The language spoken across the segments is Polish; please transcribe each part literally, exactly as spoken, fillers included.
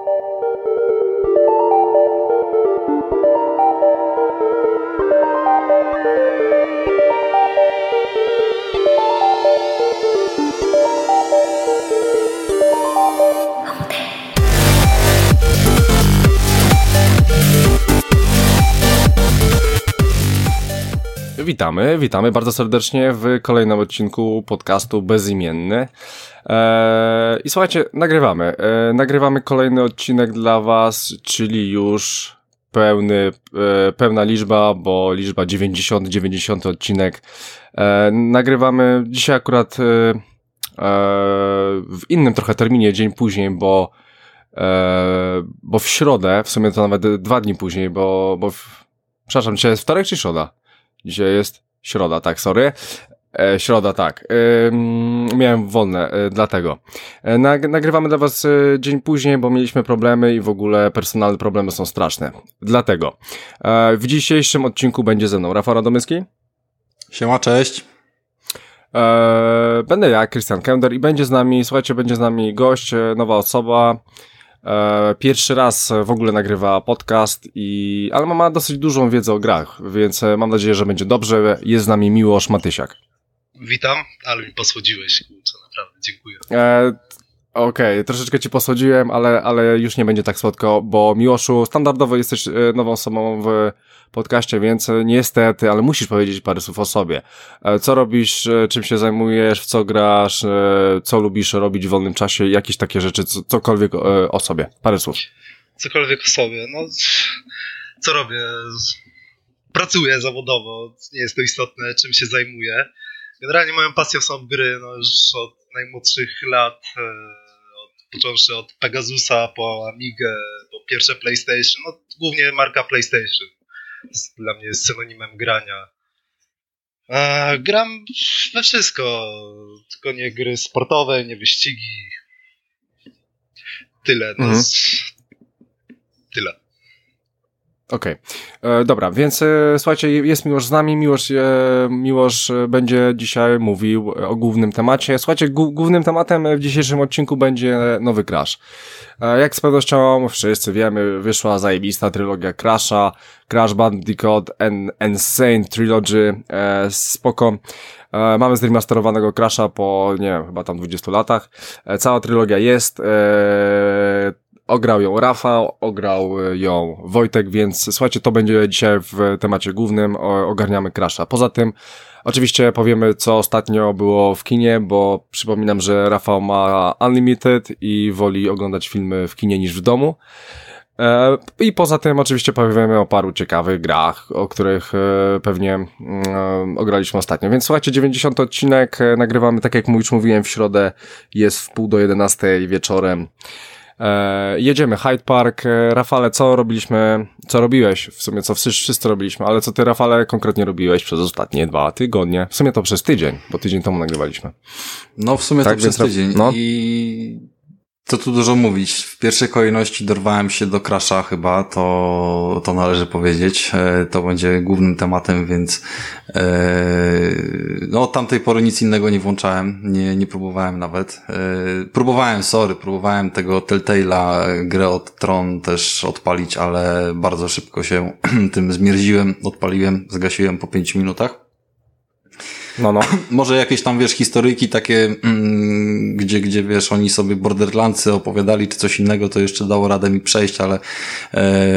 Witamy, witamy bardzo serdecznie w kolejnym odcinku podcastu Bezimienny. Eee, I słuchajcie, nagrywamy. Eee, nagrywamy kolejny odcinek dla was, czyli już pełny, e, pełna liczba, bo liczba dziewięćdziesiąty, dziewięćdziesiąty odcinek. Eee, nagrywamy dzisiaj akurat e, e, w innym trochę terminie, dzień później, bo, e, bo w środę, w sumie to nawet dwa dni później, bo, bo w, przepraszam, dzisiaj jest wtorek czy środa? Dzisiaj jest środa, tak, sorry. E, środa, tak. E, miałem wolne, e, dlatego. E, nag- nagrywamy dla was e, dzień później, bo mieliśmy problemy i w ogóle personalne problemy są straszne. Dlatego. E, w dzisiejszym odcinku będzie ze mną Rafał Radomyski. Siema, cześć. E, będę ja, Krystian Kender, i będzie z nami, słuchajcie, będzie z nami gość, e, nowa osoba. E, pierwszy raz w ogóle nagrywa podcast, i ale ma dosyć dużą wiedzę o grach, więc mam nadzieję, że będzie dobrze. Jest z nami Miłosz Matysiak. Witam, ale mi posłodziłeś, kurczę, naprawdę, dziękuję. E, Okej, okay, troszeczkę ci posłodziłem, ale, ale już nie będzie tak słodko, bo Miłoszu, standardowo jesteś nową osobą w podcaście, więc niestety, ale musisz powiedzieć parę słów o sobie. Co robisz, czym się zajmujesz, w co grasz, co lubisz robić w wolnym czasie, jakieś takie rzeczy, co, cokolwiek o sobie. Parę słów. Cokolwiek o sobie, no co robię? Pracuję zawodowo, nie jest to istotne, czym się zajmuję. Generalnie moją pasją są gry, no już od najmłodszych lat, od, począwszy od Pegasusa po Amigę, po pierwsze PlayStation, no głównie marka PlayStation. Dla mnie jest synonimem grania. A, gram we wszystko, tylko nie gry sportowe, nie wyścigi. Tyle, no mhm. Tyle. Okej, okay. Dobra, więc e, słuchajcie, jest Miłosz z nami, Miłosz, e, Miłosz będzie dzisiaj mówił o głównym temacie. Słuchajcie, g- głównym tematem w dzisiejszym odcinku będzie nowy Crash. E, jak z pewnością wszyscy wiemy, wyszła zajebista trylogia Crasha, Crash Bandicoot and Insane Trilogy, e, spoko. E, mamy zremasterowanego Crasha po, nie wiem, chyba tam dwudziestu latach. E, cała trylogia jest, e, Ograł ją Rafał, ograł ją Wojtek, więc słuchajcie, to będzie dzisiaj w temacie głównym, ogarniamy Crasha. Poza tym oczywiście powiemy, co ostatnio było w kinie, bo przypominam, że Rafał ma Unlimited i woli oglądać filmy w kinie niż w domu. I poza tym oczywiście powiemy o paru ciekawych grach, o których pewnie ograliśmy ostatnio. Więc słuchajcie, dziewięćdziesiąty odcinek nagrywamy, tak jak już mówiłem, w środę, jest w pół do jedenastej wieczorem. E, jedziemy, Hyde Park. E, Rafale, co robiliśmy, co robiłeś? W sumie co wszyscy, wszyscy robiliśmy, ale co ty, Rafale, konkretnie robiłeś przez ostatnie dwa tygodnie? W sumie to przez tydzień, bo tydzień temu nagrywaliśmy. No w sumie tak, to przez tydzień. No. I co tu dużo mówić. W pierwszej kolejności dorwałem się do Crasha chyba, to, to należy powiedzieć. E, to będzie głównym tematem, więc e, no od tamtej pory nic innego nie włączałem, nie, nie próbowałem nawet. E, próbowałem, sorry, próbowałem tego Telltale'a, grę od Tron też odpalić, ale bardzo szybko się tym zmierziłem, odpaliłem, zgasiłem po pięciu minutach. No, no. Może jakieś tam, wiesz, historyjki takie, mm, gdzie, gdzie, wiesz, oni sobie Borderlandsy opowiadali, czy coś innego, to jeszcze dało radę mi przejść, ale e,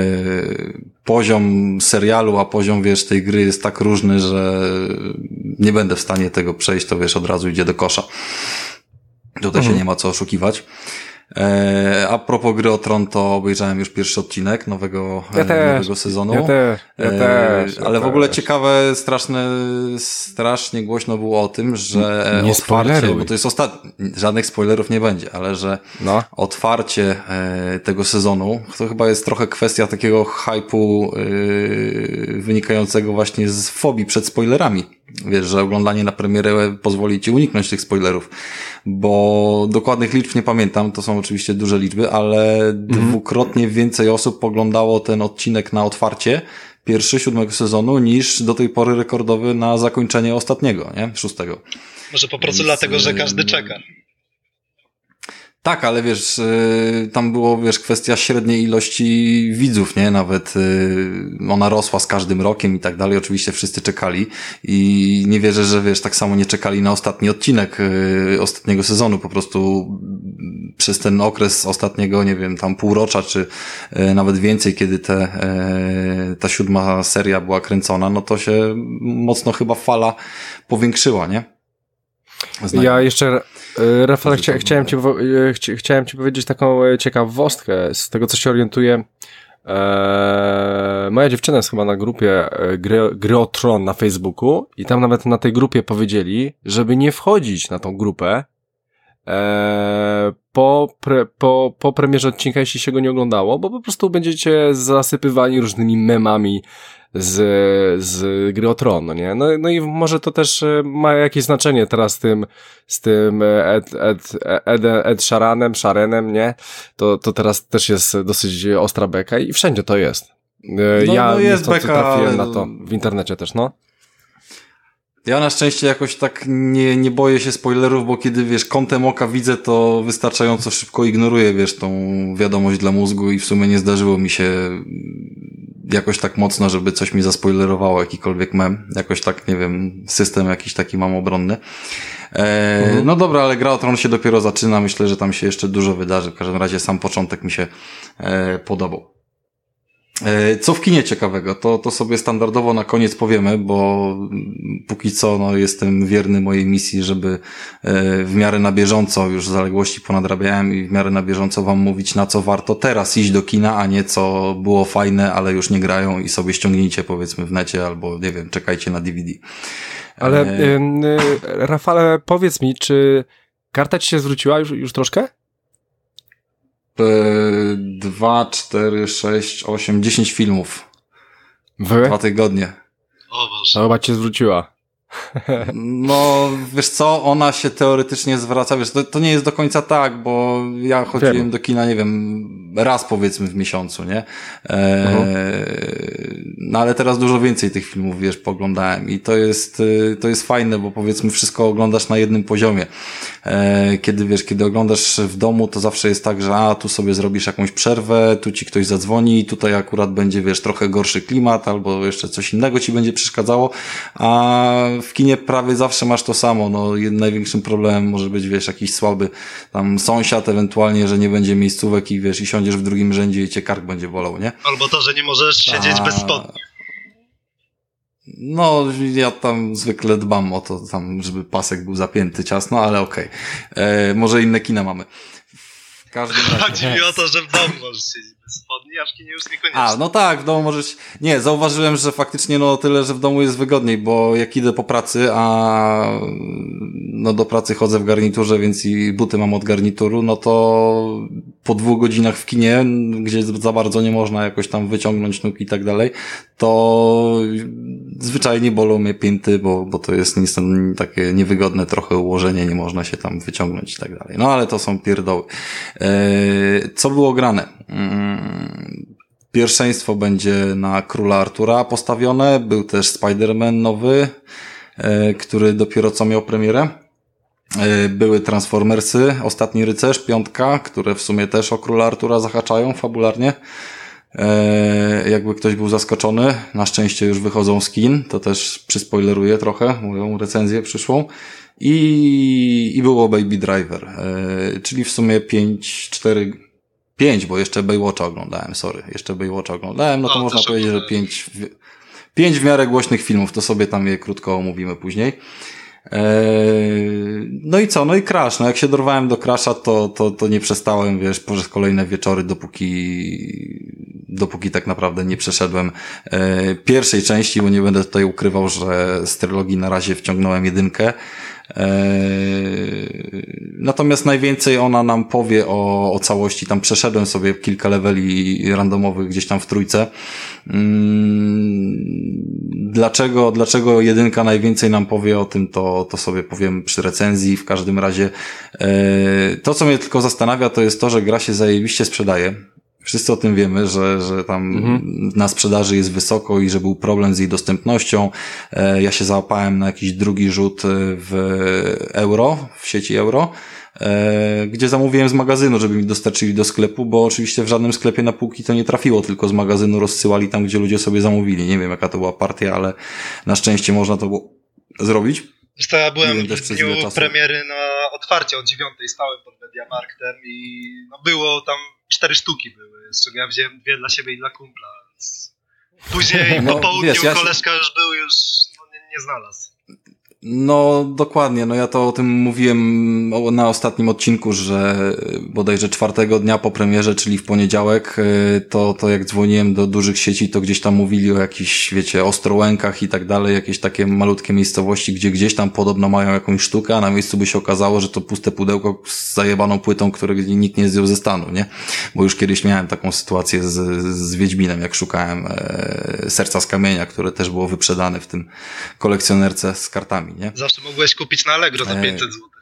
poziom serialu, a poziom, wiesz, tej gry jest tak różny, że nie będę w stanie tego przejść, to, wiesz, od razu idzie do kosza. Tutaj mhm. się nie ma co oszukiwać. E, a propos gry o Tron, to obejrzałem już pierwszy odcinek nowego, ja e, nowego sezonu. Ja też, ja e, też. Ja ale też. w ogóle ciekawe, straszne, strasznie głośno było o tym, że nie otwarcie, spoileruj. bo to jest ostatni, żadnych spoilerów nie będzie, ale że no. otwarcie e, tego sezonu, to chyba jest trochę kwestia takiego hype'u e, wynikającego właśnie z fobii przed spoilerami. Wiesz, że oglądanie na premierę pozwoli ci uniknąć tych spoilerów, bo dokładnych liczb nie pamiętam, to są oczywiście duże liczby, ale mm. dwukrotnie więcej osób oglądało ten odcinek na otwarcie, pierwszy, siódmego sezonu, niż do tej pory rekordowy na zakończenie ostatniego, nie? Szóstego. Może po prostu Więc, dlatego, że każdy czeka. Tak, ale wiesz, tam było, wiesz, kwestia średniej ilości widzów, nie? Nawet ona rosła z każdym rokiem i tak dalej. Oczywiście wszyscy czekali i nie wierzę, że wiesz, tak samo nie czekali na ostatni odcinek ostatniego sezonu. Po prostu przez ten okres ostatniego, nie wiem, tam półrocza, czy nawet więcej, kiedy te, ta siódma seria była kręcona, no to się mocno chyba fala powiększyła, nie? Znajdę. Ja jeszcze, Rafał, chcia, chciałem, ci, chci, chciałem ci powiedzieć taką ciekawostkę z tego, co się orientuję. Eee, moja dziewczyna jest chyba na grupie Gry, Gry o Tron na Facebooku i tam nawet na tej grupie powiedzieli, żeby nie wchodzić na tą grupę eee, po, pre, po, po premierze odcinka, jeśli się go nie oglądało, bo po prostu będziecie zasypywani różnymi memami z, z Gry o Tron, no nie? No, no i może to też ma jakieś znaczenie teraz z tym, z tym Ed, Ed, Ed, Ed Sheeranem, Sheeranem, nie? To, to teraz też jest dosyć ostra beka i wszędzie to jest. No, ja no jest beka, trafiłem ale... na to w internecie też, no. Ja na szczęście jakoś tak nie, nie boję się spoilerów, bo kiedy, wiesz, kątem oka widzę, to wystarczająco szybko ignoruję, wiesz, tą wiadomość dla mózgu i w sumie nie zdarzyło mi się jakoś tak mocno, żeby coś mi zaspoilerowało, jakikolwiek mem. Jakoś tak, nie wiem, system jakiś taki mam obronny. E, mhm. No dobra, ale Gra o Tron się dopiero zaczyna. Myślę, że tam się jeszcze dużo wydarzy. W każdym razie sam początek mi się e, podobał. Co w kinie ciekawego, to, to sobie standardowo na koniec powiemy, bo póki co no, jestem wierny mojej misji, żeby w miarę na bieżąco, już zaległości ponadrabiałem i w miarę na bieżąco wam mówić, na co warto teraz iść do kina, a nie co było fajne, ale już nie grają i sobie ściągnijcie, powiedzmy, w necie albo, nie wiem, czekajcie na D V D. Ale e... y, Rafale, powiedz mi, czy karta ci się zwróciła już, już troszkę? Dwa, cztery, sześć, osiem, dziesięć filmów. Wy? Dwa tygodnie. O Boże. To chyba cię zwróciła. No, wiesz co, ona się teoretycznie zwraca, wiesz, to, to nie jest do końca tak, bo ja chodziłem Wiem. do kina, nie wiem, raz powiedzmy w miesiącu, nie? E, uh-huh. No ale teraz dużo więcej tych filmów, wiesz, poglądałem i to jest, to jest fajne, bo powiedzmy wszystko oglądasz na jednym poziomie. E, kiedy, wiesz, kiedy oglądasz w domu, to zawsze jest tak, że a, tu sobie zrobisz jakąś przerwę, tu ci ktoś zadzwoni, tutaj akurat będzie, wiesz, trochę gorszy klimat, albo jeszcze coś innego ci będzie przeszkadzało, a w kinie prawie zawsze masz to samo, no największym problemem może być, wiesz, jakiś słaby tam sąsiad, ewentualnie, że nie będzie miejscówek i wiesz, i siądziesz w drugim rzędzie i cię kark będzie bolał, nie? Albo to, że nie możesz siedzieć A... bez spodni. No, ja tam zwykle dbam o to, tam, żeby pasek był zapięty ciasno, ale okej. Okay. Może inne kina mamy. W każdym razie. Chodzi mi o to, że w domu możesz siedzieć bez spodni, a w kinie już niekoniecznie. A, no tak, w domu możesz... Nie, zauważyłem, że faktycznie no tyle, że w domu jest wygodniej, bo jak idę po pracy, a no do pracy chodzę w garniturze, więc i buty mam od garnituru, no to po dwóch godzinach w kinie, gdzie za bardzo nie można jakoś tam wyciągnąć nóg i tak dalej, to zwyczajnie bolą mnie pięty, bo, bo to jest niestety takie niewygodne trochę ułożenie, nie można się tam wyciągnąć i tak dalej. No ale to są pierdoły. Eee, co było grane? Eee, pierwszeństwo będzie na Króla Artura postawione, był też Spider-Man nowy, eee, który dopiero co miał premierę. Eee, były Transformersy, Ostatni Rycerz, piątka, które w sumie też o Króla Artura zahaczają fabularnie. Eee, jakby ktoś był zaskoczony, na szczęście już wychodzą z kin, to też przyspoileruję trochę moją recenzję przyszłą. I, i było Baby Driver, eee, czyli w sumie pięć, cztery, pięć, bo jeszcze Baywatcha oglądałem, sorry, jeszcze Baywatcha oglądałem, no to o, można powiedzieć, że pięć, pięć w miarę głośnych filmów, to sobie tam je krótko omówimy później. Eee, no i co? No i Crash. No jak się dorwałem do Crasha, to, to, to nie przestałem, wiesz, przez kolejne wieczory, dopóki, dopóki tak naprawdę nie przeszedłem e, pierwszej części, bo nie będę tutaj ukrywał, że z trylogii na razie wciągnąłem jedynkę. Natomiast najwięcej ona nam powie o, o całości. Tam przeszedłem sobie kilka leveli randomowych gdzieś tam w trójce. Dlaczego, dlaczego jedynka najwięcej nam powie o tym, to, to sobie powiem przy recenzji. W każdym razie to, co mnie tylko zastanawia, to jest to, że gra się zajebiście sprzedaje. Wszyscy o tym wiemy, że, że tam mhm. na sprzedaży jest wysoko i że był problem z jej dostępnością. Ja się załapałem na jakiś drugi rzut w euro, w sieci euro. e, gdzie zamówiłem z magazynu, żeby mi dostarczyli do sklepu, bo oczywiście w żadnym sklepie na półki to nie trafiło, tylko z magazynu rozsyłali tam, gdzie ludzie sobie zamówili. Nie wiem, jaka to była partia, ale na szczęście można to było zrobić. Wiesz co, ja byłem w dniu premiery na otwarcie o dziewiątej, stałem pod Mediamarktem i no było tam cztery sztuki były, z czego ja wziąłem dwie dla siebie i dla kumpla. Więc później no, po południu wiesz, ja koleżka już był, już no, nie, nie znalazł. No dokładnie, no ja to o tym mówiłem na ostatnim odcinku, że bodajże czwartego dnia po premierze, czyli w poniedziałek, to, to jak dzwoniłem do dużych sieci, to gdzieś tam mówili o jakichś, wiecie, Ostrołękach i tak dalej, jakieś takie malutkie miejscowości, gdzie gdzieś tam podobno mają jakąś sztukę, a na miejscu by się okazało, że to puste pudełko z zajebaną płytą, której nikt nie zdjął ze stanu, nie? Bo już kiedyś miałem taką sytuację z, z Wiedźminem, jak szukałem e, Serca z Kamienia, które też było wyprzedane w tym kolekcjonerce z kartami. Nie? Zawsze mogłeś kupić na Allegro za pięćset złotych.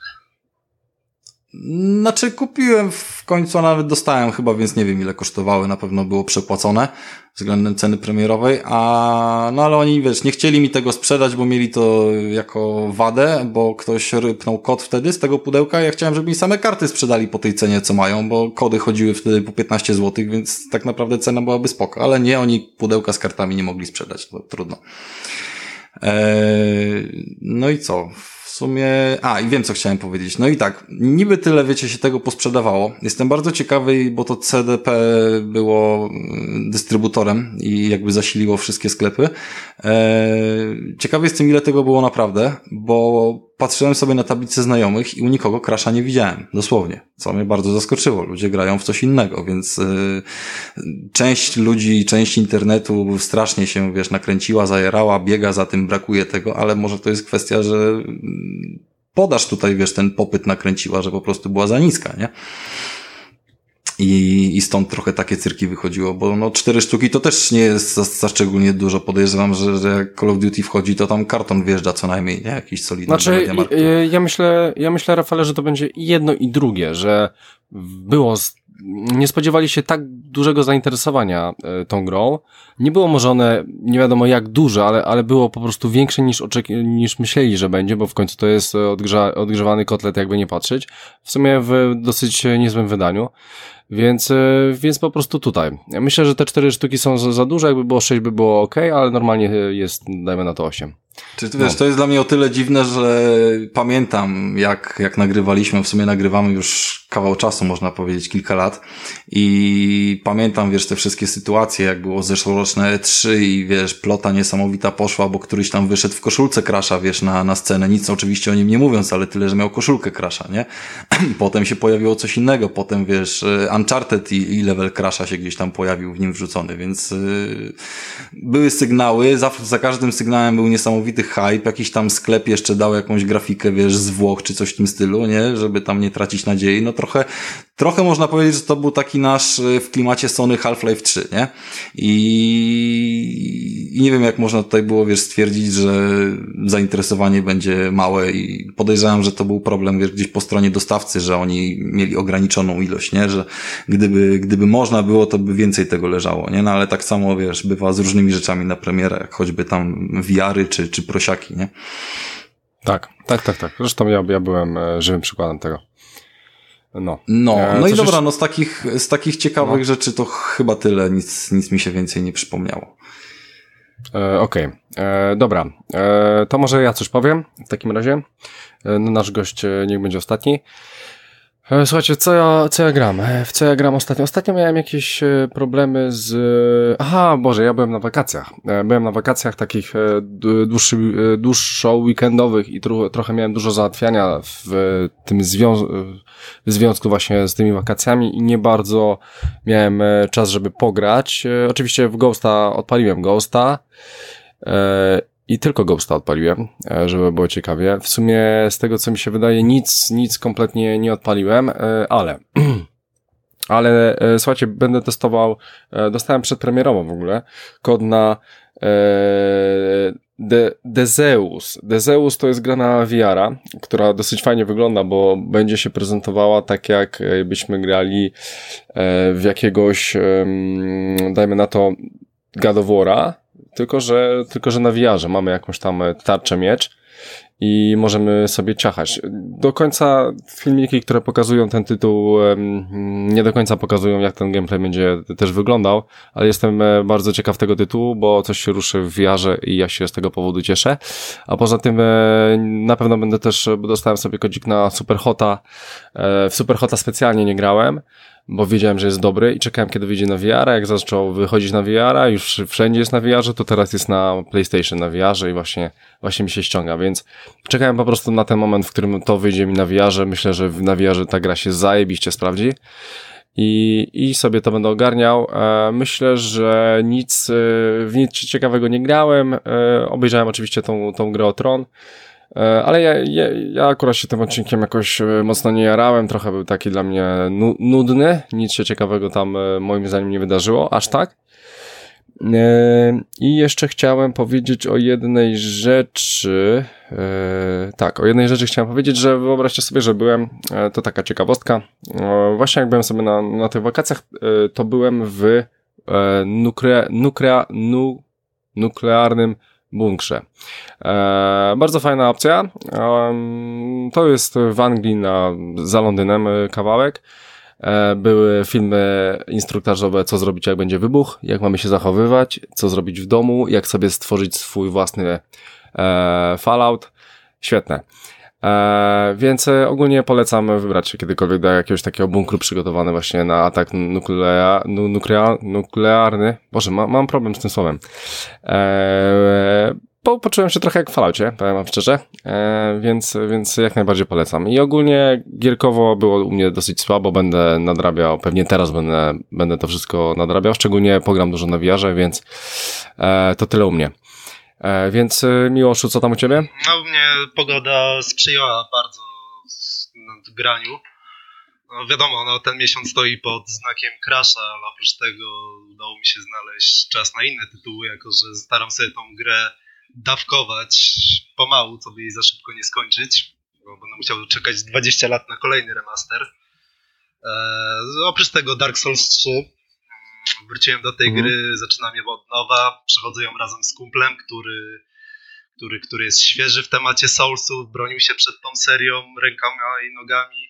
Znaczy kupiłem w końcu, a nawet dostałem chyba, więc nie wiem ile kosztowały, na pewno było przepłacone względem ceny premierowej, a no ale oni, wiesz, nie chcieli mi tego sprzedać, bo mieli to jako wadę, bo ktoś rypnął kod wtedy z tego pudełka i ja chciałem, żeby mi same karty sprzedali po tej cenie, co mają, bo kody chodziły wtedy po piętnaście złotych, więc tak naprawdę cena byłaby spoko, ale nie, oni pudełka z kartami nie mogli sprzedać, to trudno. Eee, no i co? W sumie... A, i wiem, co chciałem powiedzieć. No i tak, niby tyle, wiecie, się tego posprzedawało. Jestem bardzo ciekawy, bo to C D P było dystrybutorem i jakby zasiliło wszystkie sklepy. Eee, ciekawy jestem, ile tego było naprawdę, bo patrzyłem sobie na tablicę znajomych i u nikogo crasha nie widziałem. Dosłownie. Co mnie bardzo zaskoczyło. Ludzie grają w coś innego, więc yy, część ludzi, część internetu strasznie się, wiesz, nakręciła, zajerała, biega za tym, brakuje tego, ale może to jest kwestia, że podaż tutaj, wiesz, ten popyt nakręciła, że po prostu była za niska, nie? I, i stąd trochę takie cyrki wychodziło, bo no cztery sztuki to też nie jest za, za szczególnie dużo. Podejrzewam, że, że jak Call of Duty wchodzi, to tam karton wjeżdża co najmniej, nie? Jakiś solidny. Znaczy, ja, ja myślę, ja myślę, Rafale, że to będzie jedno i drugie, że było, nie spodziewali się tak dużego zainteresowania y, tą grą. Nie było może one, nie wiadomo jak duże, ale, ale było po prostu większe niż oczek- niż myśleli, że będzie, bo w końcu to jest odgrza- odgrzewany kotlet, jakby nie patrzeć. W sumie w dosyć niezłym wydaniu. Więc, więc po prostu tutaj. Ja myślę, że te cztery sztuki są za, za duże, jakby było sześć by było ok, ale normalnie jest, dajmy na to osiem. Czy ty wiesz, no. To jest dla mnie o tyle dziwne, że pamiętam jak, jak nagrywaliśmy, w sumie nagrywamy już kawał czasu, można powiedzieć, kilka lat i pamiętam, wiesz, te wszystkie sytuacje, jak było zeszłoroczne E trzy i wiesz, plota niesamowita poszła, bo któryś tam wyszedł w koszulce Crasha, wiesz, na, na scenę, nic oczywiście o nim nie mówiąc, ale tyle, że miał koszulkę Crasha, nie? Potem się pojawiło coś innego, potem wiesz, Uncharted i, i level Crasha się gdzieś tam pojawił w nim wrzucony, więc yy, były sygnały, za, za każdym sygnałem był niesamowity hype, jakiś tam sklep jeszcze dał jakąś grafikę, wiesz, z Włoch czy coś w tym stylu, nie? Żeby tam nie tracić nadziei, no trochę, trochę można powiedzieć, że to był taki nasz w klimacie Sony Half-Life trzy, nie? I, i nie wiem, jak można tutaj było, wiesz, stwierdzić, że zainteresowanie będzie małe i podejrzewam, że to był problem, wiesz, gdzieś po stronie dostawcy, że oni mieli ograniczoną ilość, nie? Że gdyby, gdyby można było, to by więcej tego leżało, nie? No ale tak samo, wiesz, bywa z różnymi rzeczami na premierę, jak choćby tam V R-y czy, czy prosiaki, nie? Tak, tak, tak, tak. Zresztą ja, ja byłem e, żywym przykładem tego. No, no, e, no i dobra, jeszcze... no z takich, z takich ciekawych no. rzeczy to chyba tyle, nic, nic mi się więcej nie przypomniało. E, Okej, okay. Dobra, e, to może ja coś powiem w takim razie. E, no, nasz gość e, niech będzie ostatni. E, słuchajcie, co ja, co ja gram? E, w co ja gram ostatnio? Ostatnio miałem jakieś e, problemy z... E, aha, Boże, ja byłem na wakacjach. E, byłem na wakacjach takich e, dłuższy, e, dłuższo weekendowych i tro, trochę miałem dużo załatwiania w e, tym zwią- w związku właśnie z tymi wakacjami i nie bardzo miałem e, czas, żeby pograć. E, oczywiście w Ghosta odpaliłem Ghosta. E, I tylko Ghosta odpaliłem, żeby było ciekawie. W sumie z tego, co mi się wydaje, nic, nic kompletnie nie odpaliłem, ale, ale słuchajcie, będę testował, dostałem przedpremierowo w ogóle, kod na De, Dezeus. Dezeus to jest gra na V R-a, która dosyć fajnie wygląda, bo będzie się prezentowała tak, jak byśmy grali w jakiegoś, dajmy na to, God of War'a, Tylko że, tylko, że na V R-ze mamy jakąś tam tarczę, miecz i możemy sobie ciachać. Do końca filmiki, które pokazują ten tytuł, nie do końca pokazują, jak ten gameplay będzie też wyglądał, ale jestem bardzo ciekaw tego tytułu, bo coś się ruszy w V R-ze i ja się z tego powodu cieszę. A poza tym na pewno będę też, bo dostałem sobie kodzik na Superhota. W Superhota specjalnie nie grałem, bo wiedziałem, że jest dobry i czekałem, kiedy wyjdzie na V R, a jak zaczął wychodzić na V R, już wszędzie jest na V R-ze, to teraz jest na PlayStation na V R-ze i właśnie, właśnie mi się ściąga, więc czekałem po prostu na ten moment, w którym to wyjdzie mi na V R-ze. Myślę, że na V R-ze ta gra się zajebiście sprawdzi i, i sobie to będę ogarniał. Myślę, że nic, w nic ciekawego nie grałem, obejrzałem oczywiście tą, tą grę o Tron, ale ja, ja, ja akurat się tym odcinkiem jakoś mocno nie jarałem, trochę był taki dla mnie nu- nudny, nic się ciekawego tam moim zdaniem nie wydarzyło, aż tak. I jeszcze chciałem powiedzieć o jednej rzeczy, tak, o jednej rzeczy chciałem powiedzieć, że wyobraźcie sobie, że byłem, to taka ciekawostka, właśnie jak byłem sobie na, na tych wakacjach, to byłem w nukle, nukle, nu, nuklearnym bunkrze. E, bardzo fajna opcja. E, to jest w Anglii na, za Londynem kawałek. E, były filmy instruktażowe, co zrobić, jak będzie wybuch, jak mamy się zachowywać, co zrobić w domu, jak sobie stworzyć swój własny e, Fallout. Świetne. E, więc ogólnie polecam wybrać się kiedykolwiek do jakiegoś takiego bunkru przygotowany właśnie na atak nuklea, nu, nuklea, nuklearny. Boże, ma, mam problem z tym słowem. E, po, poczułem się trochę jak w Falloutie, powiem wam szczerze, e, więc, więc jak najbardziej polecam. I ogólnie gierkowo było u mnie dosyć słabo, będę nadrabiał, pewnie teraz będę, będę to wszystko nadrabiał, szczególnie pogram dużo na V R-ze, więc e, to tyle u mnie. E, więc Miłoszu, co tam u ciebie? No u mnie pogoda sprzyjała bardzo w graniu. No wiadomo, no ten miesiąc stoi pod znakiem Crasha, ale oprócz tego udało mi się znaleźć czas na inne tytuły, jako że staram sobie tą grę dawkować pomału, co by jej za szybko nie skończyć, bo będę musiał czekać dwadzieścia lat na kolejny remaster. E, oprócz tego Dark Souls trzy. Wróciłem do tej mm. gry, zaczynam ją od nowa, przechodzę ją razem z kumplem, który, który, który jest świeży w temacie Soulsów, bronił się przed tą serią rękoma i nogami,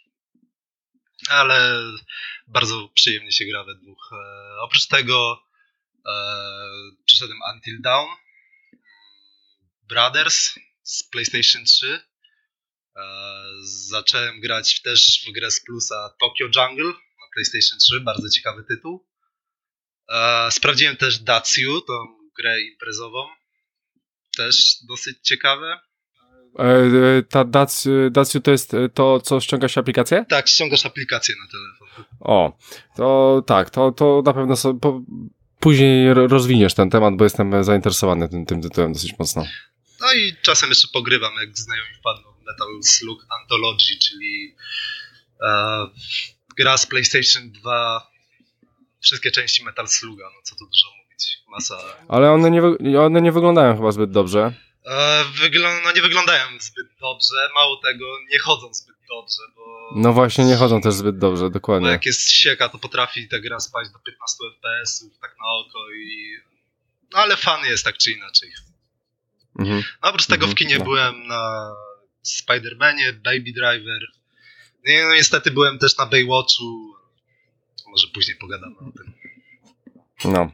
ale bardzo przyjemnie się gra we dwóch. E, oprócz tego e, przyszedłem Until Dawn, Brothers z PlayStation trzy. E, zacząłem grać też w grę z plusa Tokyo Jungle na PlayStation trzy, bardzo ciekawy tytuł. E, sprawdziłem też Datsu, tą grę imprezową, też dosyć ciekawe. E, ta Datsu, Datsu to jest to, co ściągasz aplikację? Tak, ściągasz aplikację na telefon. O, to tak, to, to na pewno sobie, po, później rozwiniesz ten temat, bo jestem zainteresowany tym, tym tytułem dosyć mocno. No i czasem jeszcze pogrywam, jak znajomi wpadną Metal Slug Anthology, czyli e, gra z PlayStation dwa, wszystkie części Metal Sluga, no co tu dużo mówić, masa... Ale one nie, wy- one nie wyglądają chyba zbyt dobrze. E, wygl- no nie wyglądają zbyt dobrze, mało tego, nie chodzą zbyt dobrze, bo... No właśnie, nie chodzą też zbyt dobrze, dokładnie. Bo jak jest sieka, to potrafi ta gra spaść do piętnaście F P S-ów, tak na oko i... No ale fan jest tak czy inaczej. Mhm. A oprócz tego w kinie no. byłem na Spider-Manie, Baby Driver. No niestety byłem też na Baywatchu. Może później pogadamy o tym. No.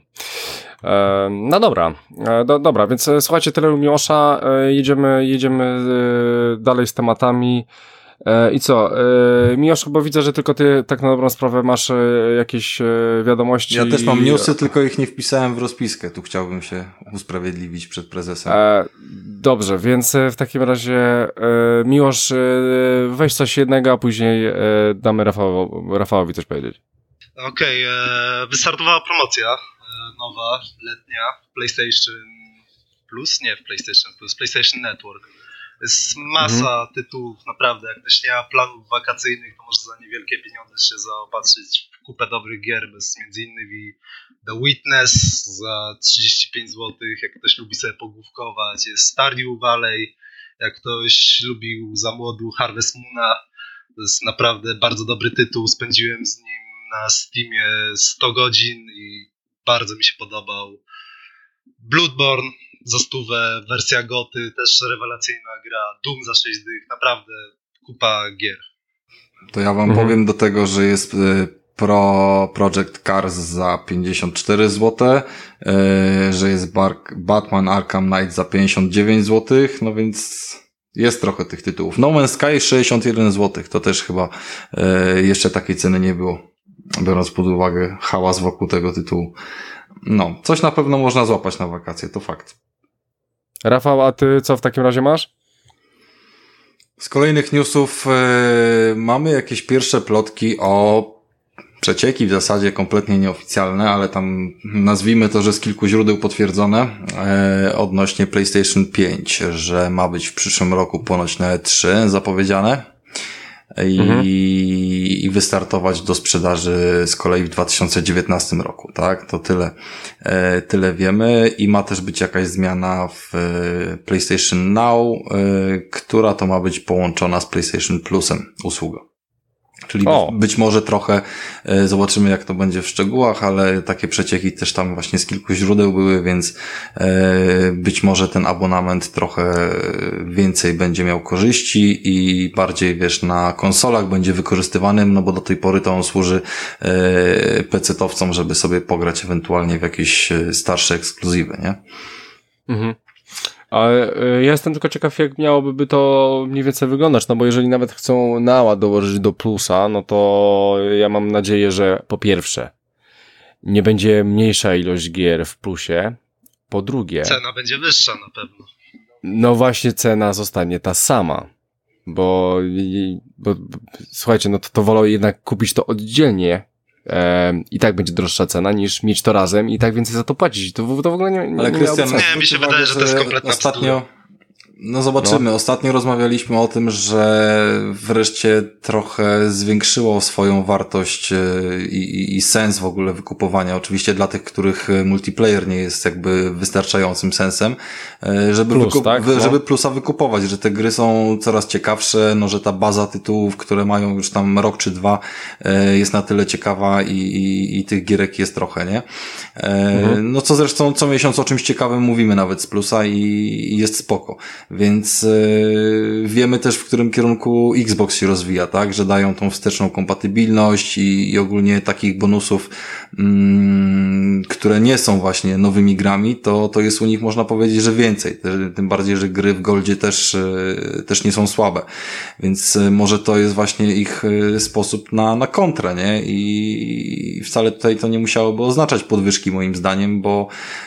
E, no dobra. E, do, dobra, więc e, słuchajcie, tyle u Miłosza. E, jedziemy, jedziemy e, dalej z tematami. E, I co? E, Miłosz, chyba widzę, że tylko ty tak na dobrą sprawę masz e, jakieś e, wiadomości. Ja też mam newsy, tylko ich nie wpisałem w rozpiskę. Tu chciałbym się usprawiedliwić przed prezesem. E, dobrze, więc w takim razie e, Miłosz, e, weź coś jednego, a później e, damy Rafałowi, Rafałowi coś powiedzieć. Okej, okay, wystartowała promocja e, nowa, letnia w PlayStation Plus, nie w PlayStation Plus, PlayStation Network. Jest masa mhm. tytułów, naprawdę, jak ktoś nie ma planów wakacyjnych, to może za niewielkie pieniądze się zaopatrzyć w kupę dobrych gier, bez między innymi The Witness za trzydzieści pięć złotych, jak ktoś lubi sobie pogłówkować, jest Stardew Valley, jak ktoś lubił za młodu Harvest Moona, to jest naprawdę bardzo dobry tytuł, spędziłem z nim na Steamie sto godzin i bardzo mi się podobał. Bloodborne, za stówę, wersja goty, też rewelacyjna gra, Doom za sześć dych, naprawdę kupa gier. To ja wam mhm. powiem do tego, że jest Pro Project Cars za pięćdziesiąt cztery złote, yy, że jest Bar- Batman Arkham Knight za pięćdziesiąt dziewięć złotych, no więc jest trochę tych tytułów. No Man's Sky sześćdziesiąt jeden złotych, to też chyba yy, jeszcze takiej ceny nie było, biorąc pod uwagę hałas wokół tego tytułu. No, coś na pewno można złapać na wakacje, to fakt. Rafał, a ty co w takim razie masz? Z kolejnych newsów yy, mamy jakieś pierwsze plotki o przecieki, w zasadzie kompletnie nieoficjalne, ale tam nazwijmy to, że z kilku źródeł potwierdzone yy, odnośnie PlayStation pięć, że ma być w przyszłym roku ponoć na E trzy zapowiedziane i, mhm. i wystartować do sprzedaży z kolei w dwa tysiące dziewiętnastym roku, tak? To tyle, e, tyle wiemy i ma też być jakaś zmiana w e, PlayStation Now, e, która to ma być połączona z PlayStation Plusem usługa. Czyli być, być może trochę e, zobaczymy, jak to będzie w szczegółach, ale takie przecieki też tam właśnie z kilku źródeł były, więc e, być może ten abonament trochę więcej będzie miał korzyści i bardziej, wiesz, na konsolach będzie wykorzystywanym, no bo do tej pory to on służy e, pecetowcom, żeby sobie pograć ewentualnie w jakieś starsze ekskluzywy, nie? Mhm. Ale ja jestem tylko ciekaw, jak miałoby to mniej więcej wyglądać, no bo jeżeli nawet chcą nała dołożyć do plusa, no to ja mam nadzieję, że po pierwsze nie będzie mniejsza ilość gier w plusie, po drugie... Cena będzie wyższa na pewno. No właśnie cena zostanie ta sama, bo, bo, bo słuchajcie, no to, to wolę jednak kupić to oddzielnie, i tak będzie droższa cena niż mieć to razem i tak więcej za to płacić. To, to w ogóle nie, nie, Ale nie Krystian, nie, mi się wydaje, że to jest kompletna ostatnio. No zobaczymy. No. Ostatnio rozmawialiśmy o tym, że wreszcie trochę zwiększyło swoją wartość i, i, i sens w ogóle wykupowania. Oczywiście dla tych, których multiplayer nie jest jakby wystarczającym sensem, żeby, Plus, wykup- tak? wy, no. żeby plusa wykupować, że te gry są coraz ciekawsze, no że ta baza tytułów, które mają już tam rok czy dwa, jest na tyle ciekawa i, i, i tych gierek jest trochę, nie? Mhm. No co zresztą co miesiąc o czymś ciekawym mówimy nawet z plusa i, i jest spoko. Więc yy, wiemy też, w którym kierunku Xbox się rozwija, tak? Że dają tą wsteczną kompatybilność i, i ogólnie takich bonusów, mm, które nie są właśnie nowymi grami, to, to jest u nich, można powiedzieć, że więcej. Tym bardziej, że gry w Goldzie też, yy, też nie są słabe. Więc yy, może to jest właśnie ich yy, sposób na, na kontrę, nie? I, I wcale tutaj to nie musiałoby oznaczać podwyżki moim zdaniem, bo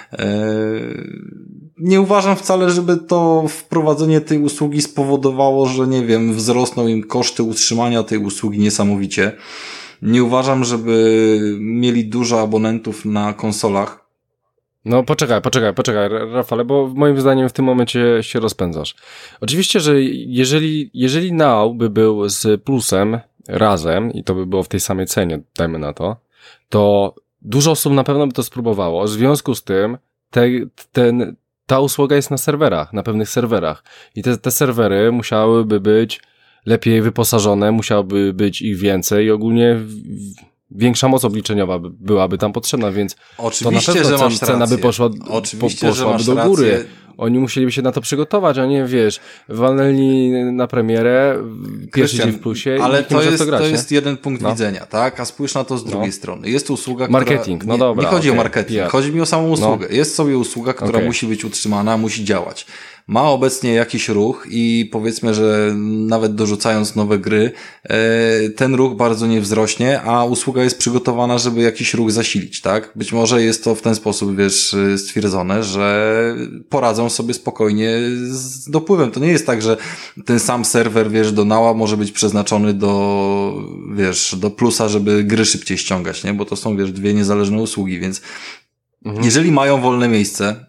yy, nie uważam wcale, żeby to wprowadzenie tej usługi spowodowało, że nie wiem, wzrosną im koszty utrzymania tej usługi niesamowicie. Nie uważam, żeby mieli dużo abonentów na konsolach. No poczekaj, poczekaj, poczekaj, Rafale, bo moim zdaniem w tym momencie się rozpędzasz. Oczywiście, że jeżeli, jeżeli Now by był z Plusem razem i to by było w tej samej cenie, dajmy na to, to dużo osób na pewno by to spróbowało. W związku z tym te, ten ta usługa jest na serwerach, na pewnych serwerach. I te, te serwery musiałyby być lepiej wyposażone, musiałoby być ich więcej i ogólnie w, większa moc obliczeniowa by, byłaby tam potrzebna, więc oczywiście, to na pewno że masz cena rację. by poszła, oczywiście, po, poszłaby że masz do góry. rację. Oni musieliby się na to przygotować, a nie, wiesz, walnęli na premierę, pierwszy dzień w plusie ale i to jest, to grać, to nie? jest jeden punkt no. widzenia, tak? A spójrz na to z drugiej no. strony. Jest usługa, marketing, która... no dobra. Nie chodzi okay. o marketing, P R. chodzi mi o samą usługę. No. Jest sobie usługa, która okay. musi być utrzymana, musi działać. Ma obecnie jakiś ruch i powiedzmy, że nawet dorzucając nowe gry, ten ruch bardzo nie wzrośnie, a usługa jest przygotowana, żeby jakiś ruch zasilić, tak? Być może jest to w ten sposób, wiesz, stwierdzone, że poradzą sobie spokojnie z dopływem. To nie jest tak, że ten sam serwer, wiesz, do Nała może być przeznaczony do, wiesz, do plusa, żeby gry szybciej ściągać, nie? Bo to są, wiesz, dwie niezależne usługi, więc mhm. jeżeli mają wolne miejsce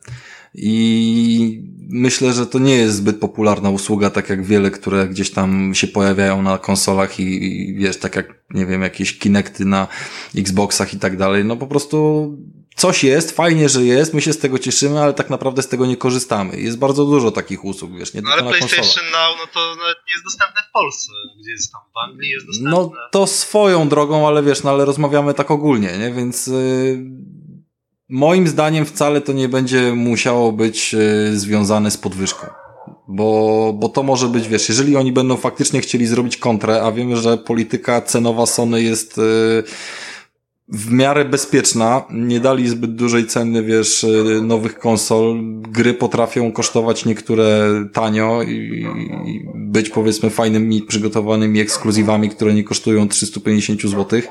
i myślę, że to nie jest zbyt popularna usługa, tak jak wiele, które gdzieś tam się pojawiają na konsolach i, i wiesz, tak jak, nie wiem, jakieś Kinecty na Xboxach i tak dalej. No po prostu coś jest, fajnie, że jest, my się z tego cieszymy, ale tak naprawdę z tego nie korzystamy. Jest bardzo dużo takich usług, wiesz, nie no, tylko ale na konsolach. PlayStation Now, no to nawet nie jest dostępne w Polsce, gdzie jest tam w Anglii jest dostępne. No to swoją drogą, ale wiesz, no ale rozmawiamy tak ogólnie, nie, więc... Yy... Moim zdaniem wcale to nie będzie musiało być y, związane z podwyżką. Bo, bo to może być, wiesz, jeżeli oni będą faktycznie chcieli zrobić kontrę, a wiemy, że polityka cenowa Sony jest y, w miarę bezpieczna, nie dali zbyt dużej ceny, wiesz, y, nowych konsol, gry potrafią kosztować niektóre tanio i, i być, powiedzmy, fajnymi, przygotowanymi ekskluzywami, które nie kosztują trzysta pięćdziesiąt złotych.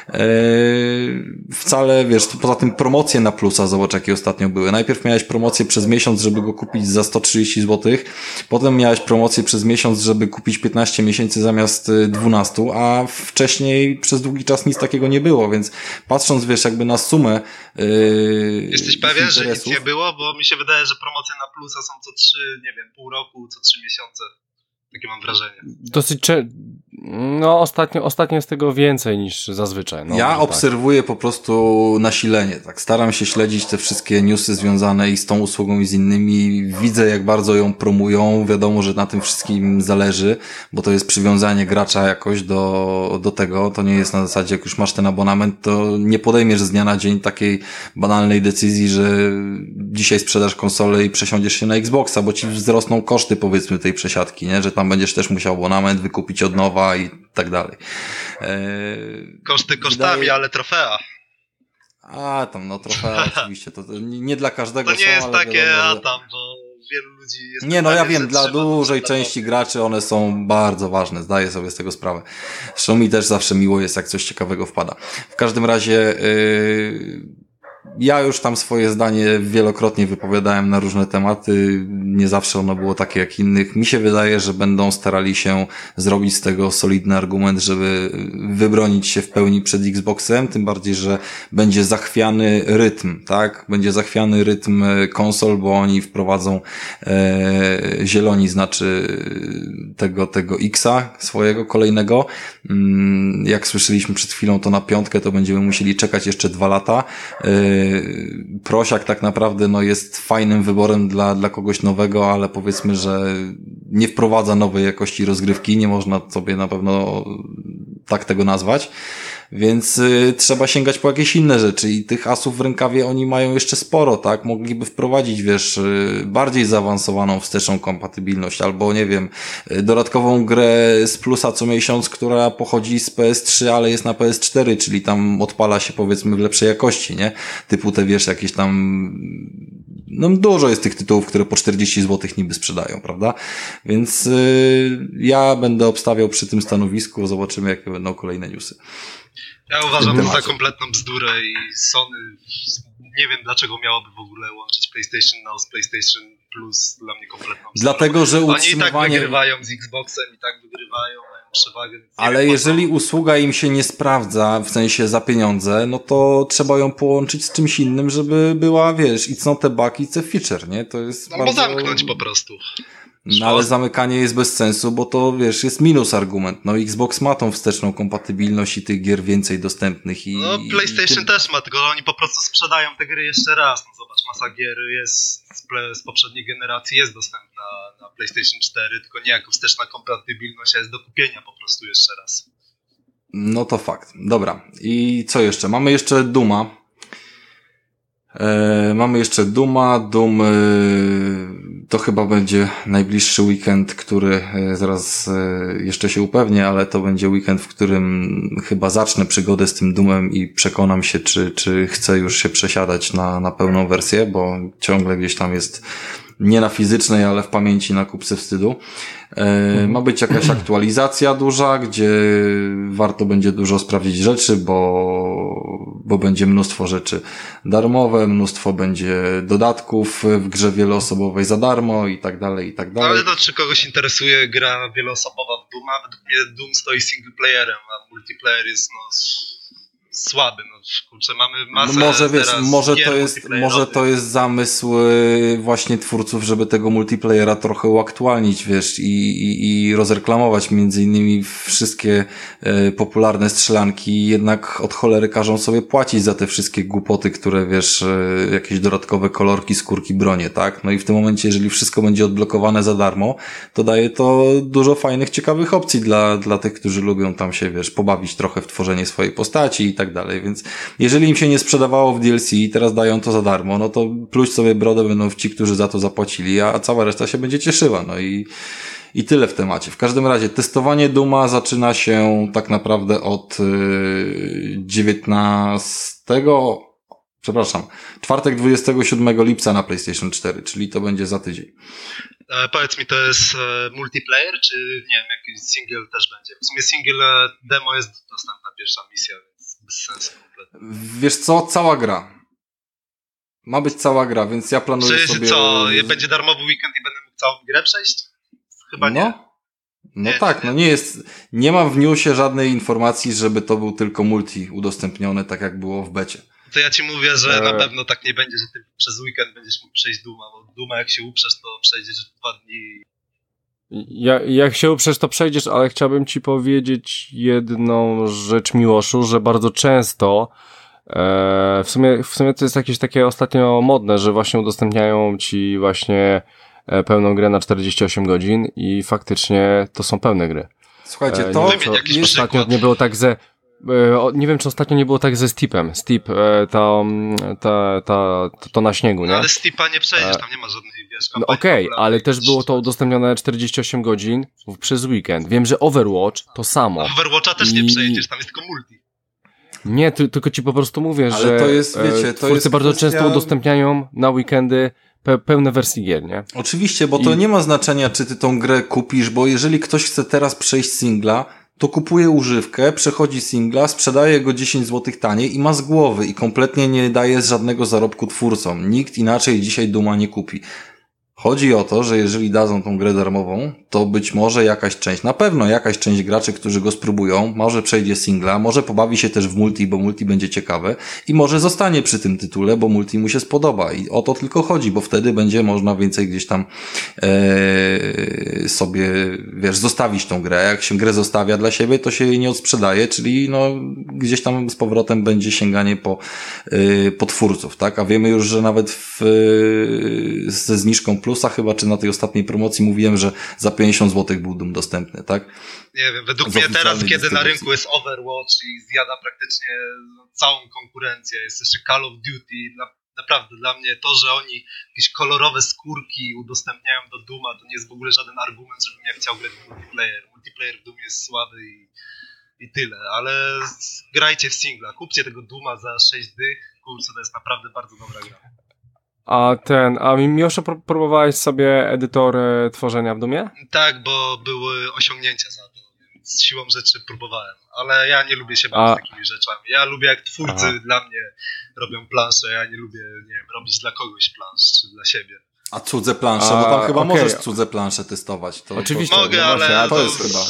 Eee, wcale, wiesz, poza tym promocje na plusa, zobacz jakie ostatnio były. Najpierw miałeś promocję przez miesiąc, żeby go kupić za sto trzydzieści złotych, potem miałeś promocję przez miesiąc, żeby kupić piętnaście miesięcy zamiast dwanaście, a wcześniej przez długi czas nic takiego nie było, więc patrząc, wiesz, jakby na sumę yy, jesteś pewien, że nic nie było? Bo mi się wydaje, że promocje na plusa są co trzy, nie wiem, pół roku, co trzy miesiące. Takie mam wrażenie. Dosyć cze- no ostatnio, ostatnio jest tego więcej niż zazwyczaj. No, ja obserwuję tak. po prostu nasilenie, tak. Staram się śledzić te wszystkie newsy związane i z tą usługą i z innymi. Widzę, jak bardzo ją promują. Wiadomo, że na tym wszystkim zależy, bo to jest przywiązanie gracza jakoś do, do tego. To nie jest na zasadzie, jak już masz ten abonament, to nie podejmiesz z dnia na dzień takiej banalnej decyzji, że dzisiaj sprzedasz konsolę i przesiądziesz się na Xboxa, bo ci wzrosną koszty, powiedzmy, tej przesiadki, nie? Że tam będziesz też musiał abonament wykupić od nowa i tak dalej. Eee, Koszty kosztami, wydaje... ale trofea. A, tam, no trofea oczywiście, to, to nie, nie dla każdego to nie są, jest ale takie, wiadomo, a że... tam, bo wielu ludzi jest... Nie, no ja wiem, dla dużej części graczy one są bardzo ważne, zdaję sobie z tego sprawę. Zresztą mi też zawsze miło jest, jak coś ciekawego wpada. W każdym razie... Yy... Ja już tam swoje zdanie wielokrotnie wypowiadałem na różne tematy, nie zawsze ono było takie jak innych. Mi się wydaje, że będą starali się zrobić z tego solidny argument, żeby wybronić się w pełni przed Xboxem, tym bardziej, że będzie zachwiany rytm, tak? Będzie zachwiany rytm konsol, bo oni wprowadzą e, zieloni, znaczy tego, tego X-a swojego kolejnego. Jak słyszeliśmy przed chwilą, to na piątkę to będziemy musieli czekać jeszcze dwa lata. E, Prosiak tak naprawdę no jest fajnym wyborem dla, dla kogoś nowego, ale powiedzmy, że nie wprowadza nowej jakości rozgrywki, nie można sobie na pewno tak tego nazwać, więc y, trzeba sięgać po jakieś inne rzeczy i tych asów w rękawie oni mają jeszcze sporo, tak? Mogliby wprowadzić, wiesz, y, bardziej zaawansowaną wsteczną kompatybilność albo, nie wiem, y, dodatkową grę z plusa co miesiąc, która pochodzi z P S trzy, ale jest na P S cztery, czyli tam odpala się, powiedzmy, w lepszej jakości, nie? Typu te, wiesz, jakieś tam... No dużo jest tych tytułów, które po czterdzieści złotych niby sprzedają, prawda? Więc yy, ja będę obstawiał przy tym stanowisku, zobaczymy, jakie będą kolejne newsy. Ja uważam to za kompletną bzdurę i Sony, nie wiem dlaczego miałoby w ogóle łączyć PlayStation Now z PlayStation Plus, dla mnie kompletną bzdurą. Dlatego, że utrzymywanie... Oni i tak wygrywają z Xboxem, i tak wygrywają, mają przewagę. Ale jeżeli usługa im się nie sprawdza, w sensie za pieniądze, no to trzeba ją połączyć z czymś innym, żeby była, wiesz, it's not a bug, it's a feature, nie? To jest Albo bardzo... zamknąć po prostu. No ale zamykanie jest bez sensu, bo to, wiesz, jest minus argument. No Xbox ma tą wsteczną kompatybilność i tych gier więcej dostępnych i... No PlayStation i... też ma, tylko oni po prostu sprzedają te gry jeszcze raz. No zobacz, masa gier jest z, z poprzedniej generacji jest dostępna na PlayStation cztery, tylko nie jako wsteczna kompatybilność, a jest do kupienia po prostu jeszcze raz. No to fakt. Dobra. I co jeszcze? Mamy jeszcze Duma. E, mamy jeszcze Duma. Doom e, to chyba będzie najbliższy weekend, który e, zaraz e, jeszcze się upewnię, ale to będzie weekend, w którym chyba zacznę przygodę z tym Doomem i przekonam się, czy, czy chcę już się przesiadać na, na pełną wersję, bo ciągle gdzieś tam jest nie na fizycznej, ale w pamięci na kupce wstydu. E, ma być jakaś aktualizacja duża, gdzie warto będzie dużo sprawdzić rzeczy, bo, bo będzie mnóstwo rzeczy darmowe, mnóstwo będzie dodatków w grze wieloosobowej za darmo i tak dalej, i tak dalej. Ale to czy kogoś interesuje gra wieloosobowa w Dooma? Według mnie Doom stoi single playerem, a multiplayer jest no słaby, no kurczę, mamy masę no może wiesz, może gier to jest, może to jest zamysł właśnie twórców, żeby tego multiplayera trochę uaktualnić, wiesz, i, i, i rozreklamować między innymi wszystkie e, popularne strzelanki, jednak od cholery każą sobie płacić za te wszystkie głupoty, które wiesz, e, jakieś dodatkowe kolorki, skórki, bronie, tak? No i w tym momencie, jeżeli wszystko będzie odblokowane za darmo, to daje to dużo fajnych, ciekawych opcji dla, dla tych, którzy lubią tam się, wiesz, pobawić trochę w tworzenie swojej postaci i tak dalej, więc jeżeli im się nie sprzedawało w D L C i teraz dają to za darmo, no to pluć sobie brodę będą ci, którzy za to zapłacili, a cała reszta się będzie cieszyła, no i I tyle w temacie. W każdym razie testowanie Duma zaczyna się tak naprawdę od dziewiętnastego, przepraszam, czwartek dwudziestego siódmego lipca na PlayStation cztery, czyli to będzie za tydzień. E, powiedz mi, to jest e, multiplayer, czy nie wiem, jakiś single też będzie? W sumie single demo jest dostępna pierwsza misja, więc bez sensu kompletnie. Wiesz co? Cała gra. Ma być cała gra, więc ja planuję czy, sobie... Czy co? Będzie darmowy weekend i będę mógł całą grę przejść? Chyba nie. No, no nie, tak, nie, no nie jest, nie ma w newsie żadnej informacji, żeby to był tylko multi udostępniony, tak jak było w becie. To ja ci mówię, że e... na pewno tak nie będzie, że ty przez weekend będziesz mógł przejść Duma, bo Duma jak się uprzesz, to przejdziesz w dwa dni. Ja, jak się uprzesz, to przejdziesz, ale chciałbym ci powiedzieć jedną rzecz, Miłoszu, że bardzo często e, w sumie, w sumie to jest jakieś takie ostatnio modne, że właśnie udostępniają ci właśnie pełną grę na czterdzieści osiem godzin i faktycznie to są pełne gry. Słuchajcie, to nie, co, ostatnio nie było tak ze nie wiem, czy ostatnio nie było tak ze Steepem. Steep, ta, ta, ta, to, to na śniegu, nie? No ale Steepa nie przejdziesz, tam nie ma żadnej, wiesz, no okej, okay, ale też było to udostępnione czterdzieści osiem godzin przez weekend. Wiem, że Overwatch to samo. Overwatcha też I... nie przejdziesz, tam jest tylko multi. Nie, ty, tylko ci po prostu mówię, ale że to jest, wiecie, to twórcy jest bardzo kwestia... często udostępniają na weekendy Pe- pełne wersje gier, nie? Oczywiście, bo to I... nie ma znaczenia, czy ty tą grę kupisz, bo jeżeli ktoś chce teraz przejść singla, to kupuje używkę, przechodzi singla, sprzedaje go dziesięć złotych taniej i ma z głowy i kompletnie nie daje żadnego zarobku twórcom. Nikt inaczej dzisiaj Duma nie kupi. Chodzi o to, że jeżeli dadzą tą grę darmową, to być może jakaś część, na pewno jakaś część graczy, którzy go spróbują, może przejdzie singla, może pobawi się też w multi, bo multi będzie ciekawe i może zostanie przy tym tytule, bo multi mu się spodoba i o to tylko chodzi, bo wtedy będzie można więcej gdzieś tam ee, sobie, wiesz, zostawić tą grę. Jak się grę zostawia dla siebie, to się jej nie odsprzedaje, czyli no gdzieś tam z powrotem będzie sięganie po, ee, po twórców, tak? A wiemy już, że nawet w, ee, ze zniżką Plusa chyba, czy na tej ostatniej promocji mówiłem, że za pięćdziesiąt złotych był Doom dostępny, tak? Nie wiem, według mnie teraz, kiedy na rynku jest Overwatch i zjada praktycznie całą konkurencję, jest jeszcze Call of Duty, na, naprawdę dla mnie to, że oni jakieś kolorowe skórki udostępniają do Dooma, to nie jest w ogóle żaden argument, żebym ja chciał grać w multiplayer. Multiplayer w Doomie jest słaby i, i tyle, ale grajcie w singla, kupcie tego Dooma za sześć dych, kurczę, to jest naprawdę bardzo dobra gra. A ten, a Miłoszu, próbowałeś sobie edytor e, tworzenia w Doomie? Tak, bo były osiągnięcia za to, więc siłą rzeczy próbowałem, ale ja nie lubię się bawić a... takimi rzeczami. Ja lubię, jak twórcy Aha. dla mnie robią plansze, ja nie lubię, nie wiem, robić dla kogoś plansz, czy dla siebie. A cudze plansze, a, bo tam chyba okay. możesz cudze plansze testować. To, Oczywiście. To, mogę, ale właśnie, to, to jest chyba...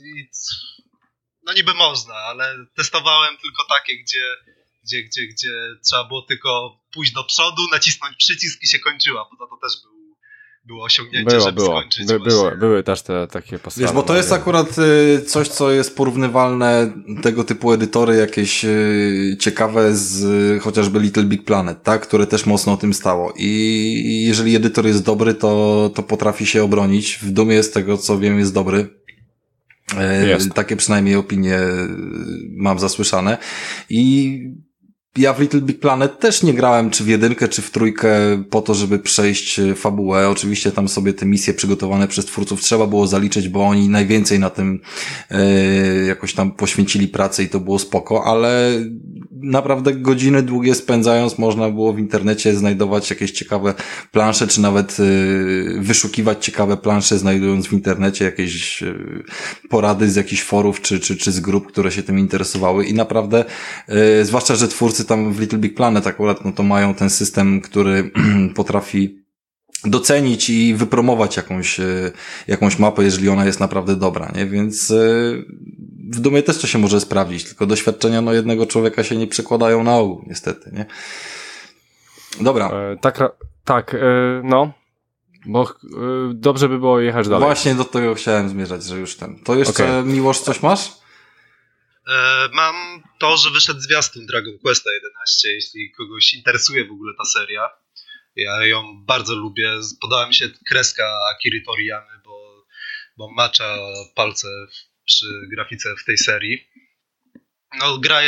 No niby można, ale testowałem tylko takie, gdzie Gdzie, gdzie, gdzie trzeba było tylko pójść do przodu, nacisnąć przycisk i się kończyła, bo to, to też był, było osiągnięcie, było, żeby było. skończyć. By, było, były też te takie postawy. Wiesz, bo to jest akurat y, coś, co jest porównywalne, tego typu edytory jakieś y, ciekawe z y, chociażby Little Big Planet, tak, które też mocno o tym stało. I jeżeli edytor jest dobry, to, to potrafi się obronić. W Doomie z tego, co wiem, jest dobry. Jest. Takie przynajmniej opinie mam zasłyszane. I ja w Little Big Planet też nie grałem czy w jedynkę, czy w trójkę po to, żeby przejść fabułę. Oczywiście tam sobie te misje przygotowane przez twórców trzeba było zaliczyć, bo oni najwięcej na tym e, jakoś tam poświęcili pracę i to było spoko, ale naprawdę godziny długie spędzając można było w internecie znajdować jakieś ciekawe plansze, czy nawet e, wyszukiwać ciekawe plansze, znajdując w internecie jakieś e, porady z jakichś forów, czy, czy, czy z grup, które się tym interesowały i naprawdę, e, zwłaszcza, że twórcy tam w Little Big Planet akurat, no to mają ten system, który potrafi docenić i wypromować jakąś, jakąś mapę, jeżeli ona jest naprawdę dobra, nie? Więc w Doomie też to się może sprawdzić, tylko doświadczenia no jednego człowieka się nie przekładają na ogół, niestety, nie? Dobra. E, tak, tak, e, no. Bo e, dobrze by było jechać dalej. Właśnie do tego chciałem zmierzać, że już ten. To jeszcze, okay. Miłosz, coś masz? E, mam to, że wyszedł zwiastun Dragon Questa jedenaście, jeśli kogoś interesuje w ogóle ta seria. Ja ją bardzo lubię. Podoba mi się kreska Akiry Toriyamy, bo, bo macza palce przy grafice w tej serii. No, gra jest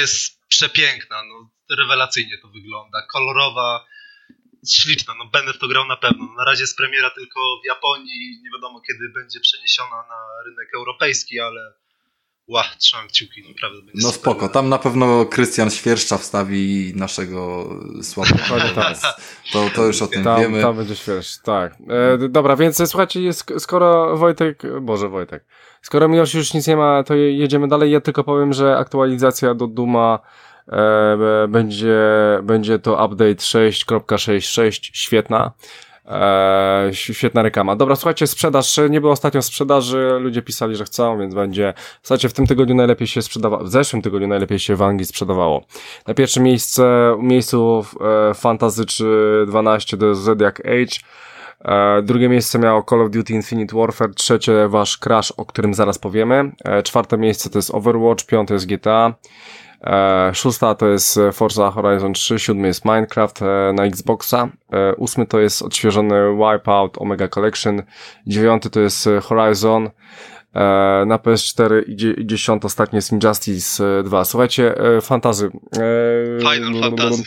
przepiękna, no rewelacyjnie to wygląda, kolorowa, śliczna, no będę w to grał na pewno. Na razie jest premiera tylko w Japonii, nie wiadomo kiedy będzie przeniesiona na rynek europejski, ale ła, trzymam kciuki, naprawdę będzie No super. spoko, tam na pewno Krystian Świerszcza wstawi naszego słabego. to, to już o tym tam, wiemy. Tam będzie Świerszcz, tak. E, dobra, więc słuchajcie, jest, skoro Wojtek, Boże Wojtek, skoro Miłosz już nic nie ma, to jedziemy dalej. Ja tylko powiem, że aktualizacja do Duma e, będzie, będzie to update sześć kropka sześćdziesiąt sześć, świetna. Eee, świetna reklama. Dobra, słuchajcie, sprzedaż, nie było ostatnio sprzedaży, ludzie pisali, że chcą, więc będzie, słuchajcie, w tym tygodniu najlepiej się sprzedawało, w zeszłym tygodniu najlepiej się w Anglii sprzedawało. Na pierwszym miejsce, miejscu e, Fantasy dwanaście to jest Zodiac Age, e, drugie miejsce miało Call of Duty Infinite Warfare, trzecie wasz Crash, o którym zaraz powiemy, e, czwarte miejsce to jest Overwatch, piąte jest G T A, E, szósta to jest Forza Horizon trzy, siódmy jest Minecraft e, na Xboxa, e, ósmy to jest odświeżony Wipeout Omega Collection, dziewiąty to jest Horizon e, na P S cztery i, dzie- i dziesiąty ostatni jest Injustice dwa. Słuchajcie, e, Fantasy. E, Final Fantasy.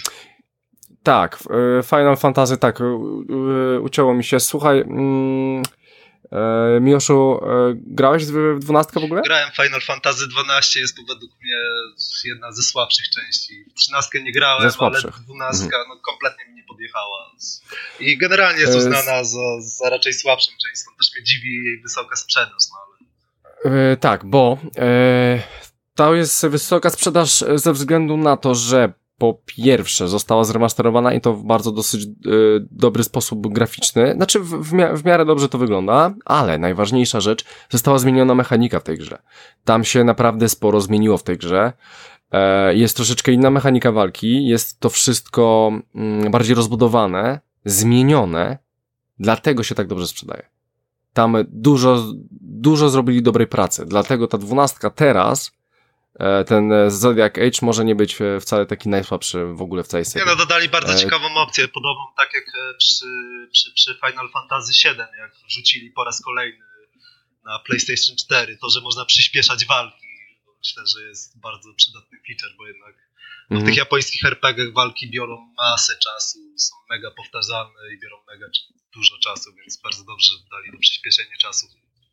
Tak, e, Final Fantasy, tak, u, u, ucięło mi się. Słuchaj, mm, E, Miłoszu, e, grałeś w dwunastkę w ogóle? Grałem Final Fantasy dwanaście, jest to według mnie jedna ze słabszych części. W trzynastkę nie grałem, ale dwunastka mhm. no, kompletnie mi nie podjechała. I generalnie jest uznana za, za raczej słabszą część, stąd też mnie dziwi jej wysoka sprzedaż. No, ale... e, tak, bo e, to jest wysoka sprzedaż ze względu na to, że po pierwsze została zremasterowana i to w bardzo dosyć y, dobry sposób graficzny, znaczy w, w, mia- w miarę dobrze to wygląda, ale najważniejsza rzecz, została zmieniona mechanika w tej grze. Tam się naprawdę sporo zmieniło w tej grze. E, jest troszeczkę inna mechanika walki, jest to wszystko mm, bardziej rozbudowane, zmienione, dlatego się tak dobrze sprzedaje. Tam dużo, dużo zrobili dobrej pracy, dlatego ta dwunastka teraz ten Zodiac Age może nie być wcale taki najsłabszy w ogóle w całej serii. Nie no, dodali bardzo ciekawą opcję, podobną tak jak przy, przy, przy Final Fantasy siedem, jak wrzucili po raz kolejny na PlayStation cztery, to, że można przyspieszać walki. Myślę, że jest bardzo przydatny feature, bo jednak mm-hmm. w tych japońskich er pe gach walki biorą masę czasu, są mega powtarzalne i biorą mega dużo czasu, więc bardzo dobrze dali do przyspieszenia czasu.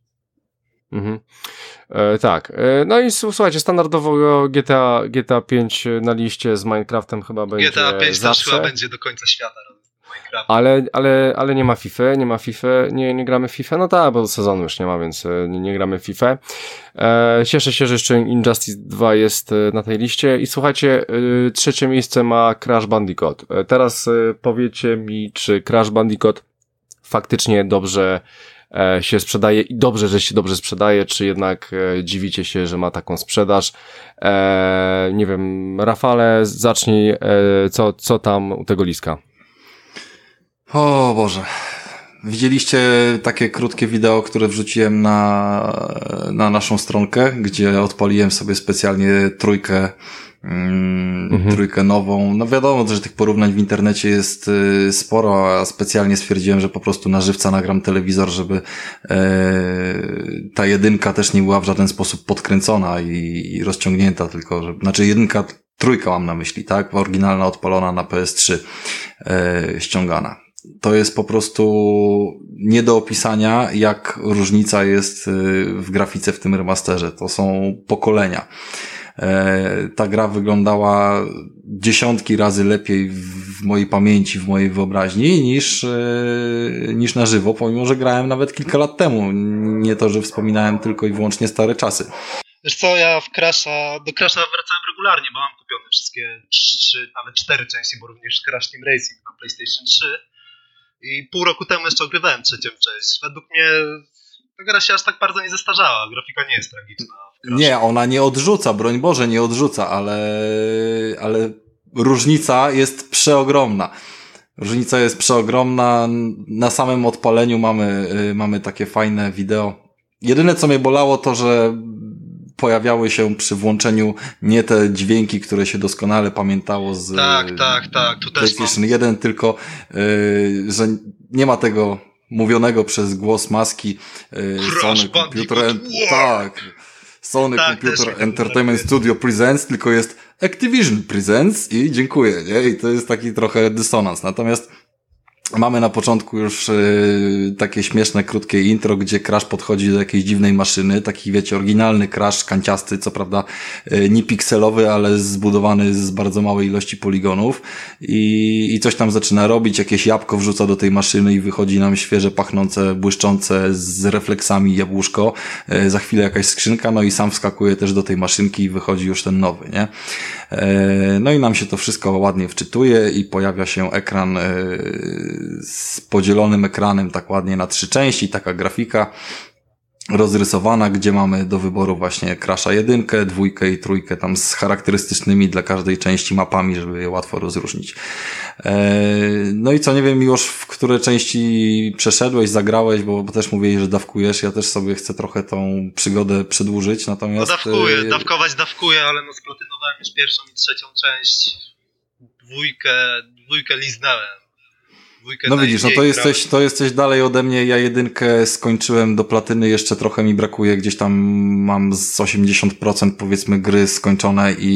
Mhm. E, tak. E, no i słuchajcie, standardowo G T A, G T A pięć na liście z Minecraftem chyba będzie G T A pięć zawsze. też chyba będzie do końca świata razem z Minecraftem. Ale, ale, ale nie ma FIFA, nie ma FIFA, nie, nie gramy FIFA, no tak, bo sezonu już nie ma, więc nie, nie gramy FIFA. E, cieszę się, że jeszcze Injustice dwa jest na tej liście i słuchajcie, e, trzecie miejsce ma Crash Bandicoot. E, teraz e, powiecie mi, czy Crash Bandicoot faktycznie dobrze się sprzedaje i dobrze, że się dobrze sprzedaje, czy jednak e, dziwicie się, że ma taką sprzedaż. E, nie wiem, Rafale, zacznij, e, co, co tam u tego liska? O Boże. Widzieliście takie krótkie wideo, które wrzuciłem na, na naszą stronkę, gdzie odpaliłem sobie specjalnie trójkę Mm, mhm. trójkę nową. No wiadomo, że tych porównań w internecie jest y, sporo, a specjalnie stwierdziłem, że po prostu na żywca nagram telewizor, żeby y, ta jedynka też nie była w żaden sposób podkręcona i, i rozciągnięta, tylko, że, znaczy jedynka, trójka mam na myśli, tak? Oryginalna odpalona na P S trzy y, ściągana. To jest po prostu nie do opisania, jak różnica jest y, w grafice w tym remasterze. To są pokolenia. Ta gra wyglądała dziesiątki razy lepiej w mojej pamięci, w mojej wyobraźni niż, niż na żywo, pomimo że grałem nawet kilka lat temu. Nie to, że wspominałem tylko i wyłącznie stare czasy. Wiesz co, ja w Crasha, do Crasha wracałem regularnie, bo mam kupione wszystkie trzy, nawet cztery części, bo również Crash Team Racing na PlayStation trzy i pół roku temu jeszcze ogrywałem trzecią część. Według mnie ta gra się aż tak bardzo nie zestarzała, grafika nie jest tragiczna. Nie, ona nie odrzuca, broń Boże nie odrzuca, ale, ale różnica jest przeogromna. Różnica jest przeogromna. Na samym odpaleniu mamy, mamy takie fajne wideo. Jedyne co mnie bolało to, że pojawiały się przy włączeniu nie te dźwięki, które się doskonale pamiętało z tak, tak, tak. Tu PlayStation jeden, tylko yy, że nie ma tego mówionego przez głos maski yy, Sony Computer, tak. Sony tak, Computer Entertainment Studio Presents, tylko jest Activision Presents i dziękuję, nie? I to jest taki trochę dysonans. Natomiast mamy na początku już y, takie śmieszne, krótkie intro, gdzie Crash podchodzi do jakiejś dziwnej maszyny, taki wiecie, oryginalny Crash, kanciasty, co prawda y, nie pikselowy, ale zbudowany z bardzo małej ilości poligonów i, i coś tam zaczyna robić, jakieś jabłko wrzuca do tej maszyny i wychodzi nam świeże, pachnące, błyszczące z refleksami jabłuszko, y, za chwilę jakaś skrzynka, no i sam wskakuje też do tej maszynki i wychodzi już ten nowy, nie? Y, no i nam się to wszystko ładnie wczytuje i pojawia się ekran y, z podzielonym ekranem tak ładnie na trzy części, taka grafika rozrysowana, gdzie mamy do wyboru właśnie Crasha jedynkę, dwójkę i trójkę tam z charakterystycznymi dla każdej części mapami, żeby je łatwo rozróżnić. No i co, nie wiem Miłosz, w które części przeszedłeś, zagrałeś, bo, bo też mówiłeś, że dawkujesz, ja też sobie chcę trochę tą przygodę przedłużyć, natomiast... No dawkuję, dawkować dawkuję, ale no splatynowałem już pierwszą i trzecią część, dwójkę, dwójkę liznałem. No widzisz, no to jesteś, to jesteś dalej ode mnie, ja jedynkę skończyłem do platyny, jeszcze trochę mi brakuje, gdzieś tam mam z osiemdziesiąt procent powiedzmy gry skończone i,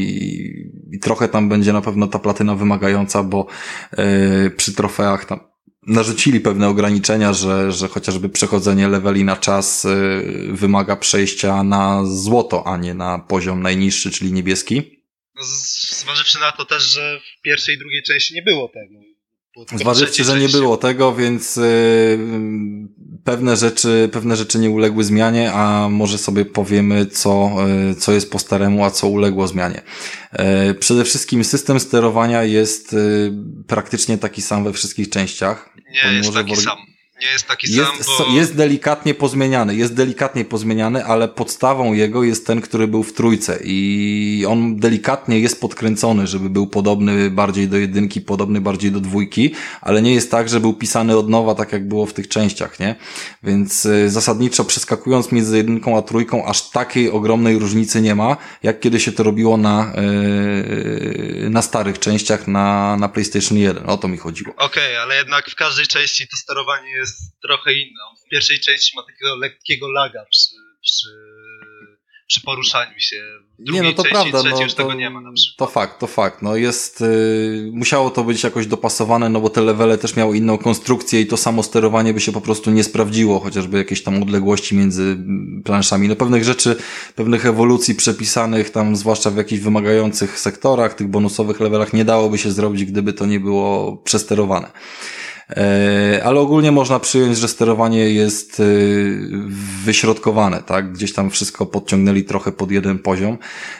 i trochę tam będzie na pewno ta platyna wymagająca, bo yy, przy trofeach tam narzucili pewne ograniczenia, że, że chociażby przechodzenie leveli na czas yy, wymaga przejścia na złoto, a nie na poziom najniższy, czyli niebieski. No, zważywszy na to też, że w pierwszej i drugiej części nie było tego. Zważywszy, że nie było tego, więc yy, pewne rzeczy, pewne rzeczy nie uległy zmianie, a może sobie powiemy, co, yy, co jest po staremu, a co uległo zmianie. Yy, przede wszystkim system sterowania jest yy, praktycznie taki sam we wszystkich częściach. Nie jest taki sam. Nie jest taki jest, sam, bo... Jest delikatnie pozmieniany, jest delikatnie pozmieniany, ale podstawą jego jest ten, który był w trójce i on delikatnie jest podkręcony, żeby był podobny bardziej do jedynki, podobny bardziej do dwójki, ale nie jest tak, że był pisany od nowa, tak jak było w tych częściach, nie? Więc y, zasadniczo przeskakując między jedynką a trójką, aż takiej ogromnej różnicy nie ma, jak kiedy się to robiło na, y, na starych częściach na, na PlayStation jeden. O to mi chodziło. Okej, okay, ale jednak w każdej części to sterowanie jest trochę inne. On w pierwszej części ma takiego lekkiego laga przy, przy, przy poruszaniu się. W drugiej nie, no to części prawda, no, już to, tego nie ma na przykład. To fakt, to fakt. No jest, yy, musiało to być jakoś dopasowane, no bo te levele też miały inną konstrukcję i to samo sterowanie by się po prostu nie sprawdziło, chociażby jakieś tam odległości między planszami. No pewnych rzeczy, pewnych ewolucji przepisanych tam, zwłaszcza w jakichś wymagających sektorach, tych bonusowych levelach nie dałoby się zrobić, gdyby to nie było przesterowane. Ale ogólnie można przyjąć, że sterowanie jest wyśrodkowane, tak? Gdzieś tam wszystko podciągnęli trochę pod jeden poziom,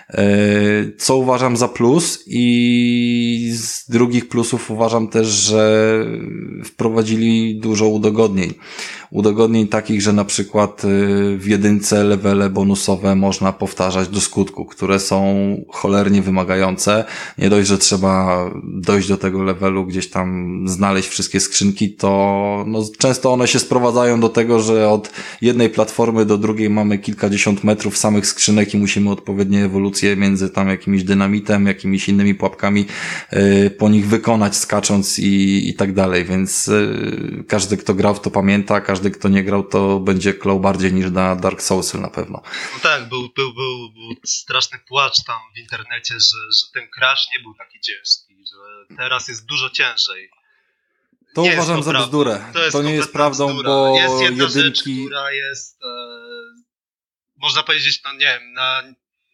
co uważam za plus i z drugich plusów uważam też, że wprowadzili dużo udogodnień. Udogodnień takich, że na przykład w jedynce levele bonusowe można powtarzać do skutku, które są cholernie wymagające. Nie dość, że trzeba dojść do tego levelu, gdzieś tam znaleźć wszystkie skrzynki, to no, często one się sprowadzają do tego, że od jednej platformy do drugiej mamy kilkadziesiąt metrów samych skrzynek i musimy odpowiednie ewolucje między tam jakimś dynamitem, jakimiś innymi pułapkami yy, po nich wykonać, skacząc i, i tak dalej, więc yy, każdy, kto grał w to pamięta, każdy, kto nie grał, to będzie klął bardziej niż na Dark Soulsy na pewno. No tak, był, był, był, był straszny płacz tam w internecie, że, że ten Crash nie był taki ciężki, że teraz jest dużo ciężej. To nie uważam to za prawdą. bzdurę. To, to nie jest prawdą, bzdura. Bo jest jedna jedynki... rzecz, która jest e, można powiedzieć, no nie wiem, na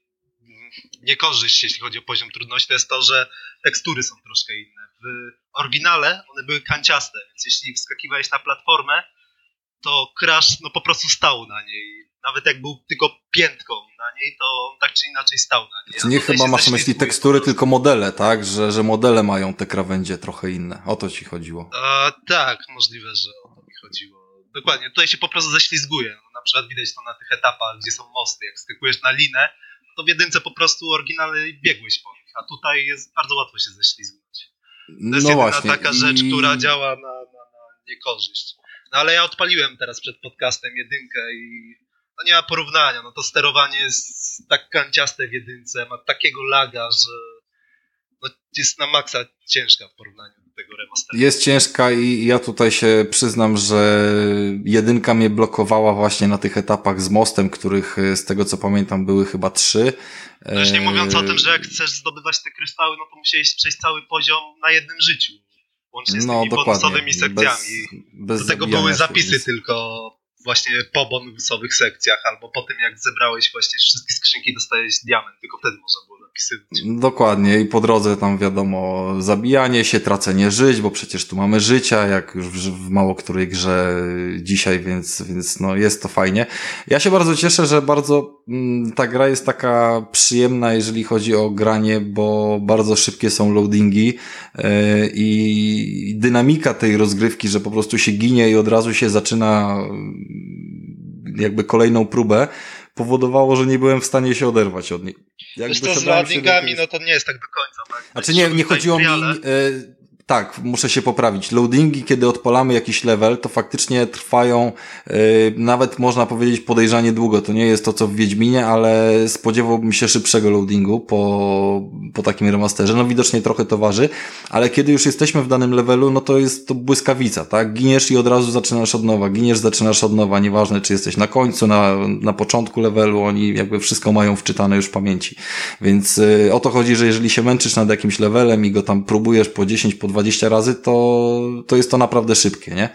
niekorzyść, jeśli chodzi o poziom trudności, to jest to, że tekstury są troszkę inne. W oryginale one były kanciaste, więc jeśli wskakiwałeś na platformę, to Crash no po prostu stał na niej. Nawet jak był tylko piętką na niej, to on tak czy inaczej stał na niej. Czy nie chyba masz na myśli tekstury, tylko modele, tak? Że, że modele mają te krawędzie trochę inne. O to ci chodziło. A, tak, możliwe, że o to mi chodziło. Dokładnie, tutaj się po prostu ześlizguje. No, na przykład widać to na tych etapach, gdzie są mosty. Jak skakujesz na linę, to w jedynce po prostu oryginalnie biegłeś po nich, a tutaj jest bardzo łatwo się ześlizgnąć. To jest no jedyna właśnie. taka rzecz, I... która działa na, na, na niekorzyść. No ale ja odpaliłem teraz przed podcastem jedynkę i no nie ma porównania, no to sterowanie jest tak kanciaste w jedynce, ma takiego laga, że no jest na maksa ciężka w porównaniu do tego remasteru. Jest ciężka i ja tutaj się przyznam, że jedynka mnie blokowała właśnie na tych etapach z mostem, których z tego co pamiętam były chyba trzy. No już nie mówiąc o tym, że jak chcesz zdobywać te kryształy, no to musiałeś przejść cały poziom na jednym życiu. Łącznie z no, tymi dokładnie. bonusowymi sekcjami. Bez, bez Do tego były zapisy więc... tylko właśnie po bonusowych sekcjach, albo po tym jak zebrałeś właśnie wszystkie skrzynki, dostajesz diament, tylko wtedy można było zapisywać. Dokładnie i po drodze tam wiadomo zabijanie się, tracenie żyć, bo przecież tu mamy życia, jak już w, w mało której grze dzisiaj, więc, więc no jest to fajnie. Ja się bardzo cieszę, że bardzo m, ta gra jest taka przyjemna, jeżeli chodzi o granie, bo bardzo szybkie są loadingi yy, i dynamika tej rozgrywki, że po prostu się ginie i od razu się zaczyna jakby kolejną próbę, powodowało, że nie byłem w stanie się oderwać od niej. Wiesz co, z loadingami, no to nie jest tak do końca. Tak? Znaczy nie, nie chodziło mi... Y, tak, muszę się poprawić. Loadingi, kiedy odpalamy jakiś level, to faktycznie trwają y, nawet można powiedzieć podejrzanie długo. To nie jest to, co w Wiedźminie, ale spodziewałbym się szybszego loadingu po, po takim remasterze. No widocznie trochę to waży, ale kiedy już jesteśmy w danym levelu, no to jest to błyskawica, tak? Giniesz i od razu zaczynasz od nowa. Giniesz, zaczynasz od nowa. Nieważne, czy jesteś na końcu, na, na początku levelu, oni jakby wszystko mają wczytane już w pamięci. Więc y, o to chodzi, że jeżeli się męczysz nad jakimś levelem i go tam próbujesz po dziesięć, po dwadzieścia razy, to, to jest to naprawdę szybkie, nie?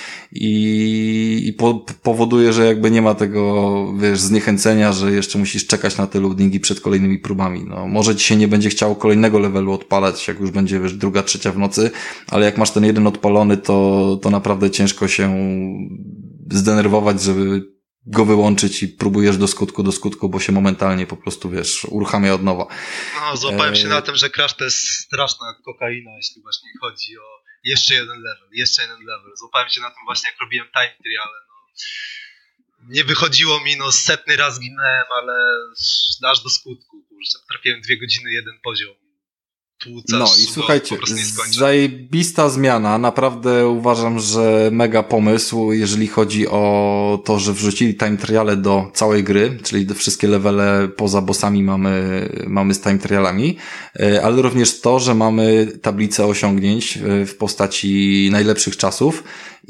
I, i po, powoduje, że jakby nie ma tego, wiesz, zniechęcenia, że jeszcze musisz czekać na te loadingi przed kolejnymi próbami. No, może ci się nie będzie chciało kolejnego levelu odpalać, jak już będzie, wiesz, druga, trzecia w nocy, ale jak masz ten jeden odpalony, to, to naprawdę ciężko się zdenerwować, żeby go wyłączyć i próbujesz do skutku, do skutku, bo się momentalnie po prostu, wiesz, uruchamia od nowa. No, złapałem się na tym, że Crash to jest straszna kokaina, jeśli właśnie chodzi o jeszcze jeden level, jeszcze jeden level. Złapałem się na tym właśnie, jak robiłem time triale, no. Nie wychodziło mi, no setny raz ginąłem, ale aż do skutku, kurczę, trafiłem dwie godziny, jeden poziom. Tłucasz, no i słuchajcie, zajebista zmiana, naprawdę uważam, że mega pomysł, jeżeli chodzi o to, że wrzucili time triale do całej gry, czyli do wszystkie levele poza bossami mamy, mamy z time trialami, ale również to, że mamy tablicę osiągnięć w postaci najlepszych czasów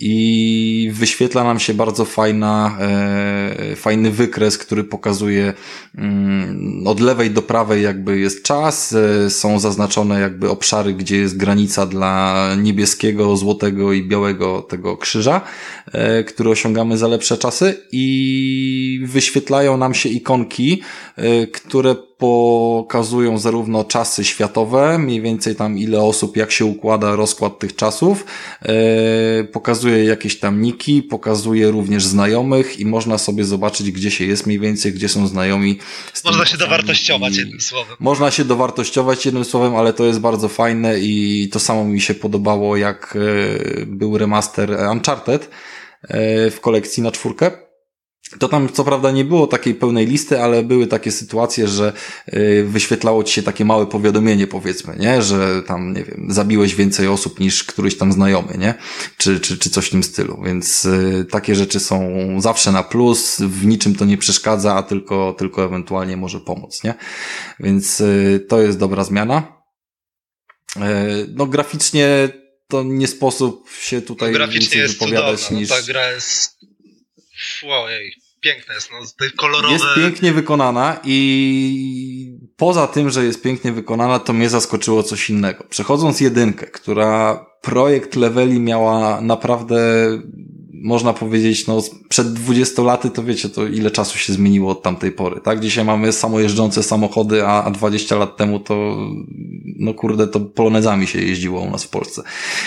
i wyświetla nam się bardzo fajna, e, fajny wykres, który pokazuje mm, od lewej do prawej jakby jest czas, e, są zaznaczone jakby obszary, gdzie jest granica dla niebieskiego, złotego i białego tego krzyża, e, który osiągamy za lepsze czasy i wyświetlają nam się ikonki, e, które pokazują zarówno czasy światowe, mniej więcej tam ile osób, jak się układa rozkład tych czasów, e, pokazuje jakieś tam niki, pokazuje również znajomych i można sobie zobaczyć, gdzie się jest mniej więcej, gdzie są znajomi. Można się dowartościować jednym słowem. Można się dowartościować jednym słowem, ale to jest bardzo fajne i to samo mi się podobało, jak e, był remaster Uncharted e, w kolekcji na czwórkę. To tam co prawda nie było takiej pełnej listy, ale były takie sytuacje, że y, wyświetlało ci się takie małe powiadomienie, powiedzmy, nie, że tam, nie wiem, zabiłeś więcej osób niż któryś tam znajomy, nie, czy, czy, czy coś w tym stylu, więc y, takie rzeczy są zawsze na plus, w niczym to nie przeszkadza, a tylko, tylko ewentualnie może pomóc, nie, więc y, to jest dobra zmiana. Y, no graficznie to nie sposób się tutaj no, więcej jest wypowiadać cudowna. niż... No, ta gra jest... Ojej, piękna jest, no, te kolorowe... Jest pięknie wykonana i poza tym, że jest pięknie wykonana, to mnie zaskoczyło coś innego. Przechodząc jedynkę, która projekt leveli miała naprawdę, można powiedzieć, no przed dwudziestu laty, to wiecie, to ile czasu się zmieniło od tamtej pory, tak? Dzisiaj mamy samojeżdżące samochody, a, a dwadzieścia lat temu to, no kurde, to polonezami się jeździło u nas w Polsce.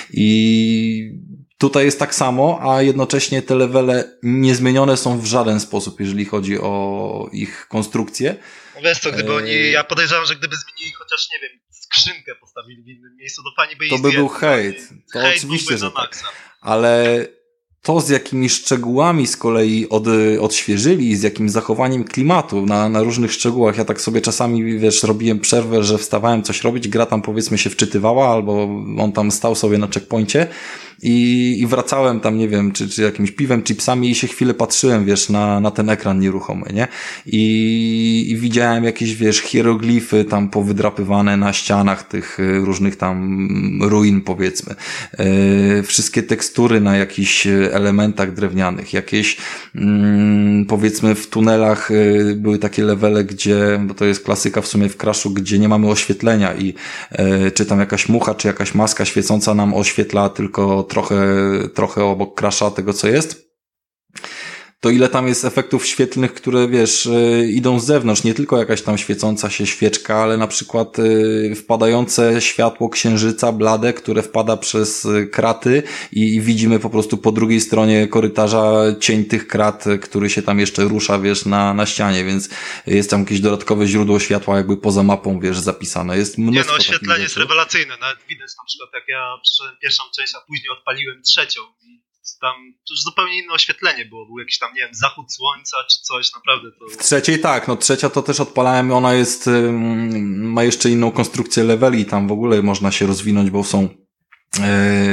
I tutaj jest tak samo, a jednocześnie te levele niezmienione są w żaden sposób, jeżeli chodzi o ich konstrukcję. No wiesz co, gdyby oni, ja podejrzewam, że gdyby zmienili chociaż, nie wiem, skrzynkę postawili w innym miejscu, to fajnie by To by był hejt. To hejt oczywiście, że tak. maksa. Ale to, z jakimi szczegółami z kolei od, odświeżyli, z jakim zachowaniem klimatu na, na różnych szczegółach. Ja tak sobie czasami, wiesz, robiłem przerwę, że wstawałem coś robić, gra tam powiedzmy się wczytywała, albo on tam stał sobie na checkpoincie i, i wracałem tam, nie wiem, czy, czy jakimś piwem, chipsami i się chwilę patrzyłem, wiesz, na, na ten ekran nieruchomy, nie? I, i widziałem jakieś, wiesz, hieroglify tam powydrapywane na ścianach tych różnych tam ruin, powiedzmy. Yy, wszystkie tekstury na jakichś elementach drewnianych, jakieś mm, powiedzmy w tunelach y, były takie levele, gdzie, bo to jest klasyka w sumie w Crashu, gdzie nie mamy oświetlenia i y, czy tam jakaś mucha, czy jakaś maska świecąca nam oświetla tylko trochę, trochę obok Crasha tego, co jest. To ile tam jest efektów świetlnych, które, wiesz, yy, idą z zewnątrz, nie tylko jakaś tam świecąca się świeczka, ale na przykład yy, wpadające światło księżyca blade, które wpada przez yy, kraty i, i widzimy po prostu po drugiej stronie korytarza cień tych krat, który się tam jeszcze rusza, wiesz, na, na ścianie, więc jest tam jakieś dodatkowe źródło światła jakby poza mapą, wiesz, zapisane. Jest mnóstwo. Nie no, oświetlenie jest rewelacyjne, nawet widać na przykład jak ja przyszedłem pierwszą część, a później odpaliłem trzecią. Tam to już zupełnie inne oświetlenie było, był jakiś tam, nie wiem, zachód słońca czy coś, naprawdę to... W trzeciej tak, no trzecia to też odpalałem, ona jest, ma jeszcze inną konstrukcję leveli, tam w ogóle można się rozwinąć, bo są yy,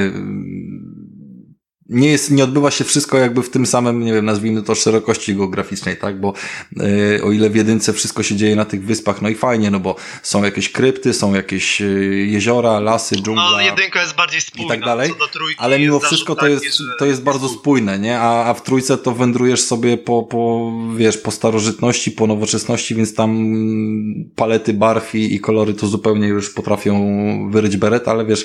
nie jest, nie odbywa się wszystko jakby w tym samym, nie wiem, nazwijmy to szerokości geograficznej, tak, bo yy, o ile w jedynce wszystko się dzieje na tych wyspach, no i fajnie, no bo są jakieś krypty, są jakieś yy, jeziora, lasy, dżungla. No jedynka jest bardziej spójna, i tak dalej, co do trójki, ale mimo wszystko to jest, taki, to jest bardzo spójne, nie, a, a w trójce to wędrujesz sobie po, po, wiesz, po starożytności, po nowoczesności, więc tam palety barw i, i kolory to zupełnie już potrafią wyryć beret, ale wiesz,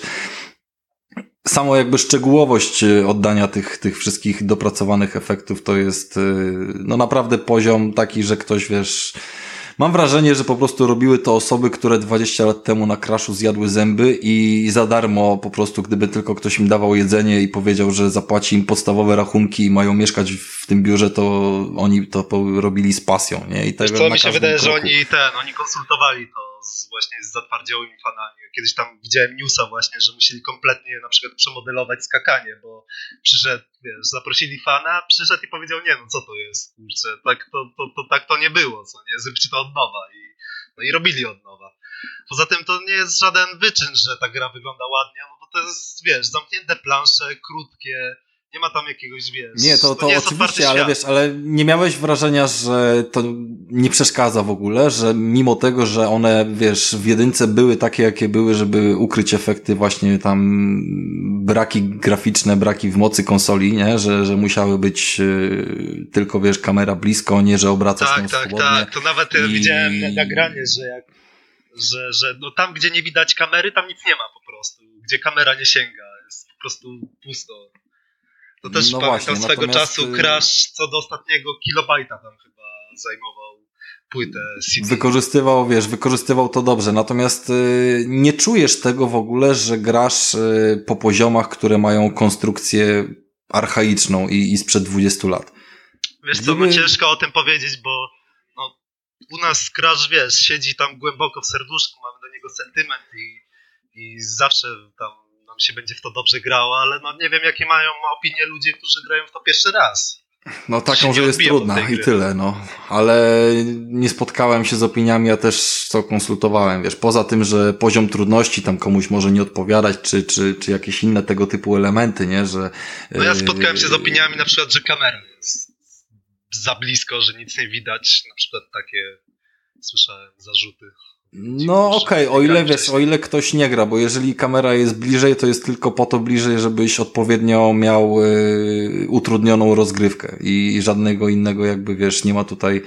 samo jakby szczegółowość oddania tych, tych wszystkich dopracowanych efektów to jest, no naprawdę poziom taki, że ktoś, wiesz, mam wrażenie, że po prostu robiły to osoby, które dwadzieścia lat temu na Crashu zjadły zęby i za darmo po prostu, gdyby tylko ktoś im dawał jedzenie i powiedział, że zapłaci im podstawowe rachunki i mają mieszkać w tym biurze, to oni to robili z pasją, nie? I tak co mi się wydaje, kroku. Że oni ten, oni konsultowali to z, właśnie z zatwardziałymi fanami. Kiedyś tam widziałem newsa właśnie, że musieli kompletnie na przykład przemodelować skakanie, bo przyszedł, wiesz, zaprosili fana, przyszedł i powiedział, nie no co to jest, kurczę, tak to, to, to, tak to nie było, co nie, zróbcie to od nowa i, no i robili od nowa. Poza tym to nie jest żaden wyczyn, że ta gra wygląda ładnie, no bo to jest, wiesz, zamknięte plansze, krótkie, nie ma tam jakiegoś, wiesz... Nie, to, to, to nie oczywiście, ale wiesz, ale nie miałeś wrażenia, że to nie przeszkadza w ogóle, że mimo tego, że one, wiesz, w jedynce były takie, jakie były, żeby ukryć efekty właśnie tam braki graficzne, braki w mocy konsoli, nie, że, że musiały być yy, tylko, wiesz, kamera blisko, nie, że obracasz tak, ją tak, swobodnie. Tak, tak, to nawet I... widziałem na nagranie, że jak, że, że no tam, gdzie nie widać kamery, tam nic nie ma po prostu, gdzie kamera nie sięga, jest po prostu pusto. To też no pamiętam właśnie, swego natomiast... czasu Crash co do ostatniego kilobajta tam chyba zajmował płytę C D. Wykorzystywał, wiesz, wykorzystywał to dobrze, natomiast y, nie czujesz tego w ogóle, że grasz y, po poziomach, które mają konstrukcję archaiczną i, i sprzed dwudziestu lat. Wiesz Gdyby... co, no ciężko o tym powiedzieć, bo no, u nas Crash, wiesz, siedzi tam głęboko w serduszku, mamy do niego sentyment i, i zawsze tam się będzie w to dobrze grało, ale no nie wiem, jakie mają opinie ludzie, którzy grają w to pierwszy raz. No taką, że jest trudna i tyle, no. Ale nie spotkałem się z opiniami, ja też to konsultowałem, wiesz, poza tym, że poziom trudności tam komuś może nie odpowiadać, czy, czy, czy jakieś inne tego typu elementy, nie, że... No ja spotkałem się z opiniami na przykład, że kamera jest za blisko, że nic nie widać, na przykład takie słyszałem zarzuty. No okej, okay, o ile wiesz, o ile ktoś nie gra, bo jeżeli kamera jest bliżej, to jest tylko po to bliżej, żebyś odpowiednio miał y, utrudnioną rozgrywkę i, i żadnego innego jakby, wiesz, nie ma tutaj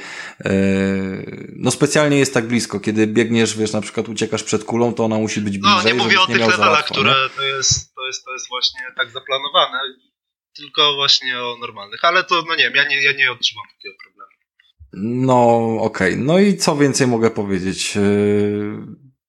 y, no specjalnie jest tak blisko, kiedy biegniesz, wiesz, na przykład uciekasz przed kulą, to ona musi być bliżej. No nie mówię o nie tych levelach, które to jest, to jest, to jest właśnie tak zaplanowane, tylko właśnie o normalnych, ale to no nie wiem, ja nie, ja nie odczuwam takiego problemu. No, okej. Okay. No i co więcej mogę powiedzieć? Yy...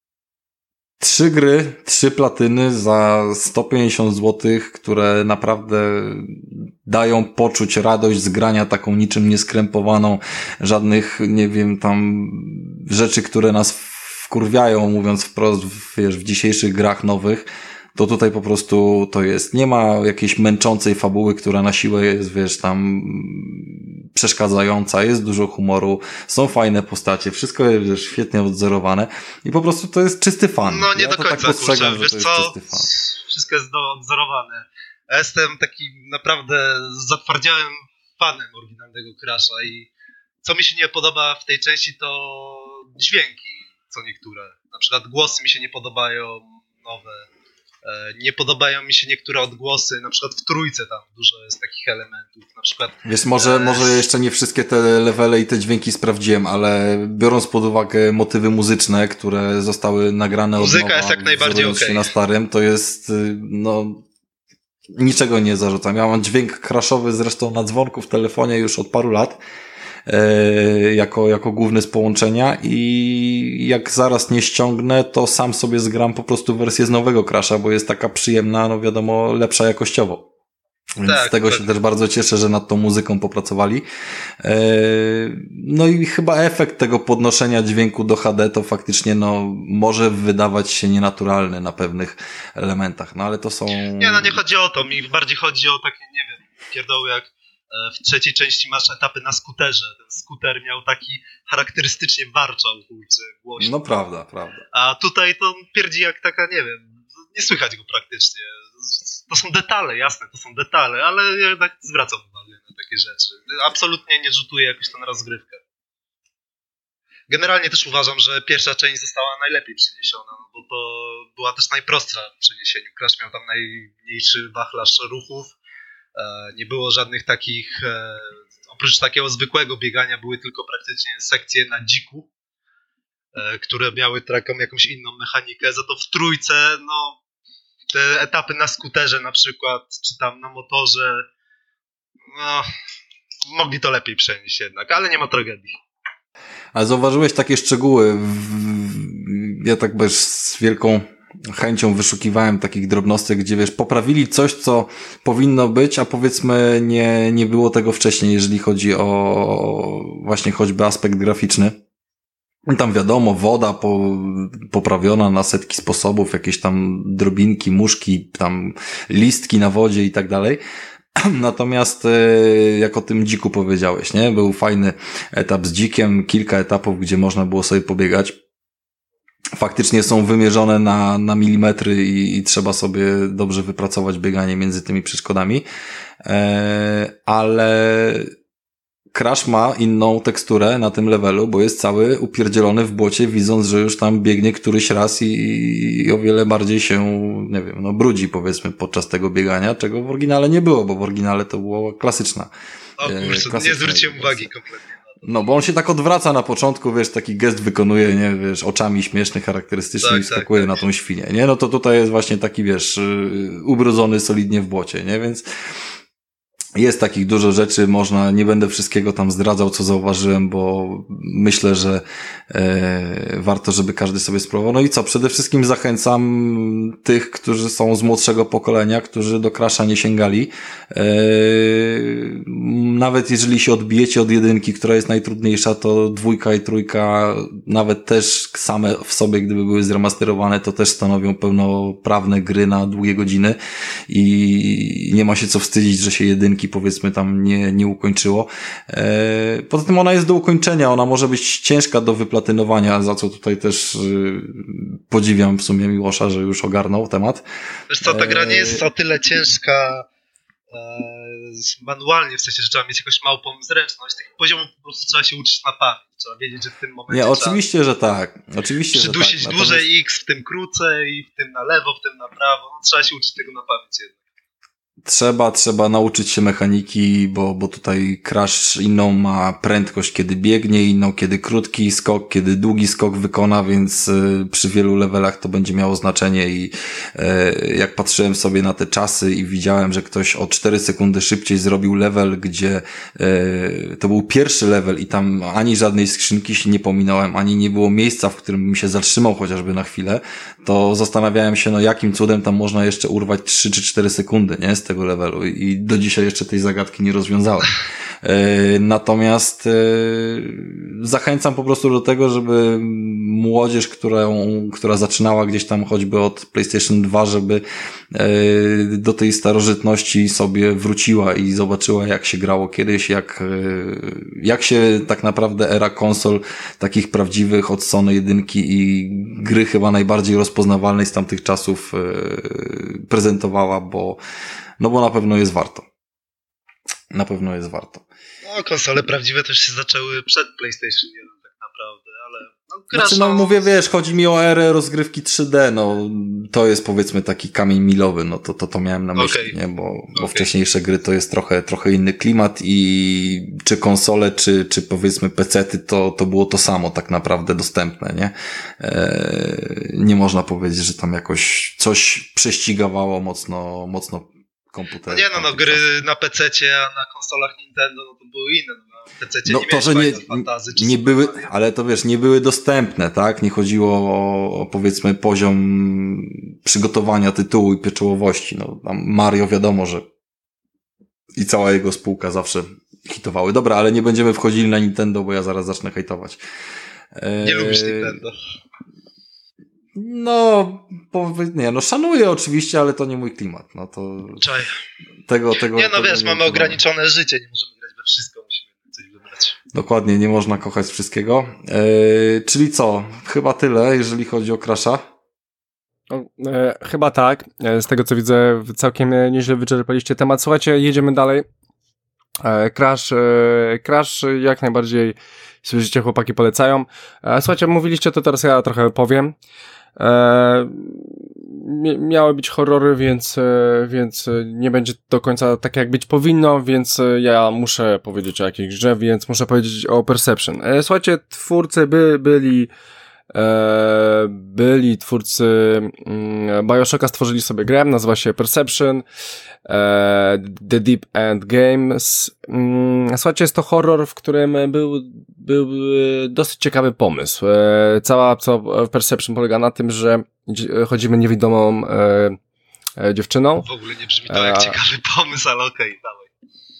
Trzy gry, trzy platyny za sto pięćdziesiąt złotych, które naprawdę dają poczuć radość z grania taką niczym nieskrępowaną, żadnych, nie wiem, tam rzeczy, które nas wkurwiają, mówiąc wprost, wiesz, w dzisiejszych grach nowych. to tutaj po prostu to jest. Nie ma jakiejś męczącej fabuły, która na siłę jest, wiesz, tam przeszkadzająca, jest dużo humoru, są fajne postacie, wszystko jest, wiesz, świetnie odzorowane i po prostu to jest czysty fan. No nie ja do końca, tak postrzegam, kurczę, wiesz co, wszystko jest odzorowane. Ja jestem taki naprawdę zatwardziałym fanem oryginalnego Crasha i co mi się nie podoba w tej części to dźwięki, co niektóre. Na przykład głosy mi się nie podobają, nowe. Nie podobają mi się niektóre odgłosy, na przykład w trójce tam dużo jest takich elementów, na przykład... Wiesz, może, e... może jeszcze nie wszystkie te levele i te dźwięki sprawdziłem, ale biorąc pod uwagę motywy muzyczne, które zostały nagrane od Muzyka nowa, jest jak najbardziej okej. Okay. Na starym, to jest, no... Niczego nie zarzucam. Ja mam dźwięk crashowy zresztą na dzwonku w telefonie już od paru lat, e, jako, jako główny z połączenia i jak zaraz nie ściągnę, to sam sobie zgram po prostu wersję z nowego Crasha, bo jest taka przyjemna, no wiadomo, lepsza jakościowo. Więc tak, z tego tak. się też bardzo cieszę, że nad tą muzyką popracowali. No i chyba efekt tego podnoszenia dźwięku do H D to faktycznie no może wydawać się nienaturalny na pewnych elementach, no ale to są... Nie, no nie chodzi o to, mi bardziej chodzi o takie, nie wiem, pierdoły jak w trzeciej części masz etapy na skuterze. Ten skuter miał taki charakterystycznie warczał, kurczę, głośno. No prawda, prawda. A tutaj to pierdzi jak taka, nie wiem, nie słychać go praktycznie. To są detale, jasne, to są detale, ale ja jednak zwracam uwagę na takie rzeczy. Absolutnie nie rzutuje jakoś to na rozgrywkę. Generalnie też uważam, że pierwsza część została najlepiej przeniesiona, no bo to była też najprostsza w przeniesieniu. Crash miał tam najmniejszy wachlarz ruchów, nie było żadnych takich, oprócz takiego zwykłego biegania były tylko praktycznie sekcje na dziku, które miały taką jakąś inną mechanikę, za to w trójce, no te etapy na skuterze na przykład, czy tam na motorze, no, mogli to lepiej przenieść jednak, ale nie ma tragedii. A zauważyłeś takie szczegóły, ja tak bez z wielką chęcią wyszukiwałem takich drobnostek, gdzie wiesz, poprawili coś, co powinno być, a powiedzmy nie, nie było tego wcześniej, jeżeli chodzi o właśnie choćby aspekt graficzny. Tam wiadomo, woda po, poprawiona na setki sposobów, jakieś tam drobinki, muszki, tam listki na wodzie i tak dalej. Natomiast jak o tym dziku powiedziałeś, nie? Był fajny etap z dzikiem, kilka etapów, gdzie można było sobie pobiegać. Faktycznie są wymierzone na, na milimetry i, i trzeba sobie dobrze wypracować bieganie między tymi przeszkodami. E, ale Crash ma inną teksturę na tym levelu, bo jest cały upierdzielony w błocie, widząc, że już tam biegnie któryś raz i, i o wiele bardziej się, nie wiem, no brudzi powiedzmy podczas tego biegania, czego w oryginale nie było, bo w oryginale to było klasyczna. O kurczę, nie zwróciłem uwagi kompletnie. No, bo on się tak odwraca na początku, wiesz, taki gest wykonuje, nie, wiesz, oczami śmieszny, charakterystyczny tak, i skakuje tak, tak. na tą świnię, nie? No to tutaj jest właśnie taki, wiesz, ubrudzony solidnie w błocie, nie? Więc jest takich dużo rzeczy, można, nie będę wszystkiego tam zdradzał, co zauważyłem, bo myślę, że e, warto, żeby każdy sobie spróbował. No i co, przede wszystkim zachęcam tych, którzy są z młodszego pokolenia, którzy do Crasha nie sięgali. E, nawet jeżeli się odbijecie od jedynki, która jest najtrudniejsza, to dwójka i trójka nawet też same w sobie, gdyby były zremasterowane, to też stanowią pełnoprawne gry na długie godziny i nie ma się co wstydzić, że się jedynki powiedzmy tam nie, nie ukończyło. E, poza tym ona jest do ukończenia, ona może być ciężka do wyplatynowania, za co tutaj też y, podziwiam w sumie Miłosza, że już ogarnął temat. Wiesz co, ta gra nie jest o tyle ciężka e, manualnie, w sensie, że trzeba mieć jakąś małpą zręczność, tych poziomów po prostu trzeba się uczyć na pamięć, trzeba wiedzieć, że w tym momencie nie, oczywiście, że tak. Oczywiście, przydusić że tak. dłużej Natomiast... X, w tym krócej, w tym na lewo, w tym na prawo, no, trzeba się uczyć tego na pamięć jednak. Trzeba, trzeba nauczyć się mechaniki, bo, bo tutaj Crash inną ma prędkość, kiedy biegnie, inną, kiedy krótki skok, kiedy długi skok wykona, więc y, przy wielu levelach to będzie miało znaczenie i y, jak patrzyłem sobie na te czasy i widziałem, że ktoś o cztery sekundy szybciej zrobił level, gdzie y, to był pierwszy level i tam ani żadnej skrzynki się nie pominąłem, ani nie było miejsca, w którym bym się zatrzymał chociażby na chwilę, to zastanawiałem się, no jakim cudem tam można jeszcze urwać trzy czy cztery sekundy, nie? Z tego levelu i do dzisiaj jeszcze tej zagadki nie rozwiązałem. Natomiast zachęcam po prostu do tego, żeby młodzież, którą, która zaczynała gdzieś tam choćby od PlayStation dwa, żeby do tej starożytności sobie wróciła i zobaczyła, jak się grało kiedyś, jak, jak się tak naprawdę era konsol takich prawdziwych od Sony jedynki i gry chyba najbardziej rozpoznawalnej z tamtych czasów prezentowała, bo no bo na pewno jest warto. Na pewno jest warto. No, konsole prawdziwe też się zaczęły przed PlayStation jeden tak naprawdę, ale no, znaczy, no mówię, wiesz, chodzi mi o erę rozgrywki trzy D, no to jest powiedzmy taki kamień milowy, no to to, to miałem na myśli, okay. nie, bo, bo okay. wcześniejsze gry to jest trochę trochę inny klimat i czy konsole, czy, czy powiedzmy pecety, to, to było to samo tak naprawdę dostępne, nie? Eee, nie można powiedzieć, że tam jakoś coś prześcigało mocno, mocno komputer. No nie no, no gry czas. Na pececie, a na konsolach Nintendo, no to były inne. No, na pececie no nie to, że nie, fantazy, nie były, ale to wiesz, nie były dostępne, tak? Nie chodziło o, o powiedzmy poziom przygotowania tytułu i pieczołowości. No tam Mario wiadomo, że i cała jego spółka zawsze hitowały. Dobra, ale nie będziemy wchodzili na Nintendo, bo ja zaraz zacznę hejtować. Nie eee... lubisz Nintendo? No, powiedz, nie, no szanuję oczywiście, ale to nie mój klimat. No to Czaj. Tego, tego, nie, no tego wiesz, nie mamy ograniczone życie, nie możemy grać we wszystko, musimy coś wybrać. Dokładnie, nie można kochać wszystkiego. Yy, czyli co? Chyba tyle, jeżeli chodzi o Crasha. No, e, chyba tak. E, z tego co widzę, całkiem nieźle wyczerpaliście temat. Słuchajcie, jedziemy dalej. E, Crash, e, Crash jak najbardziej słyszycie, chłopaki polecają. E, słuchajcie, mówiliście, to teraz ja trochę powiem. E, miały być horrory, więc, e, więc nie będzie do końca tak jak być powinno, więc ja muszę powiedzieć o jakiejś grze, więc muszę powiedzieć o Perception. E, słuchajcie, twórcy by, byli e, byli twórcy mm, BioShocka, stworzyli sobie grę, nazywa się Perception, e, The Deep End Games. Mm, słuchajcie, jest to horror, w którym był, był dosyć ciekawy pomysł. E, cała co Perception polega na tym, że chodzimy niewidomą e, e, dziewczyną. W ogóle nie brzmi to jak e, ciekawy pomysł, ale okej, okay, dawaj.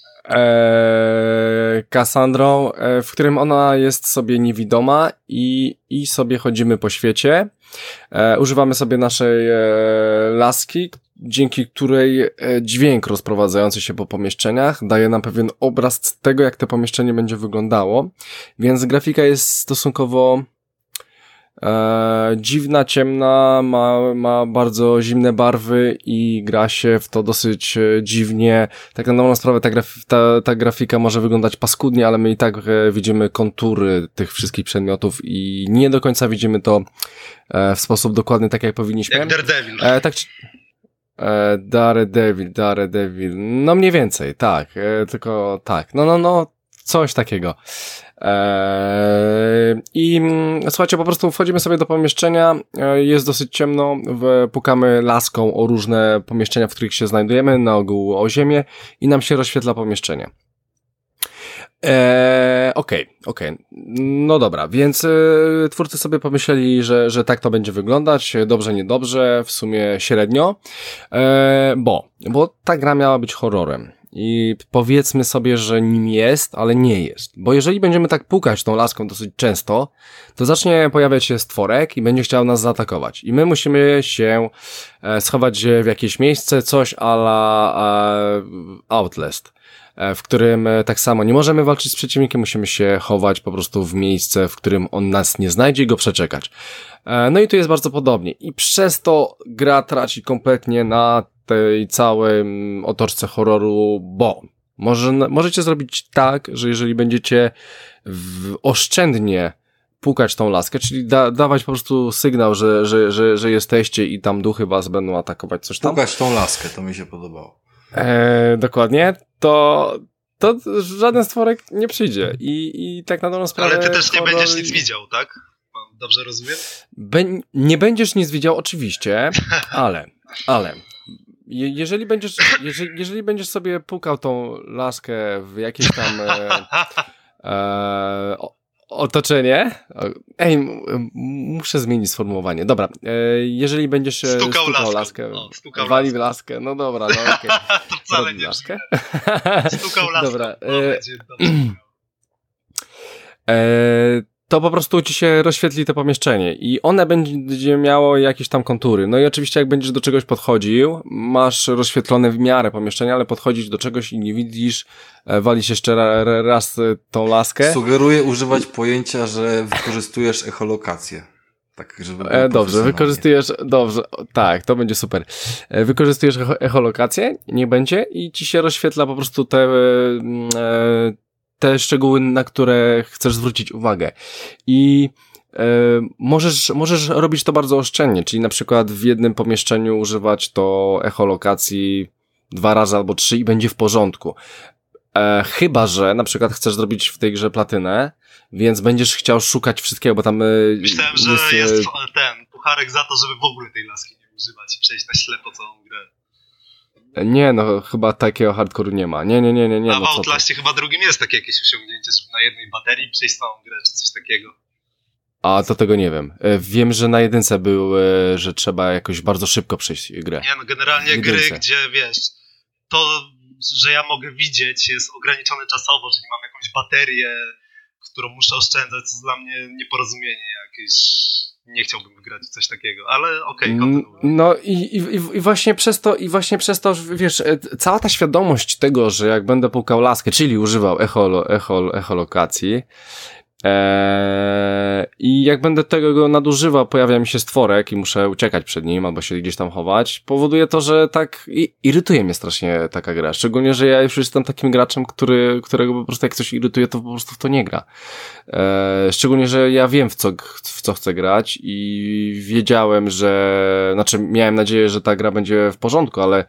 E, Cassandrą, e, w którym ona jest sobie niewidoma i, i sobie chodzimy po świecie. E, używamy sobie naszej e, laski, dzięki której e, dźwięk rozprowadzający się po pomieszczeniach daje nam pewien obraz tego, jak to pomieszczenie będzie wyglądało. Więc grafika jest stosunkowo E, dziwna, ciemna, ma, ma bardzo zimne barwy i gra się w to dosyć e, dziwnie. Tak na dobrą sprawę ta, graf- ta, ta grafika może wyglądać paskudnie, ale my i tak e, widzimy kontury tych wszystkich przedmiotów i nie do końca widzimy to e, w sposób dokładny, tak jak powinniśmy. Jak Daredevil. E, tak, e, Daredevil, Daredevil, no mniej więcej, tak, e, tylko tak, no, no, no, coś takiego. Eee, I słuchajcie, po prostu wchodzimy sobie do pomieszczenia, e, jest dosyć ciemno, w, pukamy laską o różne pomieszczenia, w których się znajdujemy, na ogół o ziemię i nam się rozświetla pomieszczenie. Eee, okej, okay, okej, okay. No dobra, więc e, twórcy sobie pomyśleli, że, że tak to będzie wyglądać, dobrze, niedobrze, w sumie średnio, e, bo, bo ta gra miała być horrorem. I powiedzmy sobie, że nim jest, ale nie jest. Bo jeżeli będziemy tak pukać tą laską dosyć często, to zacznie pojawiać się stworek i będzie chciał nas zaatakować. I my musimy się e, schować w jakieś miejsce, coś a la e, Outlast, e, w którym e, tak samo nie możemy walczyć z przeciwnikiem, musimy się chować po prostu w miejsce, w którym on nas nie znajdzie i go przeczekać. E, no i tu jest bardzo podobnie. I przez to gra traci kompletnie na tej całej otoczce horroru, bo może, możecie zrobić tak, że jeżeli będziecie w, oszczędnie pukać tą laskę, czyli da, dawać po prostu sygnał, że, że, że, że jesteście i tam duchy was będą atakować, coś tam. Pukać tą laskę, to mi się podobało. E, dokładnie, to, to żaden stworek nie przyjdzie i, i tak na dobrą sprawę... Ale ty też nie będziesz nic widział, tak? Dobrze rozumiem? Be, nie będziesz nic widział, oczywiście, ale, ale... Jeżeli będziesz, jeżeli, jeżeli będziesz sobie pukał tą laskę w jakieś tam e, e, Otoczenie? Ej, m- muszę zmienić sformułowanie. Dobra, e, jeżeli będziesz Stukał, stukał laskę, laskę, o, stukał wali w laskę, no dobra, no okej. Okay. To wcale nie laskę. Stukał laskę. Dobra. No, będzie dobrze. E, to po prostu ci się rozświetli to pomieszczenie i one będzie miało jakieś tam kontury. No i oczywiście jak będziesz do czegoś podchodził, masz rozświetlone w miarę pomieszczenia, ale podchodzisz do czegoś i nie widzisz, e, walisz jeszcze ra, ra, raz tą laskę. Sugeruję używać pojęcia, że wykorzystujesz echolokację. Tak, żeby e, dobrze, wykorzystujesz, dobrze, tak, to będzie super. E, wykorzystujesz echo, echolokację, nie będzie i ci się rozświetla po prostu te e, te szczegóły, na które chcesz zwrócić uwagę. I e, możesz, możesz robić to bardzo oszczędnie, czyli na przykład w jednym pomieszczeniu używać to echolokacji dwa razy albo trzy i będzie w porządku. E, chyba że na przykład chcesz zrobić w tej grze platynę, więc będziesz chciał szukać wszystkiego, bo tam... E, Myślałem, że jest, jest ten pucharek za to, żeby w ogóle tej laski nie używać i przejść na ślepo całą grę. Nie, no chyba takiego hardcore'u nie ma. Nie, nie, nie, nie. nie A no, w Outlastie chyba drugim jest takie jakieś osiągnięcie, żeby na jednej baterii przejść całą grę, czy coś takiego. A to tego nie wiem. Wiem, że na jedynce był, że trzeba jakoś bardzo szybko przejść grę. Nie, no generalnie gry, gdzie wiesz, to, że ja mogę widzieć, jest ograniczone czasowo, czyli mam jakąś baterię, którą muszę oszczędzać, to jest dla mnie nieporozumienie jakieś. Nie chciałbym wygrać w coś takiego, ale okej, okay, kontynuuj. No i, i, i właśnie przez to, i właśnie przez to, wiesz, cała ta świadomość tego, że jak będę pukał laskę, czyli używał echolo, echol, echolokacji, Eee, i jak będę tego nadużywał, pojawia mi się stworek i muszę uciekać przed nim albo się gdzieś tam chować, powoduje to, że tak i, irytuje mnie strasznie taka gra, szczególnie, że ja już jestem takim graczem, który, którego po prostu jak coś irytuje, to po prostu w to nie gra. Eee, szczególnie, że ja wiem w co, w co chcę grać i wiedziałem, że, znaczy miałem nadzieję, że ta gra będzie w porządku, ale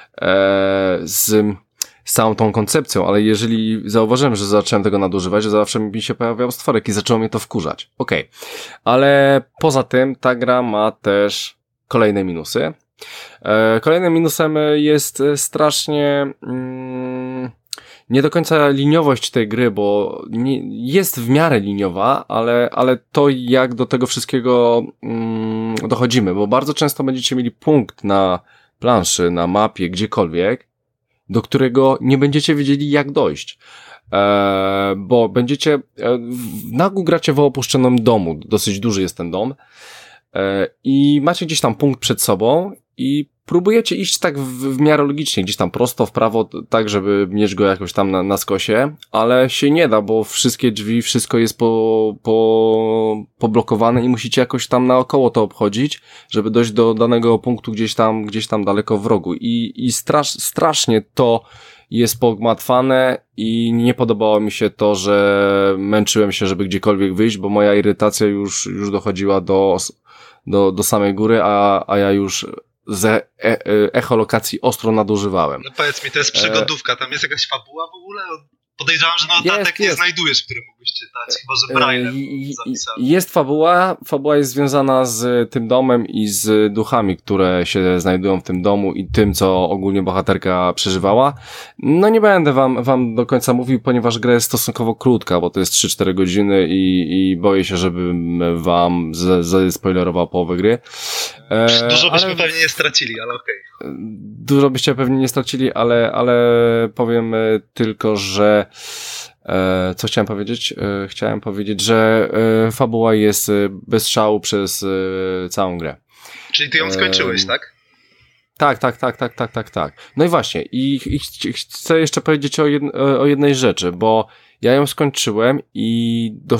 eee, z z całą tą koncepcją, ale jeżeli zauważyłem, że zacząłem tego nadużywać, że zawsze mi się pojawiał stworek i zaczęło mnie to wkurzać. Okej. Okay. Ale poza tym ta gra ma też kolejne minusy. E, kolejnym minusem jest strasznie mm, nie do końca liniowość tej gry, bo nie, jest w miarę liniowa, ale, ale to jak do tego wszystkiego mm, dochodzimy, bo bardzo często będziecie mieli punkt na planszy, na mapie, gdziekolwiek, do którego nie będziecie wiedzieli jak dojść, eee, bo będziecie, e, na ogół gracie w opuszczonym domu, dosyć duży jest ten dom e, i macie gdzieś tam punkt przed sobą i próbujecie iść tak w, w miarę logicznie, gdzieś tam prosto w prawo, tak żeby mieć go jakoś tam na, na skosie, ale się nie da, bo wszystkie drzwi, wszystko jest po, po, poblokowane i musicie jakoś tam naokoło to obchodzić, żeby dojść do danego punktu gdzieś tam, gdzieś tam daleko w rogu i, i strasz, strasznie to jest pogmatwane i nie podobało mi się to, że męczyłem się, żeby gdziekolwiek wyjść, bo moja irytacja już, już dochodziła do, do, do samej góry, a, a ja już ze e- e- echolokacji ostro nadużywałem. No powiedz mi, to jest przygodówka, tam jest jakaś fabuła w ogóle? Podejrzewam, że notatek jest, nie jest. Znajdujesz, który mógłbyś czytać, chyba że Braille'em zapisał. Jest fabuła, fabuła jest związana z tym domem i z duchami, które się znajdują w tym domu i tym, co ogólnie bohaterka przeżywała. No nie będę wam, wam do końca mówił, ponieważ gra jest stosunkowo krótka, bo to jest trzy cztery godziny i, i boję się, żebym wam zaspoilerował połowę gry. E, Dużo byśmy ale... pewnie nie stracili, ale okej. Okay. Dużo byście pewnie nie stracili, ale, ale powiem tylko, że e, co chciałem powiedzieć? E, chciałem powiedzieć, że e, fabuła jest bez szału przez e, całą grę. Czyli ty ją skończyłeś, e, tak? Tak, tak, tak, tak, tak, tak, tak. No i właśnie, i, i chcę jeszcze powiedzieć o, jedn, o jednej rzeczy, bo ja ją skończyłem i do,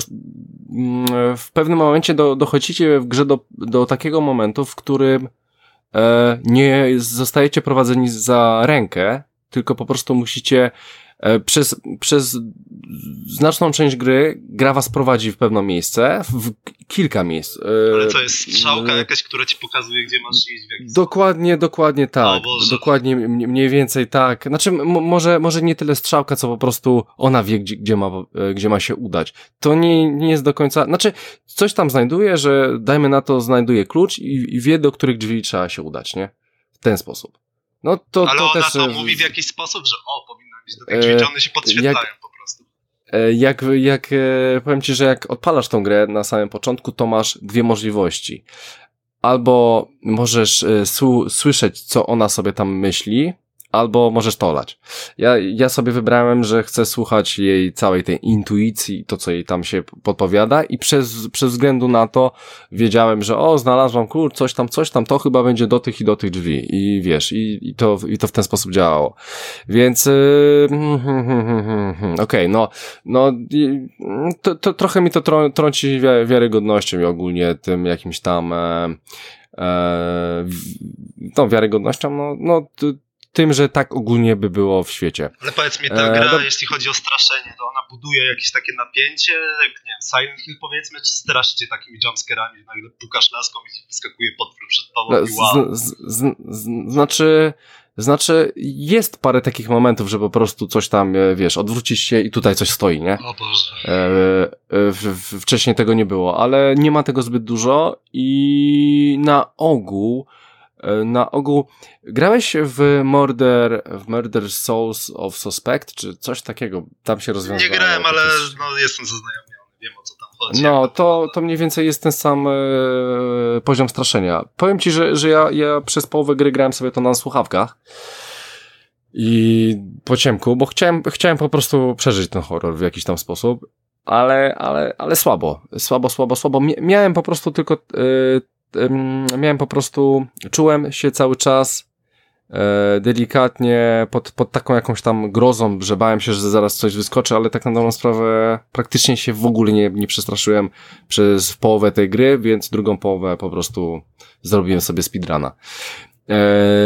w pewnym momencie do, dochodzicie w grze do, do takiego momentu, w którym e, nie zostajecie prowadzeni za rękę, tylko po prostu musicie e, przez, przez znaczną część gry gra was prowadzi w pewne miejsce, w kilka miejsc. E, Ale co, jest strzałka e, jakaś, która ci pokazuje, gdzie masz iść? W jakiś dokładnie, sposób? dokładnie tak. Dokładnie, mniej więcej tak. Znaczy, m- może, może nie tyle strzałka, co po prostu ona wie, gdzie, gdzie ma, gdzie ma się udać. To nie, nie jest do końca, znaczy, coś tam znajduje, że dajmy na to, znajduje klucz i, i wie, do których drzwi trzeba się udać, nie? W ten sposób. No to, Ale to ona też, to mówi w jakiś sposób, że o, powinno być do tych drzwi, czy one się podświetlają jak, po prostu. jak, jak powiem ci, że jak odpalasz tą grę na samym początku, to masz dwie możliwości. Albo możesz su- słyszeć, co ona sobie tam myśli, albo możesz to olać. Ja, ja sobie wybrałem, że chcę słuchać jej całej tej intuicji, to co jej tam się podpowiada i przez, przez względu na to wiedziałem, że o, znalazłam, kur, coś tam, coś tam, to chyba będzie do tych i do tych drzwi i wiesz, i, i, to, i to w ten sposób działało. Więc yy, okej, okay, no, no to, to trochę mi to trą, trąci wi- wiarygodnością i ogólnie tym jakimś tam e, e, tą wiarygodnością, no, no t, tym, że tak ogólnie by było w świecie. Ale powiedz mi, ta gra, e, do... jeśli chodzi o straszenie, to ona buduje jakieś takie napięcie, jak nie wiem, Silent Hill powiedzmy, czy straszy cię takimi jumpscarami, że nagle pukasz laską i wyskakuje potwór przed tobą i wow. Z, z, z, z, znaczy, znaczy jest parę takich momentów, że po prostu coś tam, wiesz, odwrócisz się i tutaj coś stoi, nie? O Boże. E, w, w, wcześniej tego nie było, ale nie ma tego zbyt dużo i na ogół Na ogół grałeś w Murder, w Murder Souls of Suspect, czy coś takiego? Tam się rozwiązało. Nie grałem, ale jakieś... no, jestem zaznajomiony, wiem o co tam chodzi. No, to, to mniej więcej jest ten sam e, poziom straszenia. Powiem ci, że, że ja, ja przez połowę gry grałem sobie to na słuchawkach i po ciemku, bo chciałem, chciałem po prostu przeżyć ten horror w jakiś tam sposób, ale, ale, ale słabo, słabo, słabo, słabo. Miałem po prostu tylko... E, miałem po prostu, czułem się cały czas e, delikatnie pod, pod taką jakąś tam grozą, że bałem się, że zaraz coś wyskoczy, ale tak na dobrą sprawę praktycznie się w ogóle nie, nie przestraszyłem przez połowę tej gry, więc drugą połowę po prostu zrobiłem sobie speedruna. E,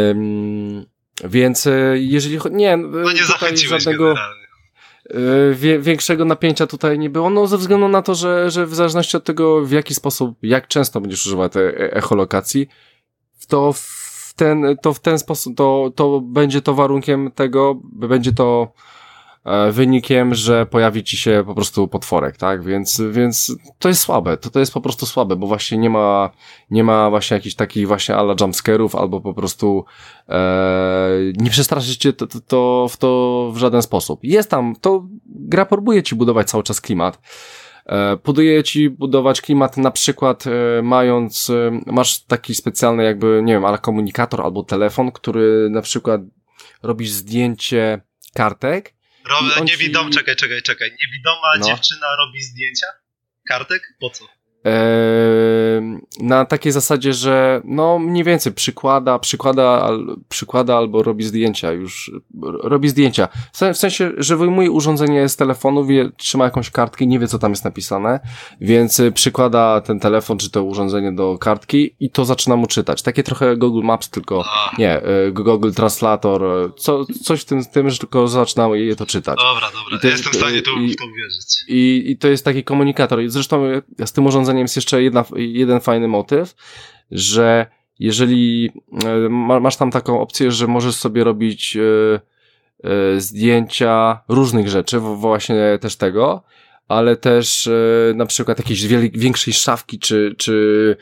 więc jeżeli chodzi... Nie, no nie zachęciłeś żadnego... generalnie. Wie, większego napięcia tutaj nie było, no ze względu na to, że, że w zależności od tego, w jaki sposób, jak często będziesz używać tej echolokacji, to w ten, to w ten sposób, to, to będzie to warunkiem tego, będzie to e, wynikiem, że pojawi ci się po prostu potworek, tak, więc, więc to jest słabe, to, to jest po prostu słabe, bo właśnie nie ma, nie ma właśnie jakichś takich właśnie ala jumpscarów, albo po prostu e, nie przestraszyć cię to, to, to, w to w żaden sposób. Jest tam, to gra próbuje ci budować cały czas klimat, e, próbuje ci budować klimat na przykład e, mając, e, masz taki specjalny jakby, nie wiem, ale komunikator albo telefon, który na przykład robisz zdjęcie kartek. Rob, niewidom, ci... czekaj, czekaj, czekaj. Niewidoma no. dziewczyna robi zdjęcia? Kartek? Po co? Eee, na takiej zasadzie, że no mniej więcej przykłada, przykłada, al, przykłada albo robi zdjęcia już, robi zdjęcia. W sensie, że wyjmuje urządzenie z telefonu, wie, trzyma jakąś kartkę i nie wie, co tam jest napisane, więc przykłada ten telefon czy to urządzenie do kartki i to zaczyna mu czytać. Takie trochę Google Maps, tylko nie, Google Translator, co, coś w tym, tym, że tylko zaczyna je to czytać. Dobra, dobra, to, jestem w stanie tu i, w to uwierzyć. I, I to jest taki komunikator. Zresztą z tym urządzeniem jest jeszcze jedna, jeden fajny motyw, że jeżeli masz tam taką opcję, że możesz sobie robić zdjęcia różnych rzeczy, właśnie też tego, ale też na przykład jakiejś większej szafki, czy, czy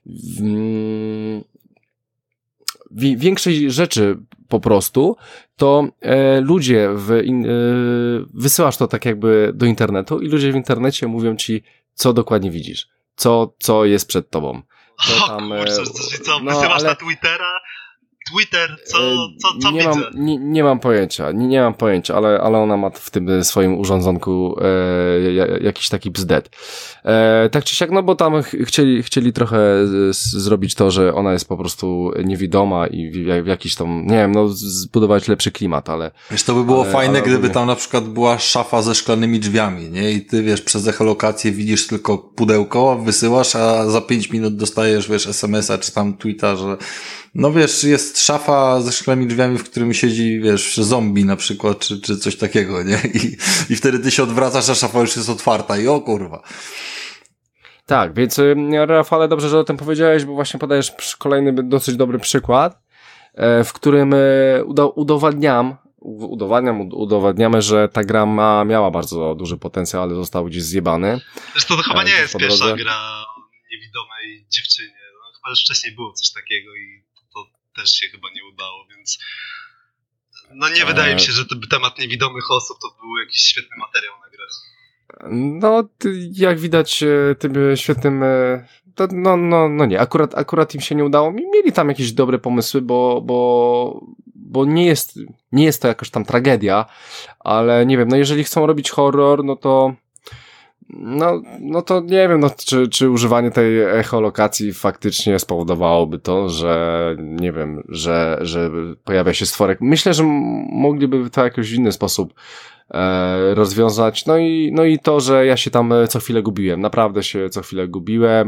większej rzeczy po prostu, to e, ludzie w in, e, wysyłasz to tak jakby do internetu i ludzie w internecie mówią ci, co dokładnie widzisz, co, co jest przed tobą. To tam, o kurczę, co, co no, wysyłasz ale... na Twittera? Twitter, co, co, co nie widzę? Mam, nie, nie mam pojęcia, nie, nie mam pojęcia, ale, ale ona ma w tym swoim urządzonku e, jakiś taki bzdet. E, tak czy siak, no bo tam ch chcieli, chcieli trochę z, zrobić to, że ona jest po prostu niewidoma i w, w jakiś tam, nie wiem, no zbudować lepszy klimat, ale... Wiesz, to by było ale, fajne, ale gdyby ogólnie... tam na przykład była szafa ze szklanymi drzwiami, nie? I ty, wiesz, przez echolokację widzisz tylko pudełko, wysyłasz, a za pięć minut dostajesz, wiesz, es em es a czy tam tweeta, że no wiesz, jest szafa ze szklanymi drzwiami, w którym siedzi, wiesz, zombie na przykład, czy, czy coś takiego, nie? I, i wtedy ty się odwracasz, a szafa już jest otwarta i o kurwa. Tak, więc Rafale, dobrze, że o tym powiedziałeś, bo właśnie podajesz kolejny dosyć dobry przykład, w którym udowadniam, udowadniam, udowadniamy, że ta gra ma, miała bardzo duży potencjał, ale został gdzieś zjebany. Zresztą to chyba nie jest pierwsza gra o niewidomej dziewczynie. No, chyba już wcześniej było coś takiego i to też się chyba nie udało, więc no nie wydaje mi się, że temat niewidomych osób to był jakiś świetny materiał na grę. No, jak widać tym świetnym... To, no, no, no nie, akurat, akurat im się nie udało. Mieli tam jakieś dobre pomysły, bo, bo, bo nie jest, nie jest to jakaś tam tragedia, ale nie wiem, no jeżeli chcą robić horror, no to no, no to nie wiem, no, czy, czy używanie tej echolokacji faktycznie spowodowałoby to, że nie wiem, że, że pojawia się stworek. Myślę, że m- mogliby to w jakiś inny sposób e, rozwiązać. No i, no i to, że ja się tam co chwilę gubiłem. Naprawdę się co chwilę gubiłem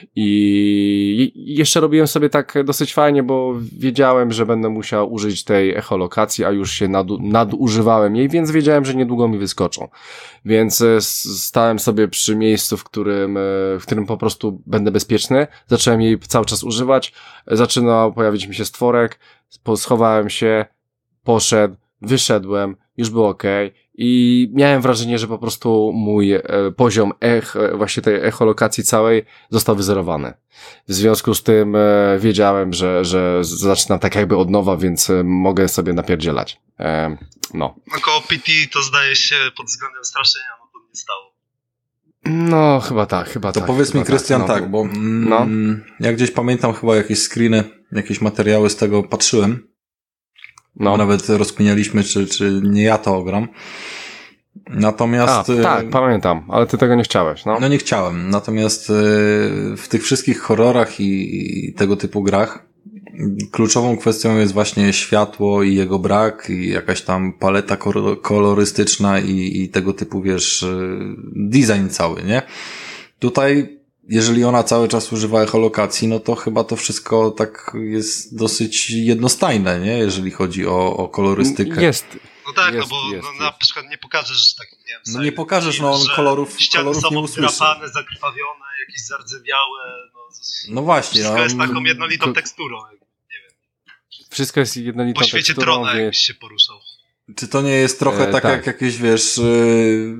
i, i jeszcze robiłem sobie tak dosyć fajnie, bo wiedziałem, że będę musiał użyć tej echolokacji, a już się nadu, nadużywałem jej, więc wiedziałem, że niedługo mi wyskoczą. Więc stałem sobie przy miejscu, w którym, w którym po prostu będę bezpieczny. Zacząłem jej cały czas używać. Zaczynał pojawić mi się stworek. Schowałem się, poszedł, wyszedłem, już było okej. I miałem wrażenie, że po prostu mój e, poziom ech, właśnie tej echolokacji całej został wyzerowany. W związku z tym e, wiedziałem, że, że zaczynam tak jakby od nowa, więc e, mogę sobie napierdzielać. E, no. No koło P T to zdaje się pod względem straszenia, no to nie stało. No, chyba tak, chyba to tak. To powiedz mi, Krystian, tak, no, tak, bo mm, no. ja gdzieś pamiętam chyba jakieś screeny, jakieś materiały z tego patrzyłem. No. Nawet rozkminialiśmy, czy, czy nie ja to ogram. Natomiast... A, tak, pamiętam, ale ty tego nie chciałeś, no. No nie chciałem. Natomiast w tych wszystkich horrorach i, i tego typu grach kluczową kwestią jest właśnie światło i jego brak i jakaś tam paleta kolorystyczna i, i tego typu, wiesz, design cały, nie? Tutaj, jeżeli ona cały czas używa echolokacji, no to chyba to wszystko tak jest dosyć jednostajne, nie? Jeżeli chodzi o, o kolorystykę. Jest. No tak, jest, no bo jest, no, na przykład nie pokażesz tak, nie wiem, no nie pokażesz, no on kolorów, ściany kolorów są nie usłyszy. oddrapane, zakrwawione, jakieś zardzewiałe, no, no właśnie. Wszystko no, jest taką jednolitą teksturą, nie wiem. Wszystko jest jednolitą teksturą. Po świecie teksturą, Trona wie... jakbyś się poruszał. Czy to nie jest trochę e, tak, tak jak jakieś, wiesz, yy,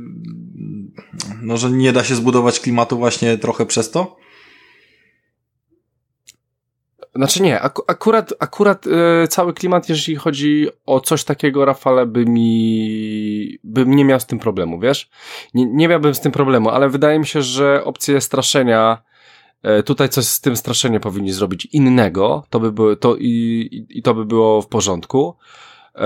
no, że nie da się zbudować klimatu właśnie trochę przez to? Znaczy nie, ak- akurat, akurat yy, cały klimat, jeżeli chodzi o coś takiego, Rafale, by mi, bym nie miał z tym problemu, wiesz? Nie, nie miałbym z tym problemu, ale wydaje mi się, że opcje straszenia, yy, tutaj coś z tym straszeniem powinni zrobić innego, to by było, to i, i, i to by było w porządku. Yy,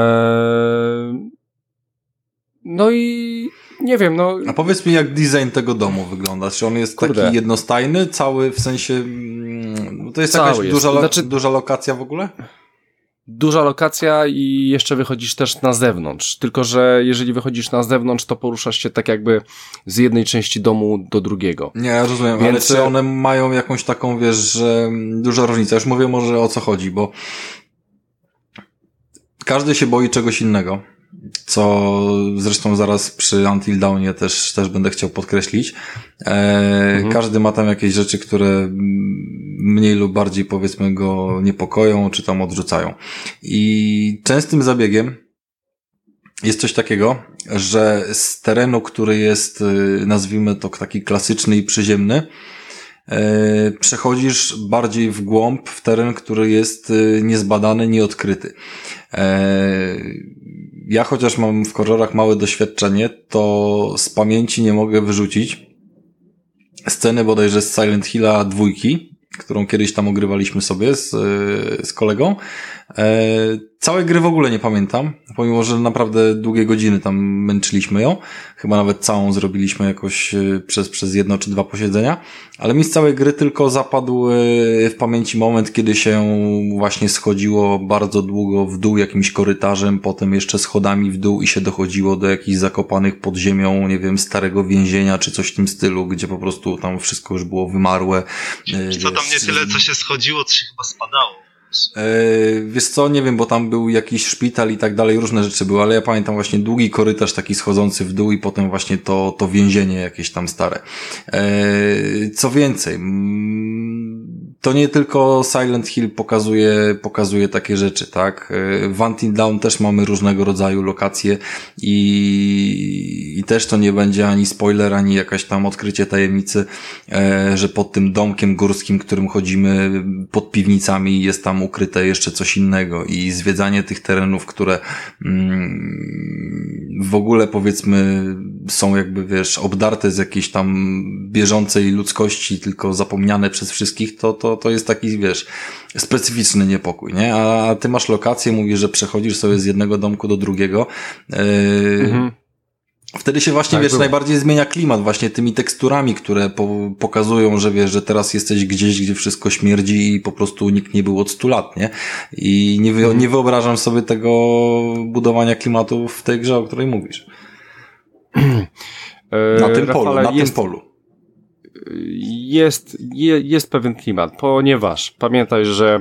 no i nie wiem, no... A powiedz mi, jak design tego domu wygląda? Czy on jest Kurde. taki jednostajny, cały, w sensie... To jest cały jakaś jest. Duża, lo- znaczy, duża lokacja w ogóle? Duża lokacja i jeszcze wychodzisz też na zewnątrz. Tylko że jeżeli wychodzisz na zewnątrz, to poruszasz się tak jakby z jednej części domu do drugiego. Nie, ja rozumiem, Więc... ale czy one mają jakąś taką, wiesz, że duża różnica? Już mówię może o co chodzi, bo każdy się boi czegoś innego. Co zresztą zaraz przy Until Dawnie też, też będę chciał podkreślić. E, mhm. Każdy ma tam jakieś rzeczy, które mniej lub bardziej, powiedzmy, go niepokoją, czy tam odrzucają. I częstym zabiegiem jest coś takiego, że z terenu, który jest, nazwijmy to taki klasyczny i przyziemny, e, przechodzisz bardziej w głąb, w teren, który jest niezbadany, nieodkryty. E, Ja chociaż mam w horrorach małe doświadczenie, to z pamięci nie mogę wyrzucić sceny bodajże z Silent Hilla dwójki, którą kiedyś tam ogrywaliśmy sobie z, z kolegą. E, całej gry w ogóle nie pamiętam, pomimo że naprawdę długie godziny tam męczyliśmy ją. Chyba nawet całą zrobiliśmy jakoś przez, przez jedno czy dwa posiedzenia. Ale mi z całej gry tylko zapadł w pamięci moment, kiedy się właśnie schodziło bardzo długo w dół jakimś korytarzem, potem jeszcze schodami w dół i się dochodziło do jakichś zakopanych pod ziemią, nie wiem, starego więzienia czy coś w tym stylu, gdzie po prostu tam wszystko już było wymarłe. Co tam nie tyle, co się schodziło, co się chyba spadało. Yy, wiesz co, nie wiem, bo tam był jakiś szpital i tak dalej, różne rzeczy były, ale ja pamiętam właśnie długi korytarz taki schodzący w dół i potem właśnie to, to więzienie jakieś tam stare. Yy, co więcej, to nie tylko Silent Hill pokazuje, pokazuje takie rzeczy, tak? W Until Dawn też mamy różnego rodzaju lokacje i, i też to nie będzie ani spoiler, ani jakaś tam odkrycie tajemnicy, e, że pod tym domkiem górskim, którym chodzimy, pod piwnicami jest tam ukryte jeszcze coś innego i zwiedzanie tych terenów, które mm, w ogóle, powiedzmy, są jakby, wiesz, obdarte z jakiejś tam bieżącej ludzkości, tylko zapomniane przez wszystkich, to, to, to jest taki, wiesz, specyficzny niepokój, nie? A ty masz lokację, mówisz, że przechodzisz sobie z jednego domku do drugiego. Yy, mhm. Wtedy się właśnie, tak wiesz, było. Najbardziej zmienia klimat właśnie tymi teksturami, które po, pokazują, że wiesz, że teraz jesteś gdzieś, gdzie wszystko śmierdzi i po prostu nikt nie był od stu lat, nie? I nie, wy, hmm. nie wyobrażam sobie tego budowania klimatu w tej grze, o której mówisz. Na tym Rafale, polu, na jest, tym polu. Jest, je, jest pewien klimat, ponieważ pamiętaj, że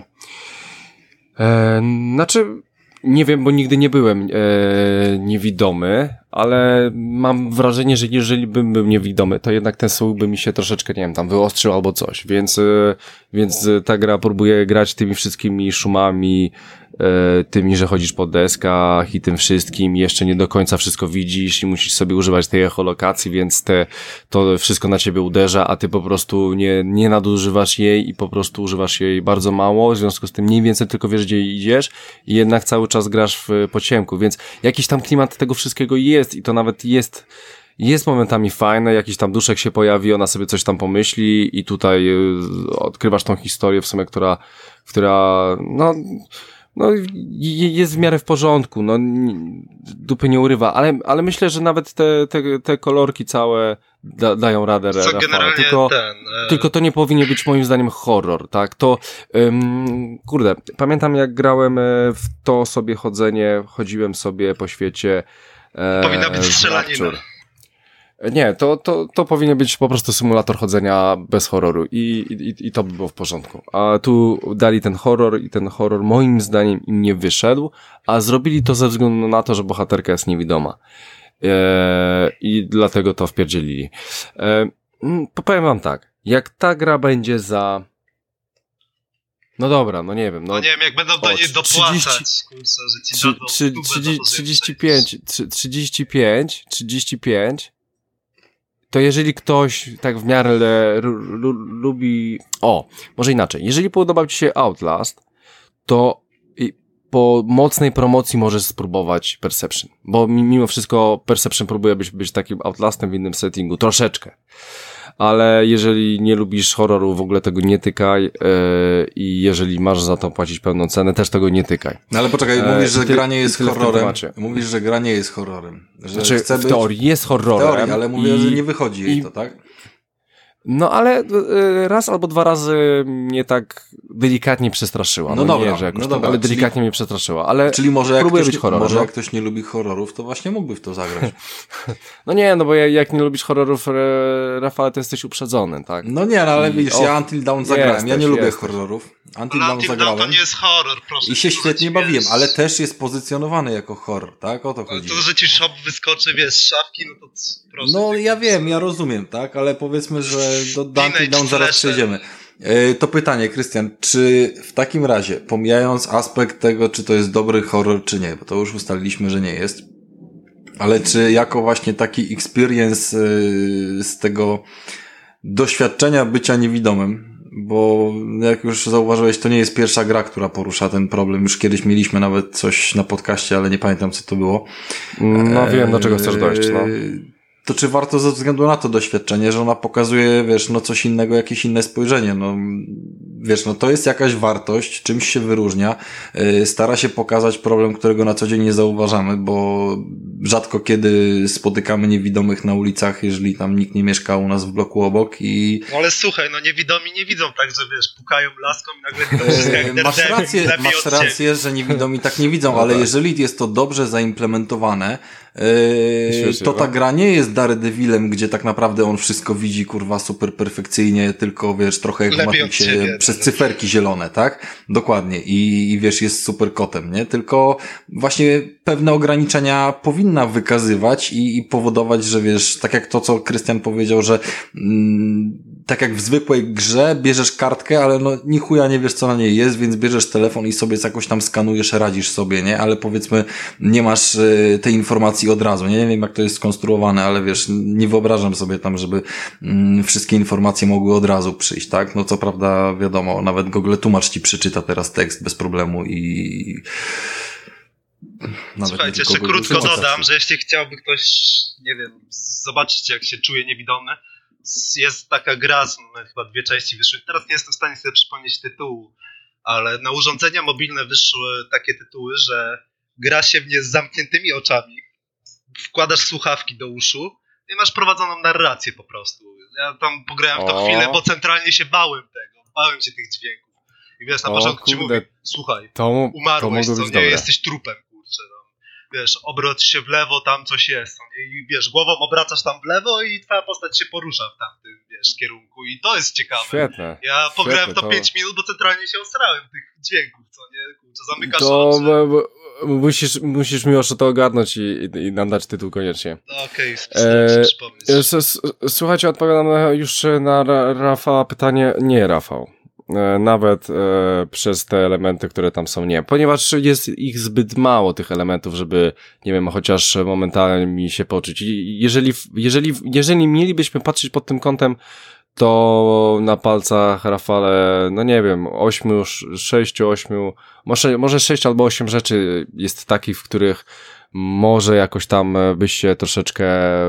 e, znaczy nie wiem, bo nigdy nie byłem e, niewidomy, ale mam wrażenie, że jeżeli bym był niewidomy, to jednak ten słuch by mi się troszeczkę, nie wiem, tam wyostrzył albo coś, więc, e, więc ta gra próbuje grać tymi wszystkimi szumami, e, tymi, że chodzisz po deskach i tym wszystkim, jeszcze nie do końca wszystko widzisz i musisz sobie używać tej echolokacji, więc te, to wszystko na ciebie uderza, a ty po prostu nie, nie nadużywasz jej i po prostu używasz jej bardzo mało, w związku z tym mniej więcej tylko wiesz, gdzie idziesz i jednak cały czas grasz w pociemku, więc jakiś tam klimat tego wszystkiego jest i to nawet jest jest momentami fajne, jakiś tam duszek się pojawi, ona sobie coś tam pomyśli i tutaj y, odkrywasz tą historię w sumie, która, która no, no jest w miarę w porządku, no dupy nie urywa, ale, ale myślę, że nawet te, te, te kolorki całe da, dają radę, Rafale. Tylko, ten, e... tylko to nie powinien być moim zdaniem horror, tak? To, ym, kurde, pamiętam jak grałem w to sobie chodzenie, chodziłem sobie po świecie. E, Powinna być strzelanina. Nie, to, to, to powinien być po prostu symulator chodzenia bez horroru i, i, i to by było w porządku. A tu dali ten horror i ten horror moim zdaniem im nie wyszedł, a zrobili to ze względu na to, że bohaterka jest niewidoma. Eee, I dlatego to wpierdzielili. Eee, powiem wam tak, jak ta gra będzie za... No dobra, no nie wiem. No, no nie wiem, jak będą do niej dopłacać, kurczę, że ci dadzą trzydzieści pięć, trzydzieści pięć, trzydzieści pięć, to jeżeli ktoś tak w miarę lubi... O, może inaczej. Jeżeli podobał ci się Outlast, to po mocnej promocji możesz spróbować Perception, bo mimo wszystko Perception próbuje być, być takim Outlastem w innym settingu, troszeczkę. Ale jeżeli nie lubisz horroru, w ogóle tego nie tykaj yy, i jeżeli masz za to płacić pełną cenę, też tego nie tykaj. No ale poczekaj, e, mówisz, że ty, gra nie jest horrorem. Mówisz, że gra nie jest horrorem. Że znaczy, chce w być... teorii jest horrorem. W teorii, ale mówię, i, że nie wychodzi jej i, to, tak? No ale y, raz albo dwa razy mnie tak delikatnie przestraszyła. No, no dobra, nie, że jakoś no dobra, tak, ale delikatnie czyli, mnie przestraszyła. Ale czyli może jak, ktoś, być horrorem, może no? jak ktoś nie lubi horrorów, to właśnie mógłby w to zagrać. No nie, no bo jak nie lubisz horrorów, Rafale, to jesteś uprzedzony, tak? No nie, no ale I, widzisz, o, ja Until Dawn zagrałem. Jesteś, ja nie lubię jesteś. horrorów. Until Dawn Until zagrałem. Dawn to nie jest horror, proszę. I się świetnie bawiłem, ale też jest pozycjonowany jako horror, tak? O to chodzi. To, że ci shop wyskoczy, wiesz, z szafki, no to proszę. No ja wiem, ja rozumiem, tak? Ale powiedzmy, że do, do Until Dawn zaraz przejdziemy. Yy, to pytanie, Krystian, czy w takim razie, pomijając aspekt tego, czy to jest dobry horror, czy nie, bo to już ustaliliśmy, że nie jest, ale czy jako właśnie taki experience yy, z tego doświadczenia bycia niewidomym, bo jak już zauważyłeś, to nie jest pierwsza gra, która porusza ten problem. Już kiedyś mieliśmy nawet coś na podcaście, ale nie pamiętam, co to było. No wiem, do czego chcesz dojść, no. To czy warto ze względu na to doświadczenie, że ona pokazuje, wiesz, no coś innego, jakieś inne spojrzenie, no wiesz, no to jest jakaś wartość, czymś się wyróżnia, yy, stara się pokazać problem, którego na co dzień nie zauważamy, bo rzadko kiedy spotykamy niewidomych na ulicach, jeżeli tam nikt nie mieszka u nas w bloku obok i... No ale słuchaj, no niewidomi nie widzą tak, że wiesz, pukają laską i nagle widzą wszystko jak yy, Masz rację, masz rację, że niewidomi tak nie widzą, no ale tak. Jeżeli jest to dobrze zaimplementowane, Yy, to ta gra nie jest Daredevilem, gdzie tak naprawdę on wszystko widzi, kurwa, super perfekcyjnie, tylko wiesz, trochę jak w Matrixie, przez cyferki zielone, tak? Dokładnie. I, i wiesz, jest super kotem, nie? Tylko właśnie pewne ograniczenia powinna wykazywać i, i powodować, że wiesz, tak jak to, co Krystian powiedział, że mm, tak jak w zwykłej grze bierzesz kartkę, ale no ni chuja nie wiesz, co na niej jest, więc bierzesz telefon i sobie jakoś tam skanujesz, radzisz sobie, nie? Ale powiedzmy, nie masz y, tej informacji od razu. Nie, nie wiem, jak to jest skonstruowane, ale wiesz, nie wyobrażam sobie tam, żeby mm, wszystkie informacje mogły od razu przyjść, tak? No co prawda, wiadomo, nawet Google Tłumacz ci przeczyta teraz tekst bez problemu i Nawet Słuchajcie, jeszcze krótko dodam, że jeśli chciałby ktoś, nie wiem, zobaczyć jak się czuje niewidomy, jest taka gra, chyba dwie części wyszły, teraz nie jestem w stanie sobie przypomnieć tytułu, ale na urządzenia mobilne wyszły takie tytuły, że gra się w nie z zamkniętymi oczami, wkładasz słuchawki do uszu i masz prowadzoną narrację po prostu. Ja tam pograłem w to o. chwilę, bo centralnie się bałem tego, bałem się tych dźwięków. I wiesz, na o, początku kurde. ci mówię, słuchaj, to, umarłeś, to co nie, dobre. Jesteś trupem, kurczę, tam. Wiesz, obróć się w lewo, tam coś jest, co nie? I wiesz, głową obracasz tam w lewo i twoja postać się porusza w tamtym, wiesz, kierunku i to jest ciekawe. Świetne. Ja pograłem Świetne, w to pięć minut, bo centralnie się osrałem tych dźwięków, co nie? Kurczę, zamykasz to, oczy. Bo, bo, musisz, musisz mi jeszcze to ogarnąć i, i, i nam dać tytuł koniecznie. Okej, okay, przypomnieć. E, słuchajcie, odpowiadam już na Rafała pytanie. Nie, Rafał. Nawet e, przez te elementy, które tam są, nie. Ponieważ jest ich zbyt mało, tych elementów, żeby, nie wiem, chociaż momentalnie mi się poczuć. I jeżeli, jeżeli, jeżeli mielibyśmy patrzeć pod tym kątem, to na palcach, Rafale, no nie wiem, ośmiu, sześciu, ośmiu, może, może sześć albo osiem rzeczy jest takich, w których może jakoś tam byś się troszeczkę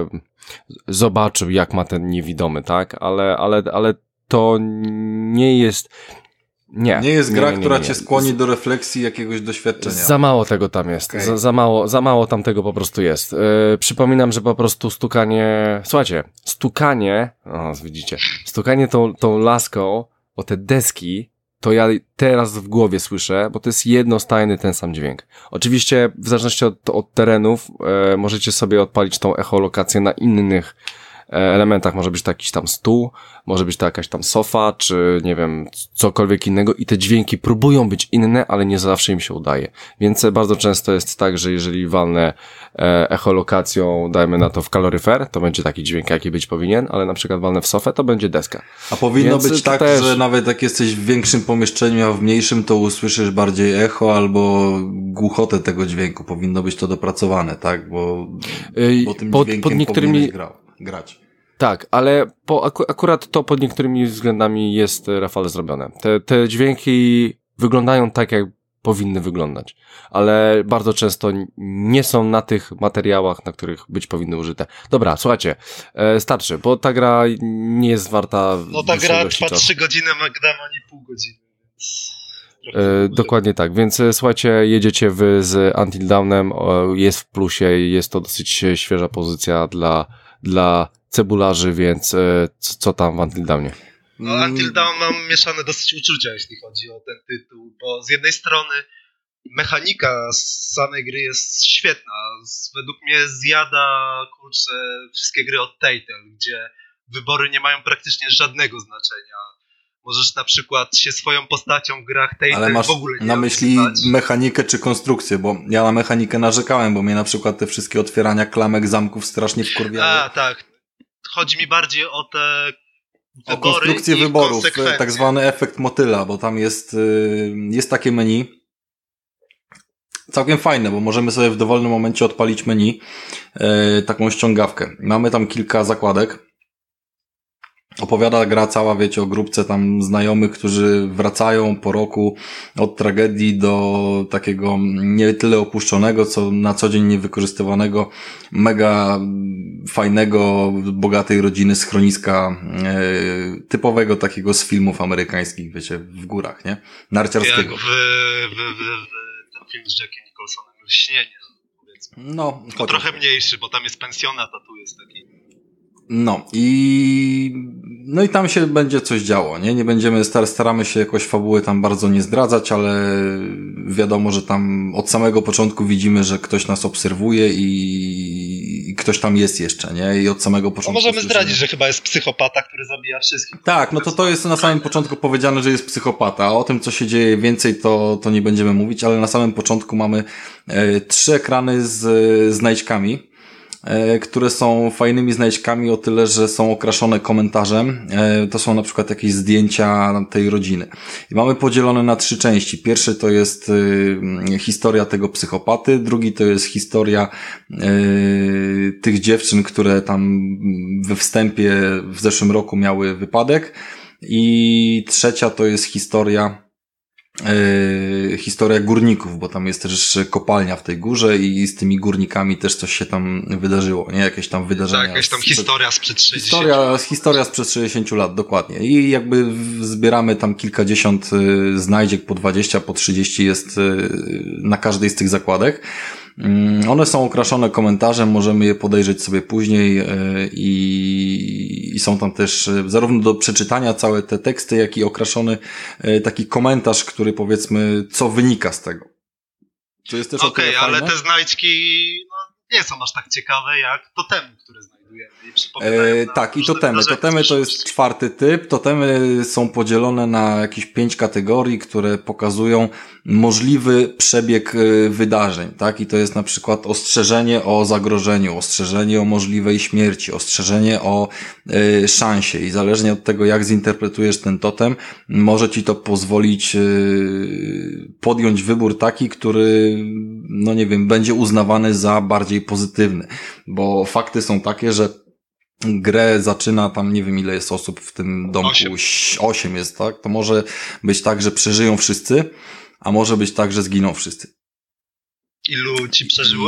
zobaczył, jak ma ten niewidomy, tak? Ale, ale, ale to nie jest... Nie. Nie jest gra, nie, nie, nie, która cię skłoni do refleksji jakiegoś doświadczenia. Za mało tego tam jest. Okay. Za, za mało, za mało tam tego po prostu jest. Yy, przypominam, że po prostu stukanie... Słuchajcie, stukanie... O, widzicie. Stukanie tą, tą laską o te deski, to ja teraz w głowie słyszę, bo to jest jednostajny ten sam dźwięk. Oczywiście w zależności od, od terenów yy, możecie sobie odpalić tą echolokację na innych elementach. Może być to jakiś tam stół, może być to jakaś tam sofa, czy nie wiem, cokolwiek innego i te dźwięki próbują być inne, ale nie zawsze im się udaje. Więc bardzo często jest tak, że jeżeli walnę echolokacją, dajmy na to w kaloryfer, to będzie taki dźwięk, jaki być powinien, ale na przykład walnę w sofę, to będzie deska. A powinno Więc być tak, też... że nawet jak jesteś w większym pomieszczeniu, a w mniejszym, to usłyszysz bardziej echo albo głuchotę tego dźwięku. Powinno być to dopracowane, tak? Bo, bo tym pod, dźwiękiem pod niektórymi... grał. grać. Tak, ale po, aku, akurat to pod niektórymi względami jest, Rafale, zrobione. Te, te dźwięki wyglądają tak, jak powinny wyglądać, ale bardzo często nie są na tych materiałach, na których być powinny użyte. Dobra, słuchajcie, e, starczy, bo ta gra nie jest warta... No ta gra trwa trzy godziny, Magdama nie pół godziny, więc... E, dokładnie tak, więc słuchajcie, jedziecie wy z Until Dawnem, jest w plusie, jest to dosyć świeża pozycja dla, dla cebularzy, więc e, co, co tam w Until Dawnie? No, Until Dawn mam mieszane dosyć uczucia, jeśli chodzi o ten tytuł, bo z jednej strony mechanika z samej gry jest świetna, według mnie zjada, kurczę, wszystkie gry od Telltale, gdzie wybory nie mają praktycznie żadnego znaczenia. Możesz na przykład się swoją postacią w grach Telltale w ogóle nie na myśli opisać. Mechanikę czy konstrukcję, bo ja na mechanikę narzekałem, bo mnie na przykład te wszystkie otwierania klamek, zamków strasznie wkurwiały. A, tak. Chodzi mi bardziej o te wybory, o konstrukcję wyborów, tak zwany efekt motyla, bo tam jest, jest takie menu, całkiem fajne, bo możemy sobie w dowolnym momencie odpalić menu, taką ściągawkę. Mamy tam kilka zakładek. Opowiada gra cała, wiecie, o grupce tam znajomych, którzy wracają po roku od tragedii do takiego nie tyle opuszczonego, co na co dzień niewykorzystywanego, mega fajnego, bogatej rodziny schroniska, e, typowego takiego z filmów amerykańskich, wiecie, w górach, nie? Narciarskiego. Jak w, w, w, w ten film z Jackiem Nicholsonem, Lśnienie, powiedzmy. No, to trochę mniejszy, bo tam jest pensjonat, a tu jest taki... No i no i tam się będzie coś działo, nie? Nie będziemy, star, staramy się jakoś fabuły tam bardzo nie zdradzać, ale wiadomo, że tam od samego początku widzimy, że ktoś nas obserwuje i, i ktoś tam jest jeszcze, nie? I od samego początku... No możemy słyszymy... zdradzić, że chyba jest psychopata, który zabija wszystkich. Tak, no to to jest na samym początku powiedziane, że jest psychopata, a o tym, co się dzieje więcej, to, to nie będziemy mówić, ale na samym początku mamy e, trzy ekrany z znajdźkami, które są fajnymi znajdźkami o tyle, że są okraszone komentarzem. To są na przykład jakieś zdjęcia tej rodziny. I mamy podzielone na trzy części. Pierwszy to jest historia tego psychopaty, drugi to jest historia tych dziewczyn, które tam we wstępie w zeszłym roku miały wypadek i trzecia to jest historia Yy, historia górników, bo tam jest też kopalnia w tej górze i z tymi górnikami też coś się tam wydarzyło, nie? Jakieś tam wydarzenia. Tak, jakaś tam sprzed... historia sprzed sześćdziesięciu historia, lat. Historia sprzed sześćdziesięciu lat, dokładnie. I jakby zbieramy tam kilkadziesiąt yy, znajdziek, po dwadzieścia, po trzydzieści jest yy, na każdej z tych zakładek. One są okraszone komentarzem, możemy je podejrzeć sobie później i, i są tam też zarówno do przeczytania całe te teksty, jak i okraszony taki komentarz, który powiedzmy, co wynika z tego. To jest też Okej, okay, ale te znajdźki no, nie są aż tak ciekawe jak totemy, które znajdujemy. E, tak, i totemy. Totemy to jest czwarty typ. Totemy są podzielone na jakieś pięć kategorii, które pokazują możliwy przebieg wydarzeń, tak? I to jest na przykład ostrzeżenie o zagrożeniu, ostrzeżenie o możliwej śmierci, ostrzeżenie o y, szansie i zależnie od tego, jak zinterpretujesz ten totem, może ci to pozwolić y, podjąć wybór taki, który, no nie wiem, będzie uznawany za bardziej pozytywny, bo fakty są takie, że grę zaczyna tam, nie wiem ile jest osób w tym domku, osiem jest, tak? To może być tak, że przeżyją wszyscy, a może być tak, że zginą wszyscy. Ilu ci przeżyło?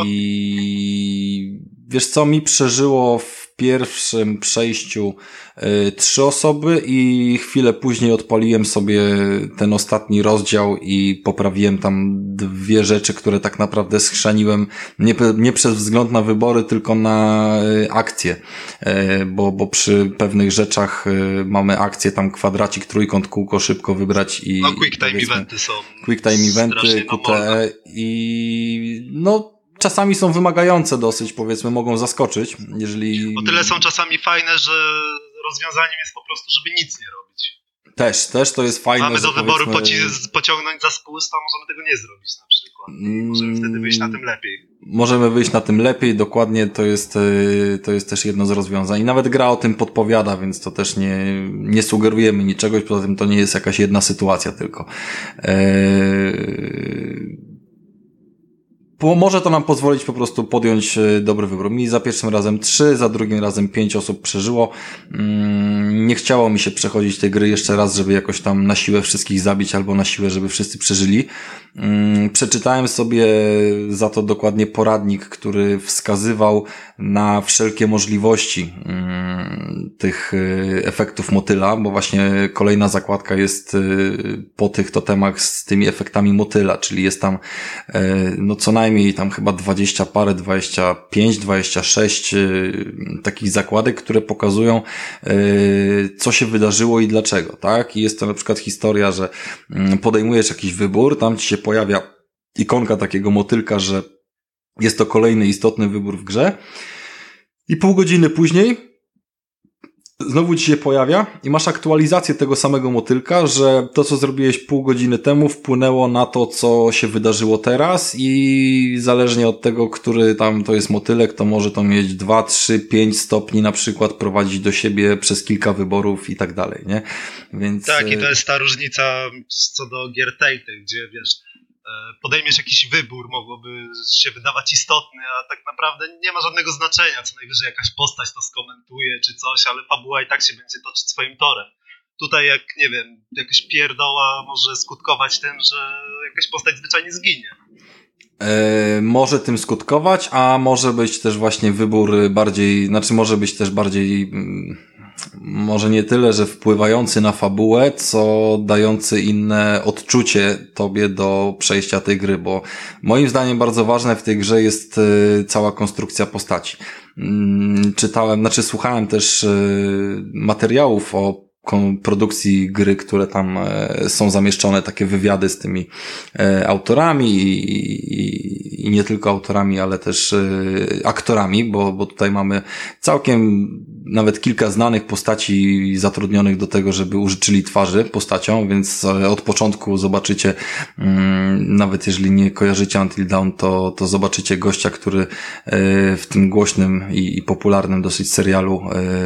I wiesz co, mi przeżyło w pierwszym przejściu y, trzy osoby i chwilę później odpaliłem sobie ten ostatni rozdział i poprawiłem tam dwie rzeczy, które tak naprawdę schrzaniłem nie, nie przez wzgląd na wybory, tylko na y, akcje, y, bo, bo przy pewnych rzeczach y, mamy akcję tam kwadracik, trójkąt, kółko, szybko wybrać i... No quick time eventy są. Quick time eventy, Q T E i no czasami są wymagające dosyć, powiedzmy, mogą zaskoczyć, jeżeli... O tyle są czasami fajne, że rozwiązaniem jest po prostu, żeby nic nie robić. Też, też to jest fajne. Mamy do wyboru powiedzmy... poci- pociągnąć za spust, a możemy tego nie zrobić na przykład. Możemy wtedy wyjść na tym lepiej. Możemy wyjść na tym lepiej, dokładnie, to jest, to jest też jedno z rozwiązań. I nawet gra o tym podpowiada, więc to też nie, nie sugerujemy niczego, poza tym to nie jest jakaś jedna sytuacja tylko. Eee... Może to nam pozwolić po prostu podjąć dobry wybór. Mi za pierwszym razem trzy, za drugim razem pięć osób przeżyło. Nie chciało mi się przechodzić tej gry jeszcze raz, żeby jakoś tam na siłę wszystkich zabić albo na siłę, żeby wszyscy przeżyli. Przeczytałem sobie za to dokładnie poradnik, który wskazywał na wszelkie możliwości tych efektów motyla, bo właśnie kolejna zakładka jest po tych totemach z tymi efektami motyla, czyli jest tam no co najmniej tam chyba dwadzieścia parę, dwadzieścia pięć, dwadzieścia sześć takich zakładek, które pokazują co się wydarzyło i dlaczego, tak? I jest to na przykład historia, że podejmujesz jakiś wybór, tam ci się pojawia ikonka takiego motylka, że jest to kolejny istotny wybór w grze i pół godziny później znowu ci się pojawia i masz aktualizację tego samego motylka, że to, co zrobiłeś pół godziny temu, wpłynęło na to, co się wydarzyło teraz i zależnie od tego, który tam to jest motylek, to może to mieć dwa, trzy, pięć stopni na przykład prowadzić do siebie przez kilka wyborów i tak dalej, nie? Więc... Tak, i to jest ta różnica co do gier Telltale, gdzie wiesz, podejmiesz jakiś wybór, mogłoby się wydawać istotny, a tak naprawdę nie ma żadnego znaczenia, co najwyżej jakaś postać to skomentuje czy coś, ale fabuła i tak się będzie toczyć swoim torem. Tutaj jak, nie wiem, jakaś pierdoła może skutkować tym, że jakaś postać zwyczajnie zginie. E, może tym skutkować, a może być też właśnie wybór bardziej, znaczy może być też bardziej... Mm, może nie tyle, że wpływający na fabułę, co dający inne odczucie tobie do przejścia tej gry, bo moim zdaniem bardzo ważne w tej grze jest cała konstrukcja postaci. Czytałem, znaczy słuchałem też materiałów o produkcji gry, które tam są zamieszczone, takie wywiady z tymi autorami i, i, i nie tylko autorami, ale też aktorami, bo, bo tutaj mamy całkiem nawet kilka znanych postaci zatrudnionych do tego, żeby użyczyli twarzy postaciom, więc od początku zobaczycie, nawet jeżeli nie kojarzycie Until Dawn, to, to zobaczycie gościa, który w tym głośnym i, i popularnym dosyć serialu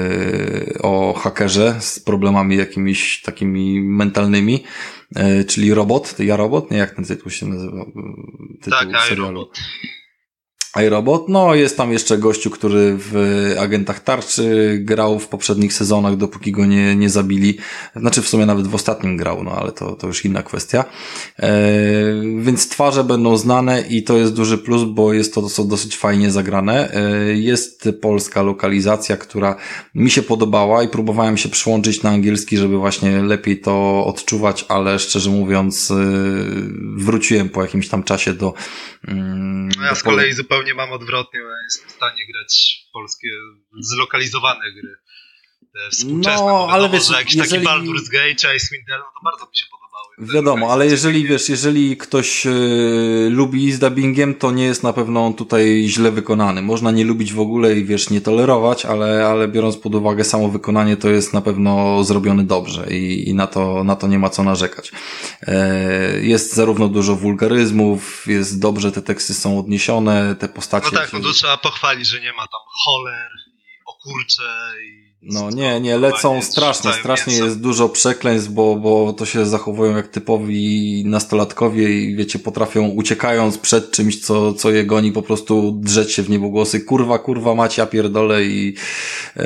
o hakerze z problemami jakimiś takimi mentalnymi, czyli Robot, Ja Robot, nie jak ten tytuł się nazywa? Tytuł tak, serialu. Robot. iRobot. No, jest tam jeszcze gościu, który w Agentach Tarczy grał w poprzednich sezonach, dopóki go nie, nie zabili. Znaczy w sumie nawet w ostatnim grał, no ale to, to już inna kwestia. E, więc twarze będą znane i to jest duży plus, bo jest to dosyć, dosyć fajnie zagrane. E, jest polska lokalizacja, która mi się podobała i próbowałem się przyłączyć na angielski, żeby właśnie lepiej to odczuwać, ale szczerze mówiąc e, wróciłem po jakimś tam czasie do... Mm, no ja z kolei zupełnie nie mam odwrotnie, ja jestem w stanie grać w polskie zlokalizowane gry. Te współczesne, no, ale wiesz, że jakiś jeżeli... taki Baldur's Gate czy Icewind Dale, no to bardzo mi się podobały. Wiadomo, ale jeżeli wiesz, jeżeli ktoś yy, lubi z dubbingiem, to nie jest na pewno on tutaj źle wykonany. Można nie lubić w ogóle i wiesz, nie tolerować, ale, ale biorąc pod uwagę samo wykonanie, to jest na pewno zrobione dobrze i, i na to, na to nie ma co narzekać. Yy, jest zarówno dużo wulgaryzmów, jest dobrze, te teksty są odniesione, te postacie... No tak, no to trzeba pochwalić, że nie ma tam choler i o kurcze i... No nie, nie, lecą strasznie, strasznie jest dużo przekleństw, bo, bo to się zachowują jak typowi nastolatkowie i wiecie, potrafią uciekając przed czymś, co, co je goni, po prostu drzeć się w niebogłosy, kurwa, kurwa mać, ja pierdolę i yy,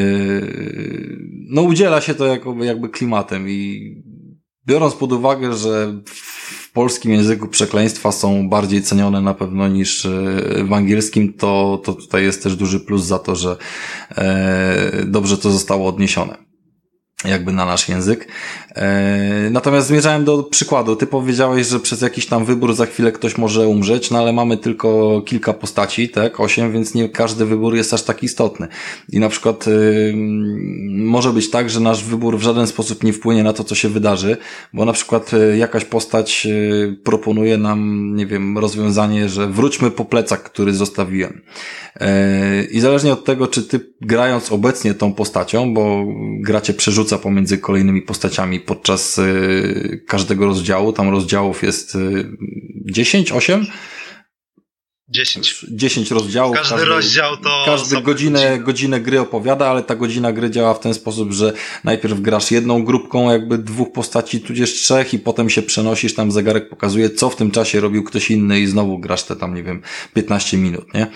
no udziela się to jakby, jakby klimatem i biorąc pod uwagę, że w polskim języku przekleństwa są bardziej cenione na pewno niż w angielskim, to, to tutaj jest też duży plus za to, że e, dobrze to zostało odniesione jakby na nasz język. E, natomiast zmierzałem do przykładu. Ty powiedziałeś, że przez jakiś tam wybór za chwilę ktoś może umrzeć, no ale mamy tylko kilka postaci, tak? Osiem, więc nie każdy wybór jest aż tak istotny. I na przykład y, może być tak, że nasz wybór w żaden sposób nie wpłynie na to, co się wydarzy, bo na przykład y, jakaś postać y, proponuje nam, nie wiem, rozwiązanie, że wróćmy po plecak, który zostawiłem. Y, I zależnie od tego, czy ty grając obecnie tą postacią, bo gra cię przerzuca pomiędzy kolejnymi postaciami podczas y, każdego rozdziału. Tam rozdziałów jest y, dziesięć, osiem? dziesięć. dziesięć rozdziałów. Każdy, każdy rozdział to... Każdy godzinę, godzinę gry opowiada, ale ta godzina gry działa w ten sposób, że najpierw grasz jedną grupką jakby dwóch postaci, tudzież trzech i potem się przenosisz, tam zegarek pokazuje, co w tym czasie robił ktoś inny i znowu grasz te tam, nie wiem, piętnaście minut, nie?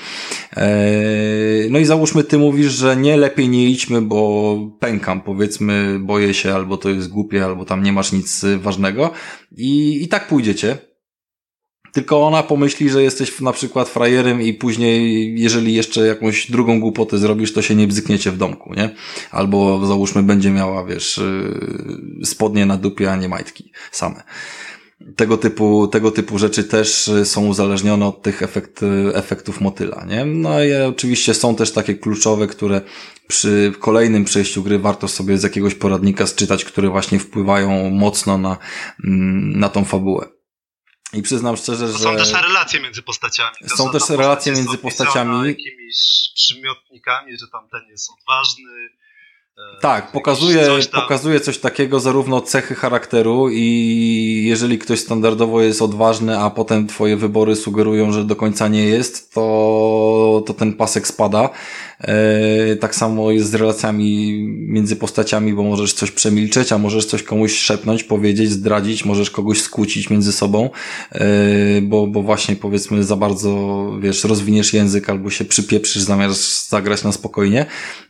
Eee, no i załóżmy, ty mówisz, że nie, lepiej nie idźmy, bo pękam, powiedzmy, boję się, albo to jest głupie, albo tam nie masz nic ważnego i, i tak pójdziecie. Tylko ona pomyśli, że jesteś na przykład frajerem i później, jeżeli jeszcze jakąś drugą głupotę zrobisz, to się nie bzykniecie w domku, nie? Albo załóżmy będzie miała, wiesz, spodnie na dupie, a nie majtki same. Tego typu, tego typu rzeczy też są uzależnione od tych efekt, efektów motyla, nie? No i oczywiście są też takie kluczowe, które przy kolejnym przejściu gry warto sobie z jakiegoś poradnika czytać, które właśnie wpływają mocno na, na tą fabułę. I przyznam szczerze, że... Są też relacje między postaciami. To są też relacje między postaciami. Jakimiś przymiotnikami, że tamten jest odważny. Tak, pokazuje coś, pokazuje coś takiego, zarówno cechy charakteru i jeżeli ktoś standardowo jest odważny, a potem twoje wybory sugerują, że do końca nie jest, to, to ten pasek spada. E, tak samo jest z relacjami między postaciami, bo możesz coś przemilczeć, a możesz coś komuś szepnąć, powiedzieć, zdradzić, możesz kogoś skłócić między sobą, e, bo, bo właśnie powiedzmy za bardzo, wiesz, rozwiniesz język albo się przypieprzysz zamiast zagrać na spokojnie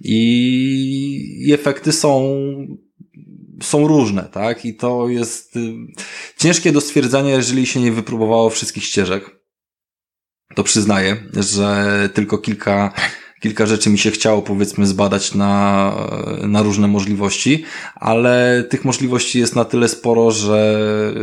i i efekty są są różne, tak? I to jest y, ciężkie do stwierdzenia, jeżeli się nie wypróbowało wszystkich ścieżek. To przyznaję, że tylko kilka kilka rzeczy mi się chciało, powiedzmy, zbadać na na różne możliwości, ale tych możliwości jest na tyle sporo, że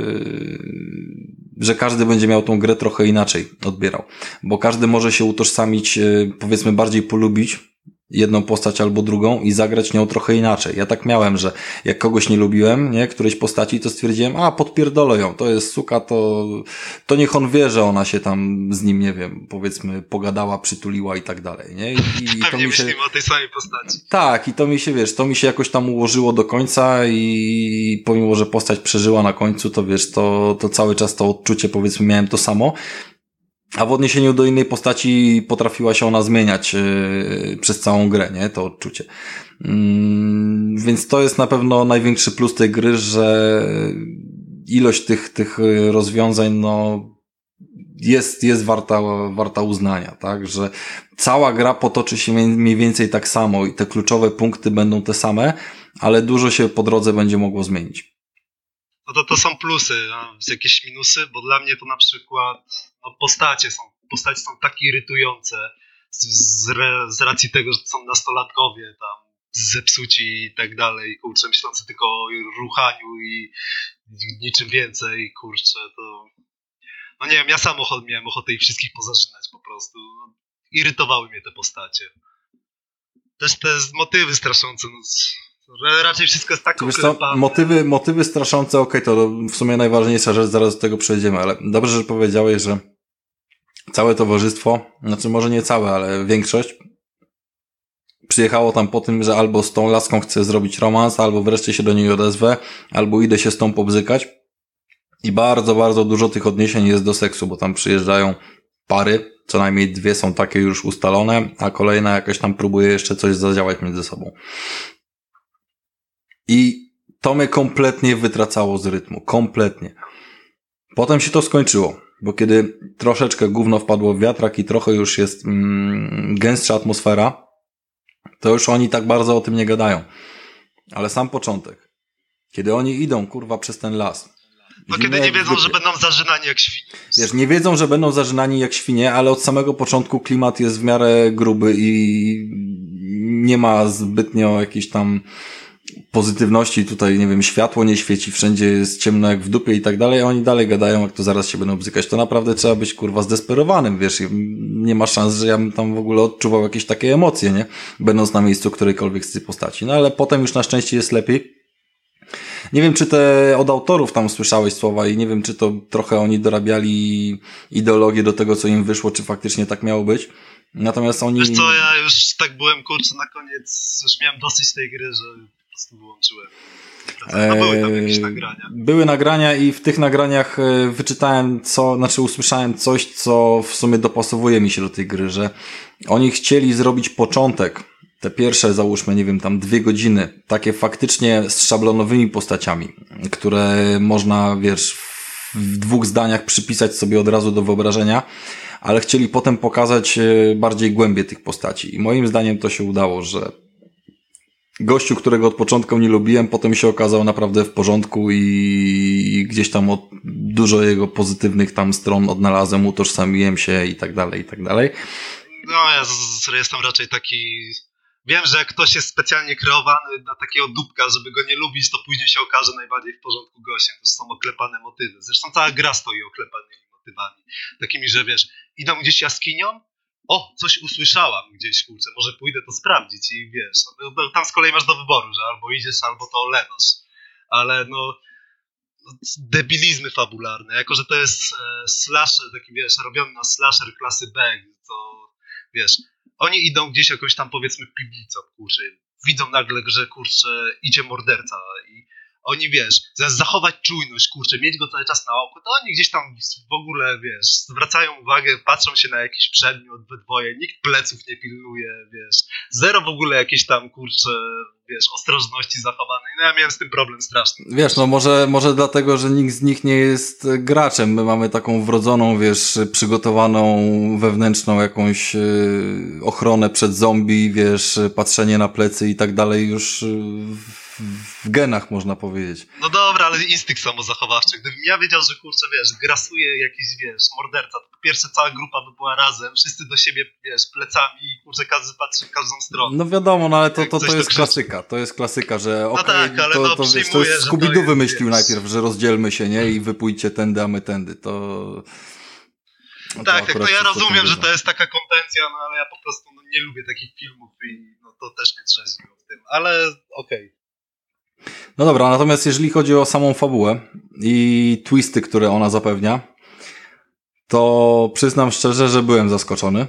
że każdy będzie miał tą grę trochę inaczej odbierał, bo każdy może się utożsamić, powiedzmy, bardziej polubić jedną postać albo drugą i zagrać nią trochę inaczej. Ja tak miałem, że jak kogoś nie lubiłem, nie, którejś postaci, to stwierdziłem, a podpierdolę ją, to jest suka, to, to niech on wie, że ona się tam z nim, nie wiem, powiedzmy, pogadała, przytuliła i tak dalej, nie? I, i to mi się... myślimy o tej samej postaci. Tak, i to mi się, wiesz, to mi się jakoś tam ułożyło do końca i pomimo, że postać przeżyła na końcu, to wiesz, to, to cały czas to odczucie, powiedzmy, miałem to samo. A w odniesieniu do innej postaci potrafiła się ona zmieniać yy, przez całą grę, nie? To odczucie. Yy, więc to jest na pewno największy plus tej gry, że ilość tych, tych rozwiązań, no, jest, jest warta, warta uznania, tak, że cała gra potoczy się mniej więcej tak samo i te kluczowe punkty będą te same, ale dużo się po drodze będzie mogło zmienić. No to to są plusy, a jakieś minusy, bo dla mnie to na przykład no postacie są, postacie są tak irytujące z, z, re, z racji tego, że to są nastolatkowie tam zepsuci i tak dalej, kurczę, myślący tylko o ruchaniu i niczym więcej, kurczę, to no nie wiem, ja sam ochot, miałem ochotę ich wszystkich pozażynać po prostu. No, irytowały mnie te postacie. Też te motywy straszące, no, raczej wszystko jest tak oklepane. Motywy, motywy straszące, okej, okay, to w sumie najważniejsza rzecz, zaraz do tego przejdziemy, ale dobrze, że powiedziałeś, że całe towarzystwo, znaczy może nie całe, ale większość przyjechało tam po tym, że albo z tą laską chcę zrobić romans, albo wreszcie się do niej odezwę, albo idę się z tą pobzykać. I bardzo, bardzo dużo tych odniesień jest do seksu, bo tam przyjeżdżają pary, co najmniej dwie są takie już ustalone, a kolejna jakaś tam próbuje jeszcze coś zadziałać między sobą. I to mnie kompletnie wytracało z rytmu. Kompletnie. Potem się to skończyło, bo kiedy troszeczkę gówno wpadło w wiatrak i trochę już jest mm, gęstsza atmosfera, to już oni tak bardzo o tym nie gadają. Ale sam początek. Kiedy oni idą, kurwa, przez ten las. No kiedy nie wiedzą, że będą zażynani jak świnie. Wiesz, nie wiedzą, że będą zażynani jak świnie, ale od samego początku klimat jest w miarę gruby i nie ma zbytnio jakiejś tam pozytywności. Tutaj, nie wiem, światło nie świeci, wszędzie jest ciemno jak w dupie i tak dalej, a oni dalej gadają, jak to zaraz się będą bzykać. To naprawdę trzeba być, kurwa, zdesperowanym, wiesz, nie ma szans, że ja bym tam w ogóle odczuwał jakieś takie emocje, nie? Będąc na miejscu którejkolwiek z tych postaci. No ale potem już na szczęście jest lepiej. Nie wiem, czy te od autorów tam słyszałeś słowa i nie wiem, czy to trochę oni dorabiali ideologię do tego, co im wyszło, czy faktycznie tak miało być. Natomiast oni... Wiesz co, ja już tak byłem, kurczę, na koniec już miałem dosyć tej gry, że po prostu wyłączyłem. No były tam jakieś nagrania. Były nagrania i w tych nagraniach wyczytałem co, znaczy usłyszałem coś, co w sumie dopasowuje mi się do tej gry, że oni chcieli zrobić początek, te pierwsze, załóżmy, nie wiem, tam dwie godziny, takie faktycznie z szablonowymi postaciami, które można, wiesz, w dwóch zdaniach przypisać sobie od razu do wyobrażenia, ale chcieli potem pokazać bardziej głębię tych postaci. I moim zdaniem to się udało, że gościu, którego od początku nie lubiłem, potem się okazał naprawdę w porządku i gdzieś tam od, dużo jego pozytywnych tam stron odnalazłem, utożsamiłem się i tak dalej, i tak dalej. No, ja z, z, jestem raczej taki... Wiem, że jak ktoś jest specjalnie kreowany na takiego dupka, żeby go nie lubić, to później się okaże najbardziej w porządku gościem. To są oklepane motywy. Zresztą cała gra stoi oklepanymi motywami. Takimi, że wiesz, idą gdzieś jaskinią, o, coś usłyszałam gdzieś, kurczę, może pójdę to sprawdzić i wiesz, no, tam z kolei masz do wyboru, że albo idziesz, albo to olewasz. Ale no, debilizmy fabularne, jako że to jest e, slasher, taki wiesz, robiony na slasher klasy B, to wiesz, oni idą gdzieś jakąś tam powiedzmy piwnicą, kurczę, widzą nagle, że kurczę idzie morderca i oni, wiesz, zamiast zachować czujność, kurczę, mieć go cały czas na oku, to oni gdzieś tam w ogóle, wiesz, zwracają uwagę, patrzą się na jakiś przedmiot we dwoje, nikt pleców nie pilnuje, wiesz, zero w ogóle jakieś tam, kurczę, wiesz, ostrożności zachowanej. No ja miałem z tym problem straszny. Wiesz, no może, może dlatego, że nikt z nich nie jest graczem. My mamy taką wrodzoną, wiesz, przygotowaną wewnętrzną jakąś yy, ochronę przed zombie, wiesz, patrzenie na plecy i tak dalej już w, w genach, można powiedzieć. No dobra, ale instynkt samozachowawczy. Gdybym ja wiedział, że kurczę, wiesz, grasuje jakiś, wiesz, morderca, to po pierwsze cała grupa by była razem, wszyscy do siebie, wiesz, plecami i kurczę, każdy patrzy w każdą stronę. No wiadomo, no ale to, to, to, to jest klasyka, to jest klasyka, że okej, okay, no tak, to, no, to, wiesz, to jest Scooby-Doo wymyślił jest, najpierw, że rozdzielmy się, nie, i wypójcie tędy, a my tędy, to... No tak, tak, no ja rozumiem, że to jest taka konwencja, no ale ja po prostu no, nie lubię takich filmów i no, to też mnie trzeźwiło w tym, ale okej. Okay. No dobra, natomiast jeżeli chodzi o samą fabułę i twisty, które ona zapewnia, to przyznam szczerze, że byłem zaskoczony.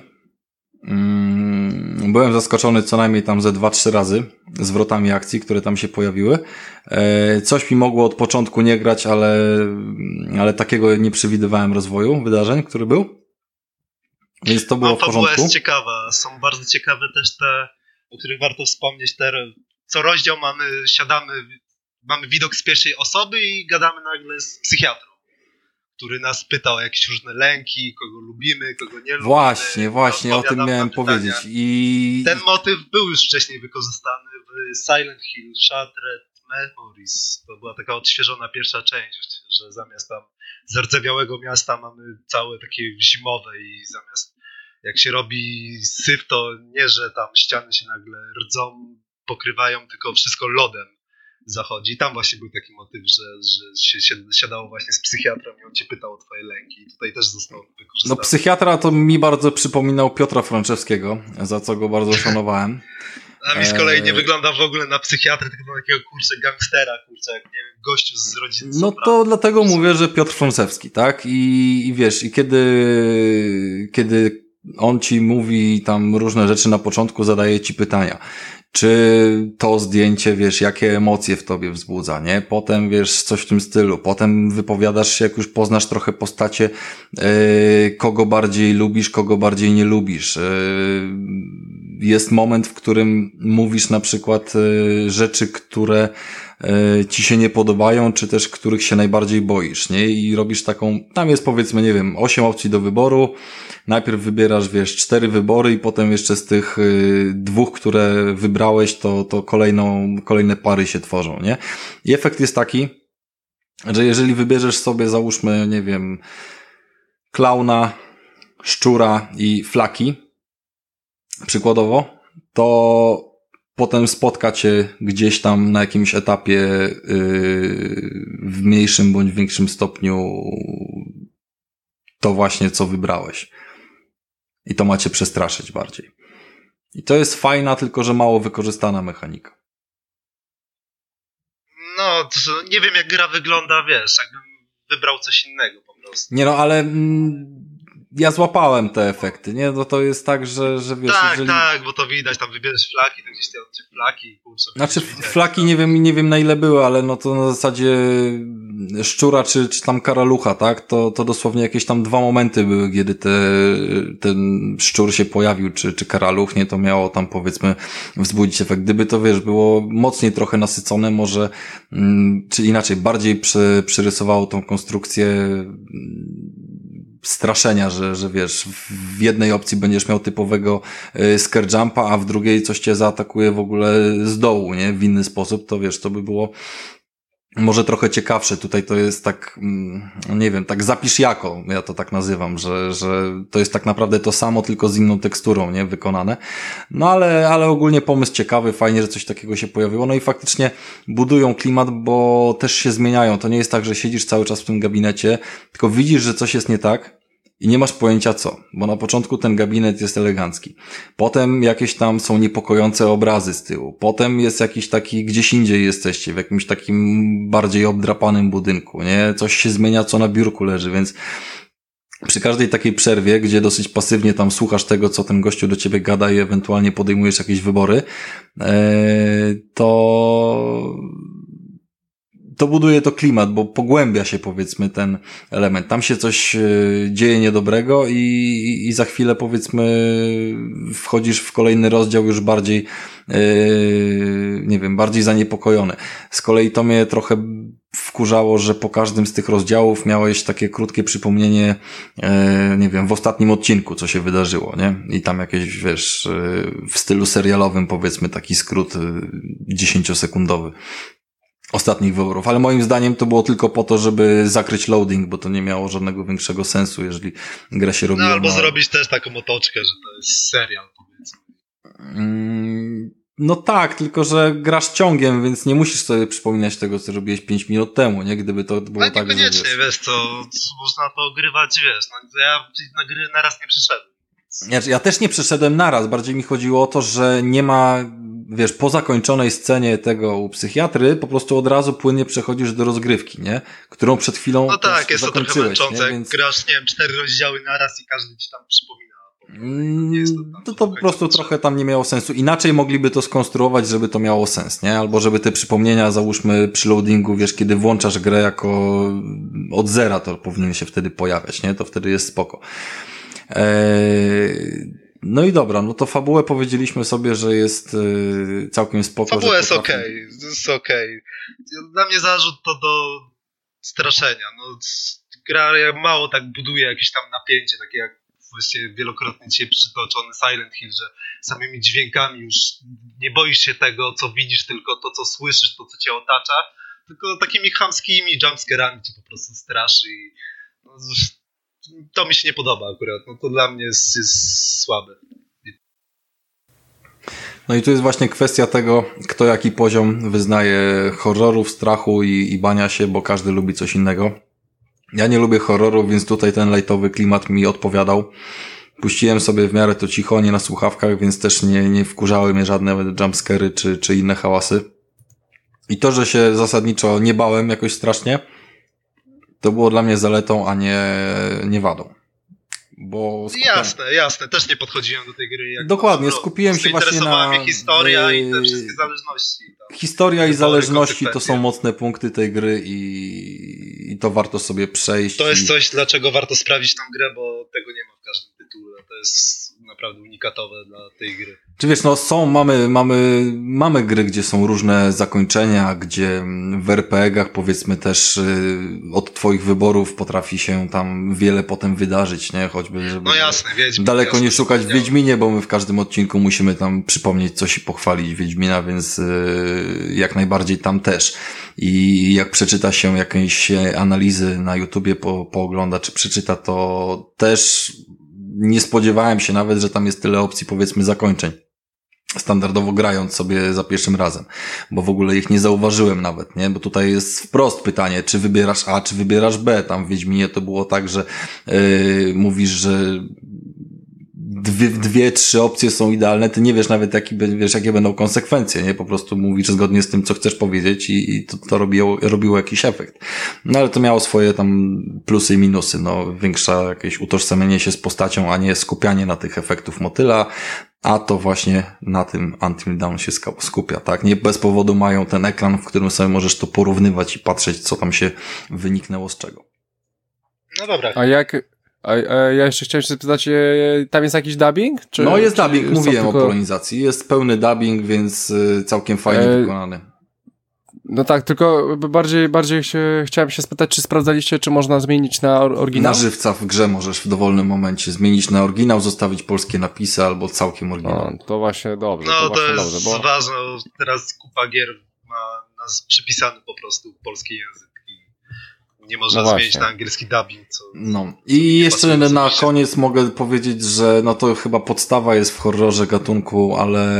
Byłem zaskoczony co najmniej tam ze dwa, trzy razy zwrotami akcji, które tam się pojawiły. Coś mi mogło od początku nie grać, ale, ale takiego nie przewidywałem rozwoju wydarzeń, który był. Więc to było no, w porzątku. Fabuła jest ciekawa. Są bardzo ciekawe też te, o których warto wspomnieć. Te, co rozdział mamy, siadamy, mamy widok z pierwszej osoby i gadamy nagle z psychiatrą, który nas pyta o jakieś różne lęki, kogo lubimy, kogo nie lubimy. Właśnie, właśnie, o tym miałem powiedzieć. I ten motyw był już wcześniej wykorzystany w Silent Hill Shattered Memories. To była taka odświeżona pierwsza część, że zamiast tam zardzewiałego miasta mamy całe takie zimowe i zamiast jak się robi syf, to nie, że tam ściany się nagle rdzą, pokrywają, tylko wszystko lodem zachodzi. I tam właśnie był taki motyw, że, że się, się siadało właśnie z psychiatrą i on cię pytał o twoje lęki. I tutaj też został wykorzystany. No psychiatra to mi bardzo przypominał Piotra Franczewskiego, za co go bardzo szanowałem. A mi z kolei nie wygląda w ogóle na psychiatrę, tylko na takiego, kurczę, gangstera, kurczę, jak nie wiem, gościu z rodziny. No to dlatego mówię, że Piotr Franczewski, tak? I, i wiesz, i kiedy, kiedy on ci mówi tam różne rzeczy na początku, zadaje ci pytania. Czy to zdjęcie, wiesz, jakie emocje w tobie wzbudza, nie? Potem, wiesz, coś w tym stylu. Potem wypowiadasz się, jak już poznasz trochę postacie, yy, kogo bardziej lubisz, kogo bardziej nie lubisz. Yy, jest moment, w którym mówisz na przykład yy, rzeczy, które yy, ci się nie podobają, czy też których się najbardziej boisz, nie? I robisz taką, tam jest powiedzmy, nie wiem, osiem opcji do wyboru. Najpierw wybierasz, wiesz, cztery wybory i potem jeszcze z tych y, dwóch, które wybrałeś, to, to kolejną, kolejne pary się tworzą, nie? I efekt jest taki, że jeżeli wybierzesz sobie, załóżmy, nie wiem, klauna, szczura i flaki, przykładowo, to potem spotka cię gdzieś tam na jakimś etapie yy, w mniejszym bądź większym stopniu to właśnie, co wybrałeś. I to macie przestraszyć bardziej. I to jest fajna, tylko że mało wykorzystana mechanika. No, to, nie wiem jak gra wygląda, wiesz, jakbym wybrał coś innego po prostu. Nie no, ale mm, ja złapałem te efekty, nie? No to jest tak, że, że wiesz... Tak, jeżeli... tak, bo to widać, tam wybierzesz flaki, to gdzieś tam cię flaki, kurczę. Znaczy flaki nie wiem, nie wiem na ile były, ale no to na zasadzie szczura czy, czy tam karalucha, tak? To, to dosłownie jakieś tam dwa momenty były, kiedy te, ten szczur się pojawił, czy, czy karaluch, nie? To miało tam powiedzmy wzbudzić efekt. Gdyby to, wiesz, było mocniej trochę nasycone, może, czy inaczej, bardziej przy, przyrysowało tą konstrukcję straszenia, że, że wiesz, w jednej opcji będziesz miał typowego y, scare jumpa, a w drugiej coś cię zaatakuje w ogóle z dołu, nie? W inny sposób, to wiesz, to by było może trochę ciekawsze. Tutaj to jest tak, nie wiem, tak zapisz jako, ja to tak nazywam, że, że to jest tak naprawdę to samo, tylko z inną teksturą, nie? Wykonane. No ale, ale ogólnie pomysł ciekawy, fajnie, że coś takiego się pojawiło. No i faktycznie budują klimat, bo też się zmieniają. To nie jest tak, że siedzisz cały czas w tym gabinecie, tylko widzisz, że coś jest nie tak i nie masz pojęcia co, bo na początku ten gabinet jest elegancki. Potem jakieś tam są niepokojące obrazy z tyłu. Potem jest jakiś taki, gdzieś indziej jesteście, w jakimś takim bardziej obdrapanym budynku, nie? Coś się zmienia, co na biurku leży, więc przy każdej takiej przerwie, gdzie dosyć pasywnie tam słuchasz tego, co ten gościu do ciebie gada i ewentualnie podejmujesz jakieś wybory, to... to buduje to klimat, bo pogłębia się powiedzmy ten element. Tam się coś dzieje niedobrego i, i za chwilę powiedzmy wchodzisz w kolejny rozdział już bardziej yy, nie wiem, bardziej zaniepokojony. Z kolei to mnie trochę wkurzało, że po każdym z tych rozdziałów miałeś takie krótkie przypomnienie, yy, nie wiem, w ostatnim odcinku, co się wydarzyło, nie? I tam jakieś, wiesz, yy, w stylu serialowym powiedzmy taki skrót yy, dziesięciosekundowy ostatnich wyborów, ale moim zdaniem to było tylko po to, żeby zakryć loading, bo to nie miało żadnego większego sensu, jeżeli gra się robiła. No albo na... zrobić też taką otoczkę, że to jest serial, powiedzmy. Mm, no tak, tylko że grasz ciągiem, więc nie musisz sobie przypominać tego, co robiłeś pięć minut temu, nie? Gdyby to było no, tak, że niekoniecznie, wiesz... wiesz co, można to ogrywać, wiesz, no, ja na gry naraz nie przyszedłem. Ja, ja też nie przeszedłem naraz, bardziej mi chodziło o to, że nie ma, wiesz, po zakończonej scenie tego u psychiatry, po prostu od razu płynnie przechodzisz do rozgrywki, nie? Którą przed chwilą no tak, jest to trochę męczące, jak więc... grasz, nie wiem, cztery rozdziały naraz i każdy ci tam przypomina. Nie jest to, tam to, to po prostu trochę tam nie miało sensu. Inaczej mogliby to skonstruować, żeby to miało sens, nie? Albo żeby te przypomnienia, załóżmy przy loadingu, wiesz, kiedy włączasz grę jako od zera, to powinien się wtedy pojawiać, nie? To wtedy jest spoko. Eee, no i dobra, no to fabułę powiedzieliśmy sobie, że jest yy, całkiem spoko. Fabuła jest okej, okay, jest okej. Okay. Dla mnie zarzut to do straszenia. No, gra mało tak buduje jakieś tam napięcie, takie jak właśnie wielokrotnie dzisiaj przytoczony Silent Hill, że samymi dźwiękami już nie boisz się tego, co widzisz, tylko to, co słyszysz, to, co cię otacza, tylko takimi chamskimi jumpscarami cię po prostu straszy i no, to mi się nie podoba akurat, no to dla mnie jest, jest słabe. No i tu jest właśnie kwestia tego, kto jaki poziom wyznaje horrorów, strachu i, i bania się, bo każdy lubi coś innego. Ja nie lubię horrorów, więc tutaj ten lightowy klimat mi odpowiadał. Puściłem sobie w miarę to cicho, nie na słuchawkach, więc też nie, nie wkurzały mnie żadne jumpscary czy, czy inne hałasy. I to, że się zasadniczo nie bałem jakoś strasznie, to było dla mnie zaletą, a nie, nie wadą. Bo skupiałem... Jasne, jasne, też nie podchodziłem do tej gry. Jak Dokładnie, skupiłem się właśnie na... mnie historia i te wszystkie zależności. Tam. Historia i zależności to są mocne punkty tej gry i, i to warto sobie przejść. To jest i... coś, dlaczego warto sprawić tą grę, bo tego nie ma w każdym tytule. To jest naprawdę unikatowe dla tej gry. Czy wiesz, no są, mamy, mamy, mamy gry, gdzie są różne zakończenia, gdzie w er pe gach powiedzmy też y, od twoich wyborów potrafi się tam wiele potem wydarzyć, nie? Choćby, żeby no jasne, Wiedźmin, daleko jasne, nie szukać w nie. Wiedźminie, bo my w każdym odcinku musimy tam przypomnieć coś i pochwalić Wiedźmina, więc y, jak najbardziej tam też. I jak przeczyta się jakieś analizy na YouTubie, po, poogląda, czy przeczyta, to też nie spodziewałem się nawet, że tam jest tyle opcji, powiedzmy, zakończeń. Standardowo grając sobie za pierwszym razem, bo w ogóle ich nie zauważyłem nawet, nie? Bo tutaj jest wprost pytanie, czy wybierasz A, czy wybierasz B. Tam w Wiedźminie to było tak, że yy, mówisz, że dwie, dwie, trzy opcje są idealne, ty nie wiesz nawet, jaki, wiesz, jakie będą konsekwencje, nie? Po prostu mówisz zgodnie z tym, co chcesz powiedzieć i, i to, to robiło, robiło jakiś efekt. No ale to miało swoje tam plusy i minusy, no większa jakieś utożsamienie się z postacią, a nie skupianie na tych efektów motyla, a to właśnie na tym Until Dawn się skupia, tak? Nie bez powodu mają ten ekran, w którym sobie możesz to porównywać i patrzeć, co tam się wyniknęło z czego. No dobra. A jak... A, a ja jeszcze chciałem się zapytać, tam jest jakiś dubbing? Czy, no jest czy dubbing, mówiłem tylko... o polonizacji. Jest pełny dubbing, więc całkiem fajnie e... wykonany. No tak, tylko bardziej bardziej się, chciałem się spytać, czy sprawdzaliście, czy można zmienić na oryginał? Na żywca w grze możesz w dowolnym momencie zmienić na oryginał, zostawić polskie napisy albo całkiem oryginał. No, to właśnie dobrze. No to, to właśnie jest dobrze, bo... ważne, teraz kupa gier ma nas przypisany po prostu polski język i nie można no zmienić na angielski dubbing. Co, no i jeszcze na, na koniec mogę powiedzieć, że no to chyba podstawa jest w horrorze gatunku, ale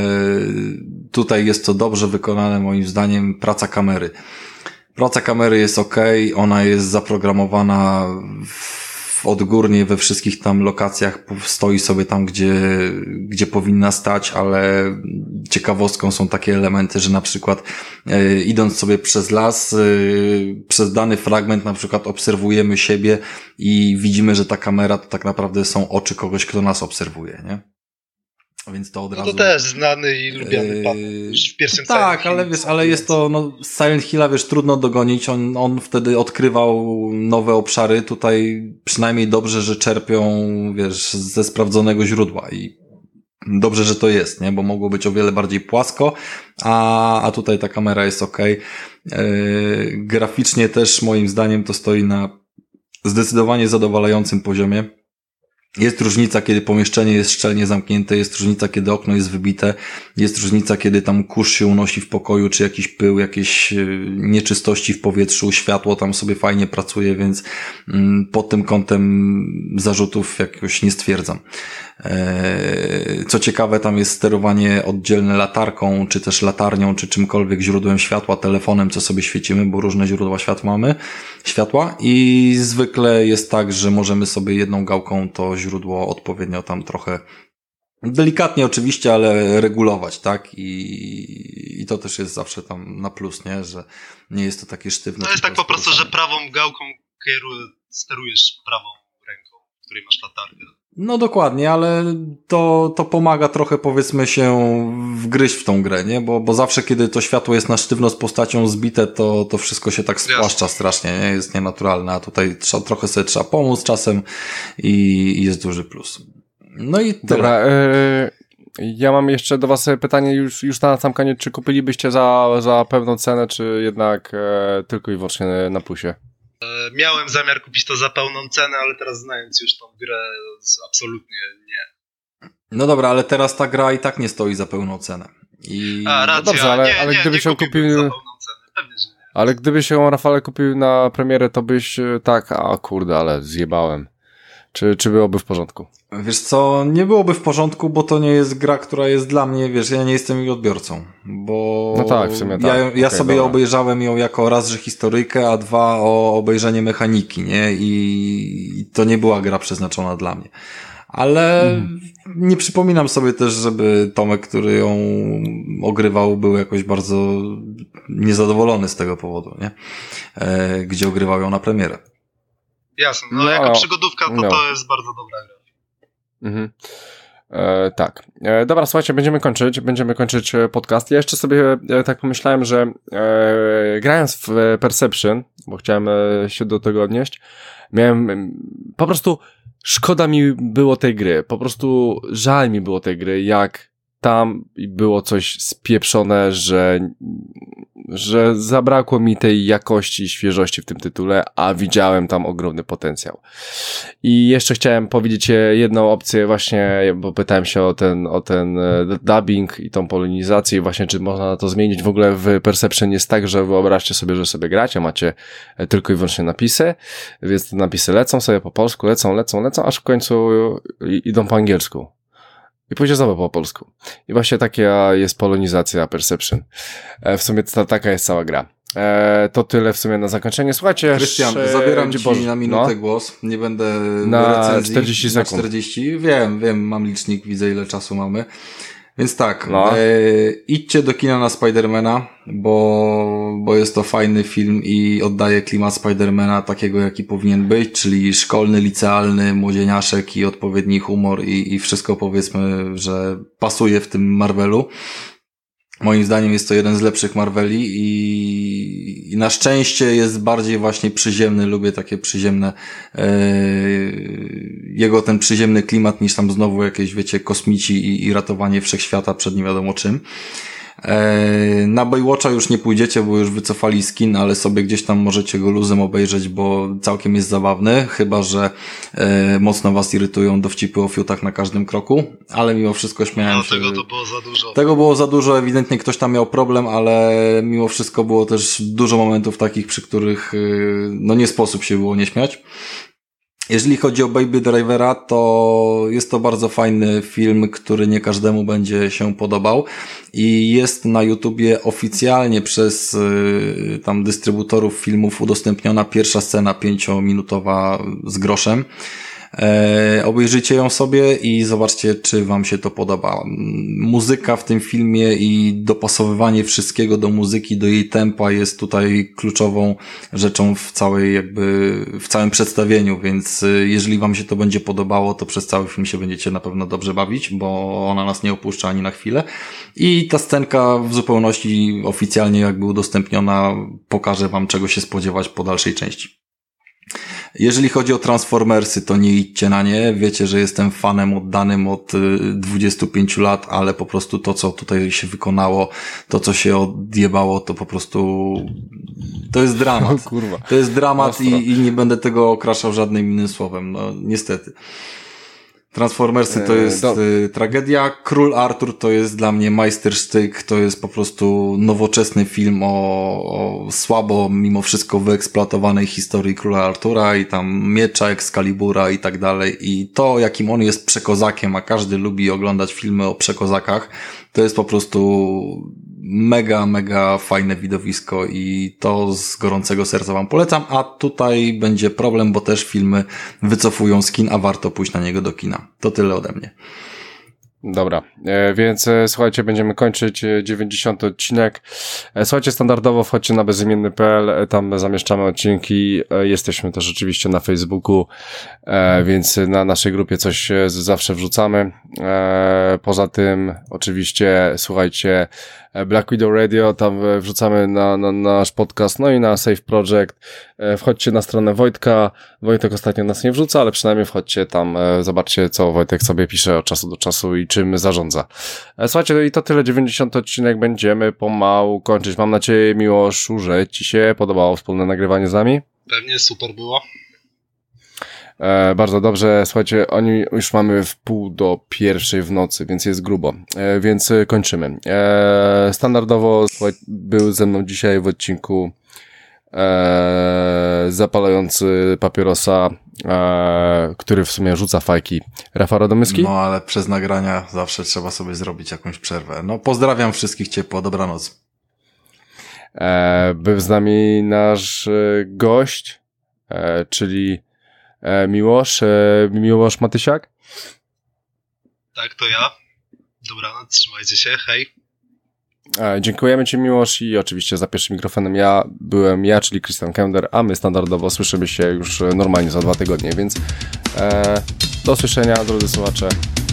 tutaj jest to dobrze wykonane moim zdaniem, praca kamery. Praca kamery jest okej, ona jest zaprogramowana w odgórnie we wszystkich tam lokacjach, stoi sobie tam, gdzie, gdzie powinna stać, ale ciekawostką są takie elementy, że na przykład e, idąc sobie przez las, e, przez dany fragment na przykład obserwujemy siebie i widzimy, że ta kamera to tak naprawdę są oczy kogoś, kto nas obserwuje, nie? Więc to od no razu... to też znany i lubiany pan już w pierwszym Tak, ale wiesz, ale jest to, no, Silent Hilla, wiesz, trudno dogonić, on, on wtedy odkrywał nowe obszary, tutaj przynajmniej dobrze, że czerpią, wiesz, ze sprawdzonego źródła i dobrze, że to jest, nie, bo mogło być o wiele bardziej płasko, a, a tutaj ta kamera jest okej. Yy, graficznie też moim zdaniem to stoi na zdecydowanie zadowalającym poziomie. Jest różnica, kiedy pomieszczenie jest szczelnie zamknięte, jest różnica, kiedy okno jest wybite, jest różnica, kiedy tam kurz się unosi w pokoju, czy jakiś pył, jakieś nieczystości w powietrzu, światło tam sobie fajnie pracuje, więc pod tym kątem zarzutów jakoś nie stwierdzam. Co ciekawe, tam jest sterowanie oddzielne latarką, czy też latarnią, czy czymkolwiek, źródłem światła, telefonem, co sobie świecimy, bo różne źródła światła mamy, światła i zwykle jest tak, że możemy sobie jedną gałką to źródło odpowiednio tam trochę delikatnie oczywiście, ale regulować, tak? I, i to też jest zawsze tam na plus, nie? Że nie jest to takie sztywne. To jest tak po prostu, że prawą gałką kieruj, sterujesz prawą ręką, w której masz latarkę. No dokładnie, ale to, to pomaga trochę, powiedzmy, się wgryźć w tą grę, nie? Bo, bo zawsze, kiedy to światło jest na sztywno z postacią zbite, to, to wszystko się tak spłaszcza Jasne. strasznie, nie? Jest nienaturalne, a tutaj trzeba, trochę sobie trzeba pomóc czasem i, i jest duży plus. No i tyle. Dobra, yy, ja mam jeszcze do was pytanie już, już na sam koniec, czy kupilibyście za, za pewną cenę, czy jednak yy, tylko i wyłącznie na plusie? Miałem zamiar kupić to za pełną cenę, ale teraz znając już tą grę, absolutnie nie. No dobra, ale teraz ta gra i tak nie stoi za pełną cenę. I... A, racja, no dobrze, ale, nie, ale nie, gdybyś ją kupił... za pełną cenę, pewnie, że nie. Ale gdybyś ją, Rafale, kupił na premierę, to byś tak, a kurde, ale zjebałem. Czy, czy byłoby w porządku? Wiesz co, nie byłoby w porządku, bo to nie jest gra, która jest dla mnie, wiesz, ja nie jestem jej odbiorcą, bo no tak, w sumie tak. ja, ja okay, sobie dobra. obejrzałem ją jako raz, że historyjkę, a dwa o obejrzenie mechaniki, nie? I, i to nie była gra przeznaczona dla mnie. Ale mm. nie przypominam sobie też, żeby Tomek, który ją ogrywał, był jakoś bardzo niezadowolony z tego powodu, nie? E, gdzie ogrywał ją na premierę. Jasne, no, no jako przygodówka to no. to jest bardzo dobra gra. Mhm. E, tak. E, dobra, słuchajcie, będziemy kończyć, będziemy kończyć podcast. Ja jeszcze sobie e, tak pomyślałem, że e, grając w Perception, bo chciałem e, się do tego odnieść, miałem e, po prostu szkoda mi było tej gry, po prostu żal mi było tej gry, jak tam było coś spieprzone, że że zabrakło mi tej jakości i świeżości w tym tytule, a widziałem tam ogromny potencjał. I jeszcze chciałem powiedzieć jedną opcję właśnie, bo pytałem się o ten, o ten dubbing i tą polonizację, właśnie czy można to zmienić. W ogóle w Perception jest tak, że wyobraźcie sobie, że sobie gracie, macie tylko i wyłącznie napisy, więc te napisy lecą sobie po polsku, lecą, lecą, lecą, aż w końcu idą po angielsku. I pójdzie znowu po polsku. I właśnie taka jest polonizacja Perception. E, w sumie ta, taka jest cała gra. E, to tyle w sumie na zakończenie. Słuchajcie, Krystian, zabieram ci Boże, na minutę no. głos. Nie będę na recenzji. czterdzieści sekund. Na czterdzieści. Wiem, wiem, mam licznik, widzę ile czasu mamy. Więc tak, no. e, idźcie do kina na Spidermana, bo, bo jest to fajny film i oddaje klimat Spidermana takiego, jaki powinien być, czyli szkolny, licealny, młodzieniaszek i odpowiedni humor i, i wszystko, powiedzmy, że pasuje w tym Marvelu. Moim zdaniem jest to jeden z lepszych Marveli i, i na szczęście jest bardziej właśnie przyziemny, lubię takie przyziemne, e, jego ten przyziemny klimat niż tam znowu jakieś, wiecie, kosmici i, i ratowanie wszechświata przed nie wiadomo czym. E, na Baywatcha już nie pójdziecie, bo już wycofali skin, ale sobie gdzieś tam możecie go luzem obejrzeć, bo całkiem jest zabawny, chyba że e, mocno was irytują dowcipy o fiutach na każdym kroku, ale mimo wszystko śmiałem no, się. tego to było za dużo. Tego było za dużo, ewidentnie ktoś tam miał problem, ale mimo wszystko było też dużo momentów takich, przy których no nie sposób się było nie śmiać. Jeżeli chodzi o Baby Drivera, to jest to bardzo fajny film, który nie każdemu będzie się podobał i jest na YouTubie oficjalnie przez y, tam dystrybutorów filmów udostępniona pierwsza scena pięciominutowa z groszem. E, obejrzyjcie ją sobie i zobaczcie, czy wam się to podoba. Muzyka w tym filmie i dopasowywanie wszystkiego do muzyki, do jej tempa jest tutaj kluczową rzeczą w całej jakby, w całym przedstawieniu, więc jeżeli wam się to będzie podobało, to przez cały film się będziecie na pewno dobrze bawić, bo ona nas nie opuszcza ani na chwilę. I ta scenka w zupełności oficjalnie jakby udostępniona pokaże wam, czego się spodziewać po dalszej części. Jeżeli chodzi o Transformersy, to nie idźcie na nie. Wiecie, że jestem fanem oddanym od dwudziestu pięciu lat, ale po prostu to, co tutaj się wykonało, to, co się odjebało, to po prostu to jest dramat. O, kurwa. To jest dramat i, i nie będę tego okraszał żadnym innym słowem. No, niestety. Transformersy to jest eee, tragedia. Król Artur to jest dla mnie majstersztyk, to jest po prostu nowoczesny film o, o słabo mimo wszystko wyeksploatowanej historii Króla Artura i tam miecza, Excalibura i tak dalej. I to, jakim on jest przekozakiem, a każdy lubi oglądać filmy o przekozakach, to jest po prostu mega, mega fajne widowisko i to z gorącego serca wam polecam, a tutaj będzie problem, bo też filmy wycofują z kin, a warto pójść na niego do kina. To tyle ode mnie. Dobra, e, więc e, słuchajcie, będziemy kończyć e, dziewięćdziesiąty odcinek. E, słuchajcie, standardowo wchodźcie na bezimienny kropka p l, e, tam zamieszczamy odcinki, e, jesteśmy też oczywiście na Facebooku, e, więc na naszej grupie coś e, zawsze wrzucamy. E, poza tym oczywiście słuchajcie Black Widow Radio, tam wrzucamy na, na, na nasz podcast, no i na Save Project. Wchodźcie na stronę Wojtka. Wojtek ostatnio nas nie wrzuca, ale przynajmniej wchodźcie tam, zobaczcie, co Wojtek sobie pisze od czasu do czasu i czym zarządza. Słuchajcie, no i to tyle, dziewięćdziesiąty odcinek, będziemy pomału kończyć. Mam nadzieję, Miłoszu, że ci się podobało wspólne nagrywanie z nami. Pewnie, super było. E, bardzo dobrze, słuchajcie, oni już mamy w pół do pierwszej w nocy, więc jest grubo, e, więc kończymy. E, standardowo słuchaj, był ze mną dzisiaj w odcinku e, zapalający papierosa, e, który w sumie rzuca fajki, Rafał Radomyski. No ale przez nagrania zawsze trzeba sobie zrobić jakąś przerwę. No pozdrawiam wszystkich ciepło, dobranoc. E, był z nami nasz e, gość, e, czyli E, Miłosz, e, Miłosz Matysiak. Tak, to ja. Dobranoc, trzymajcie się, hej. E, dziękujemy Ci, Miłosz, i oczywiście za pierwszym mikrofonem ja byłem ja, czyli Christian Kender, a my standardowo słyszymy się już normalnie za dwa tygodnie, więc e, do usłyszenia, drodzy słuchacze.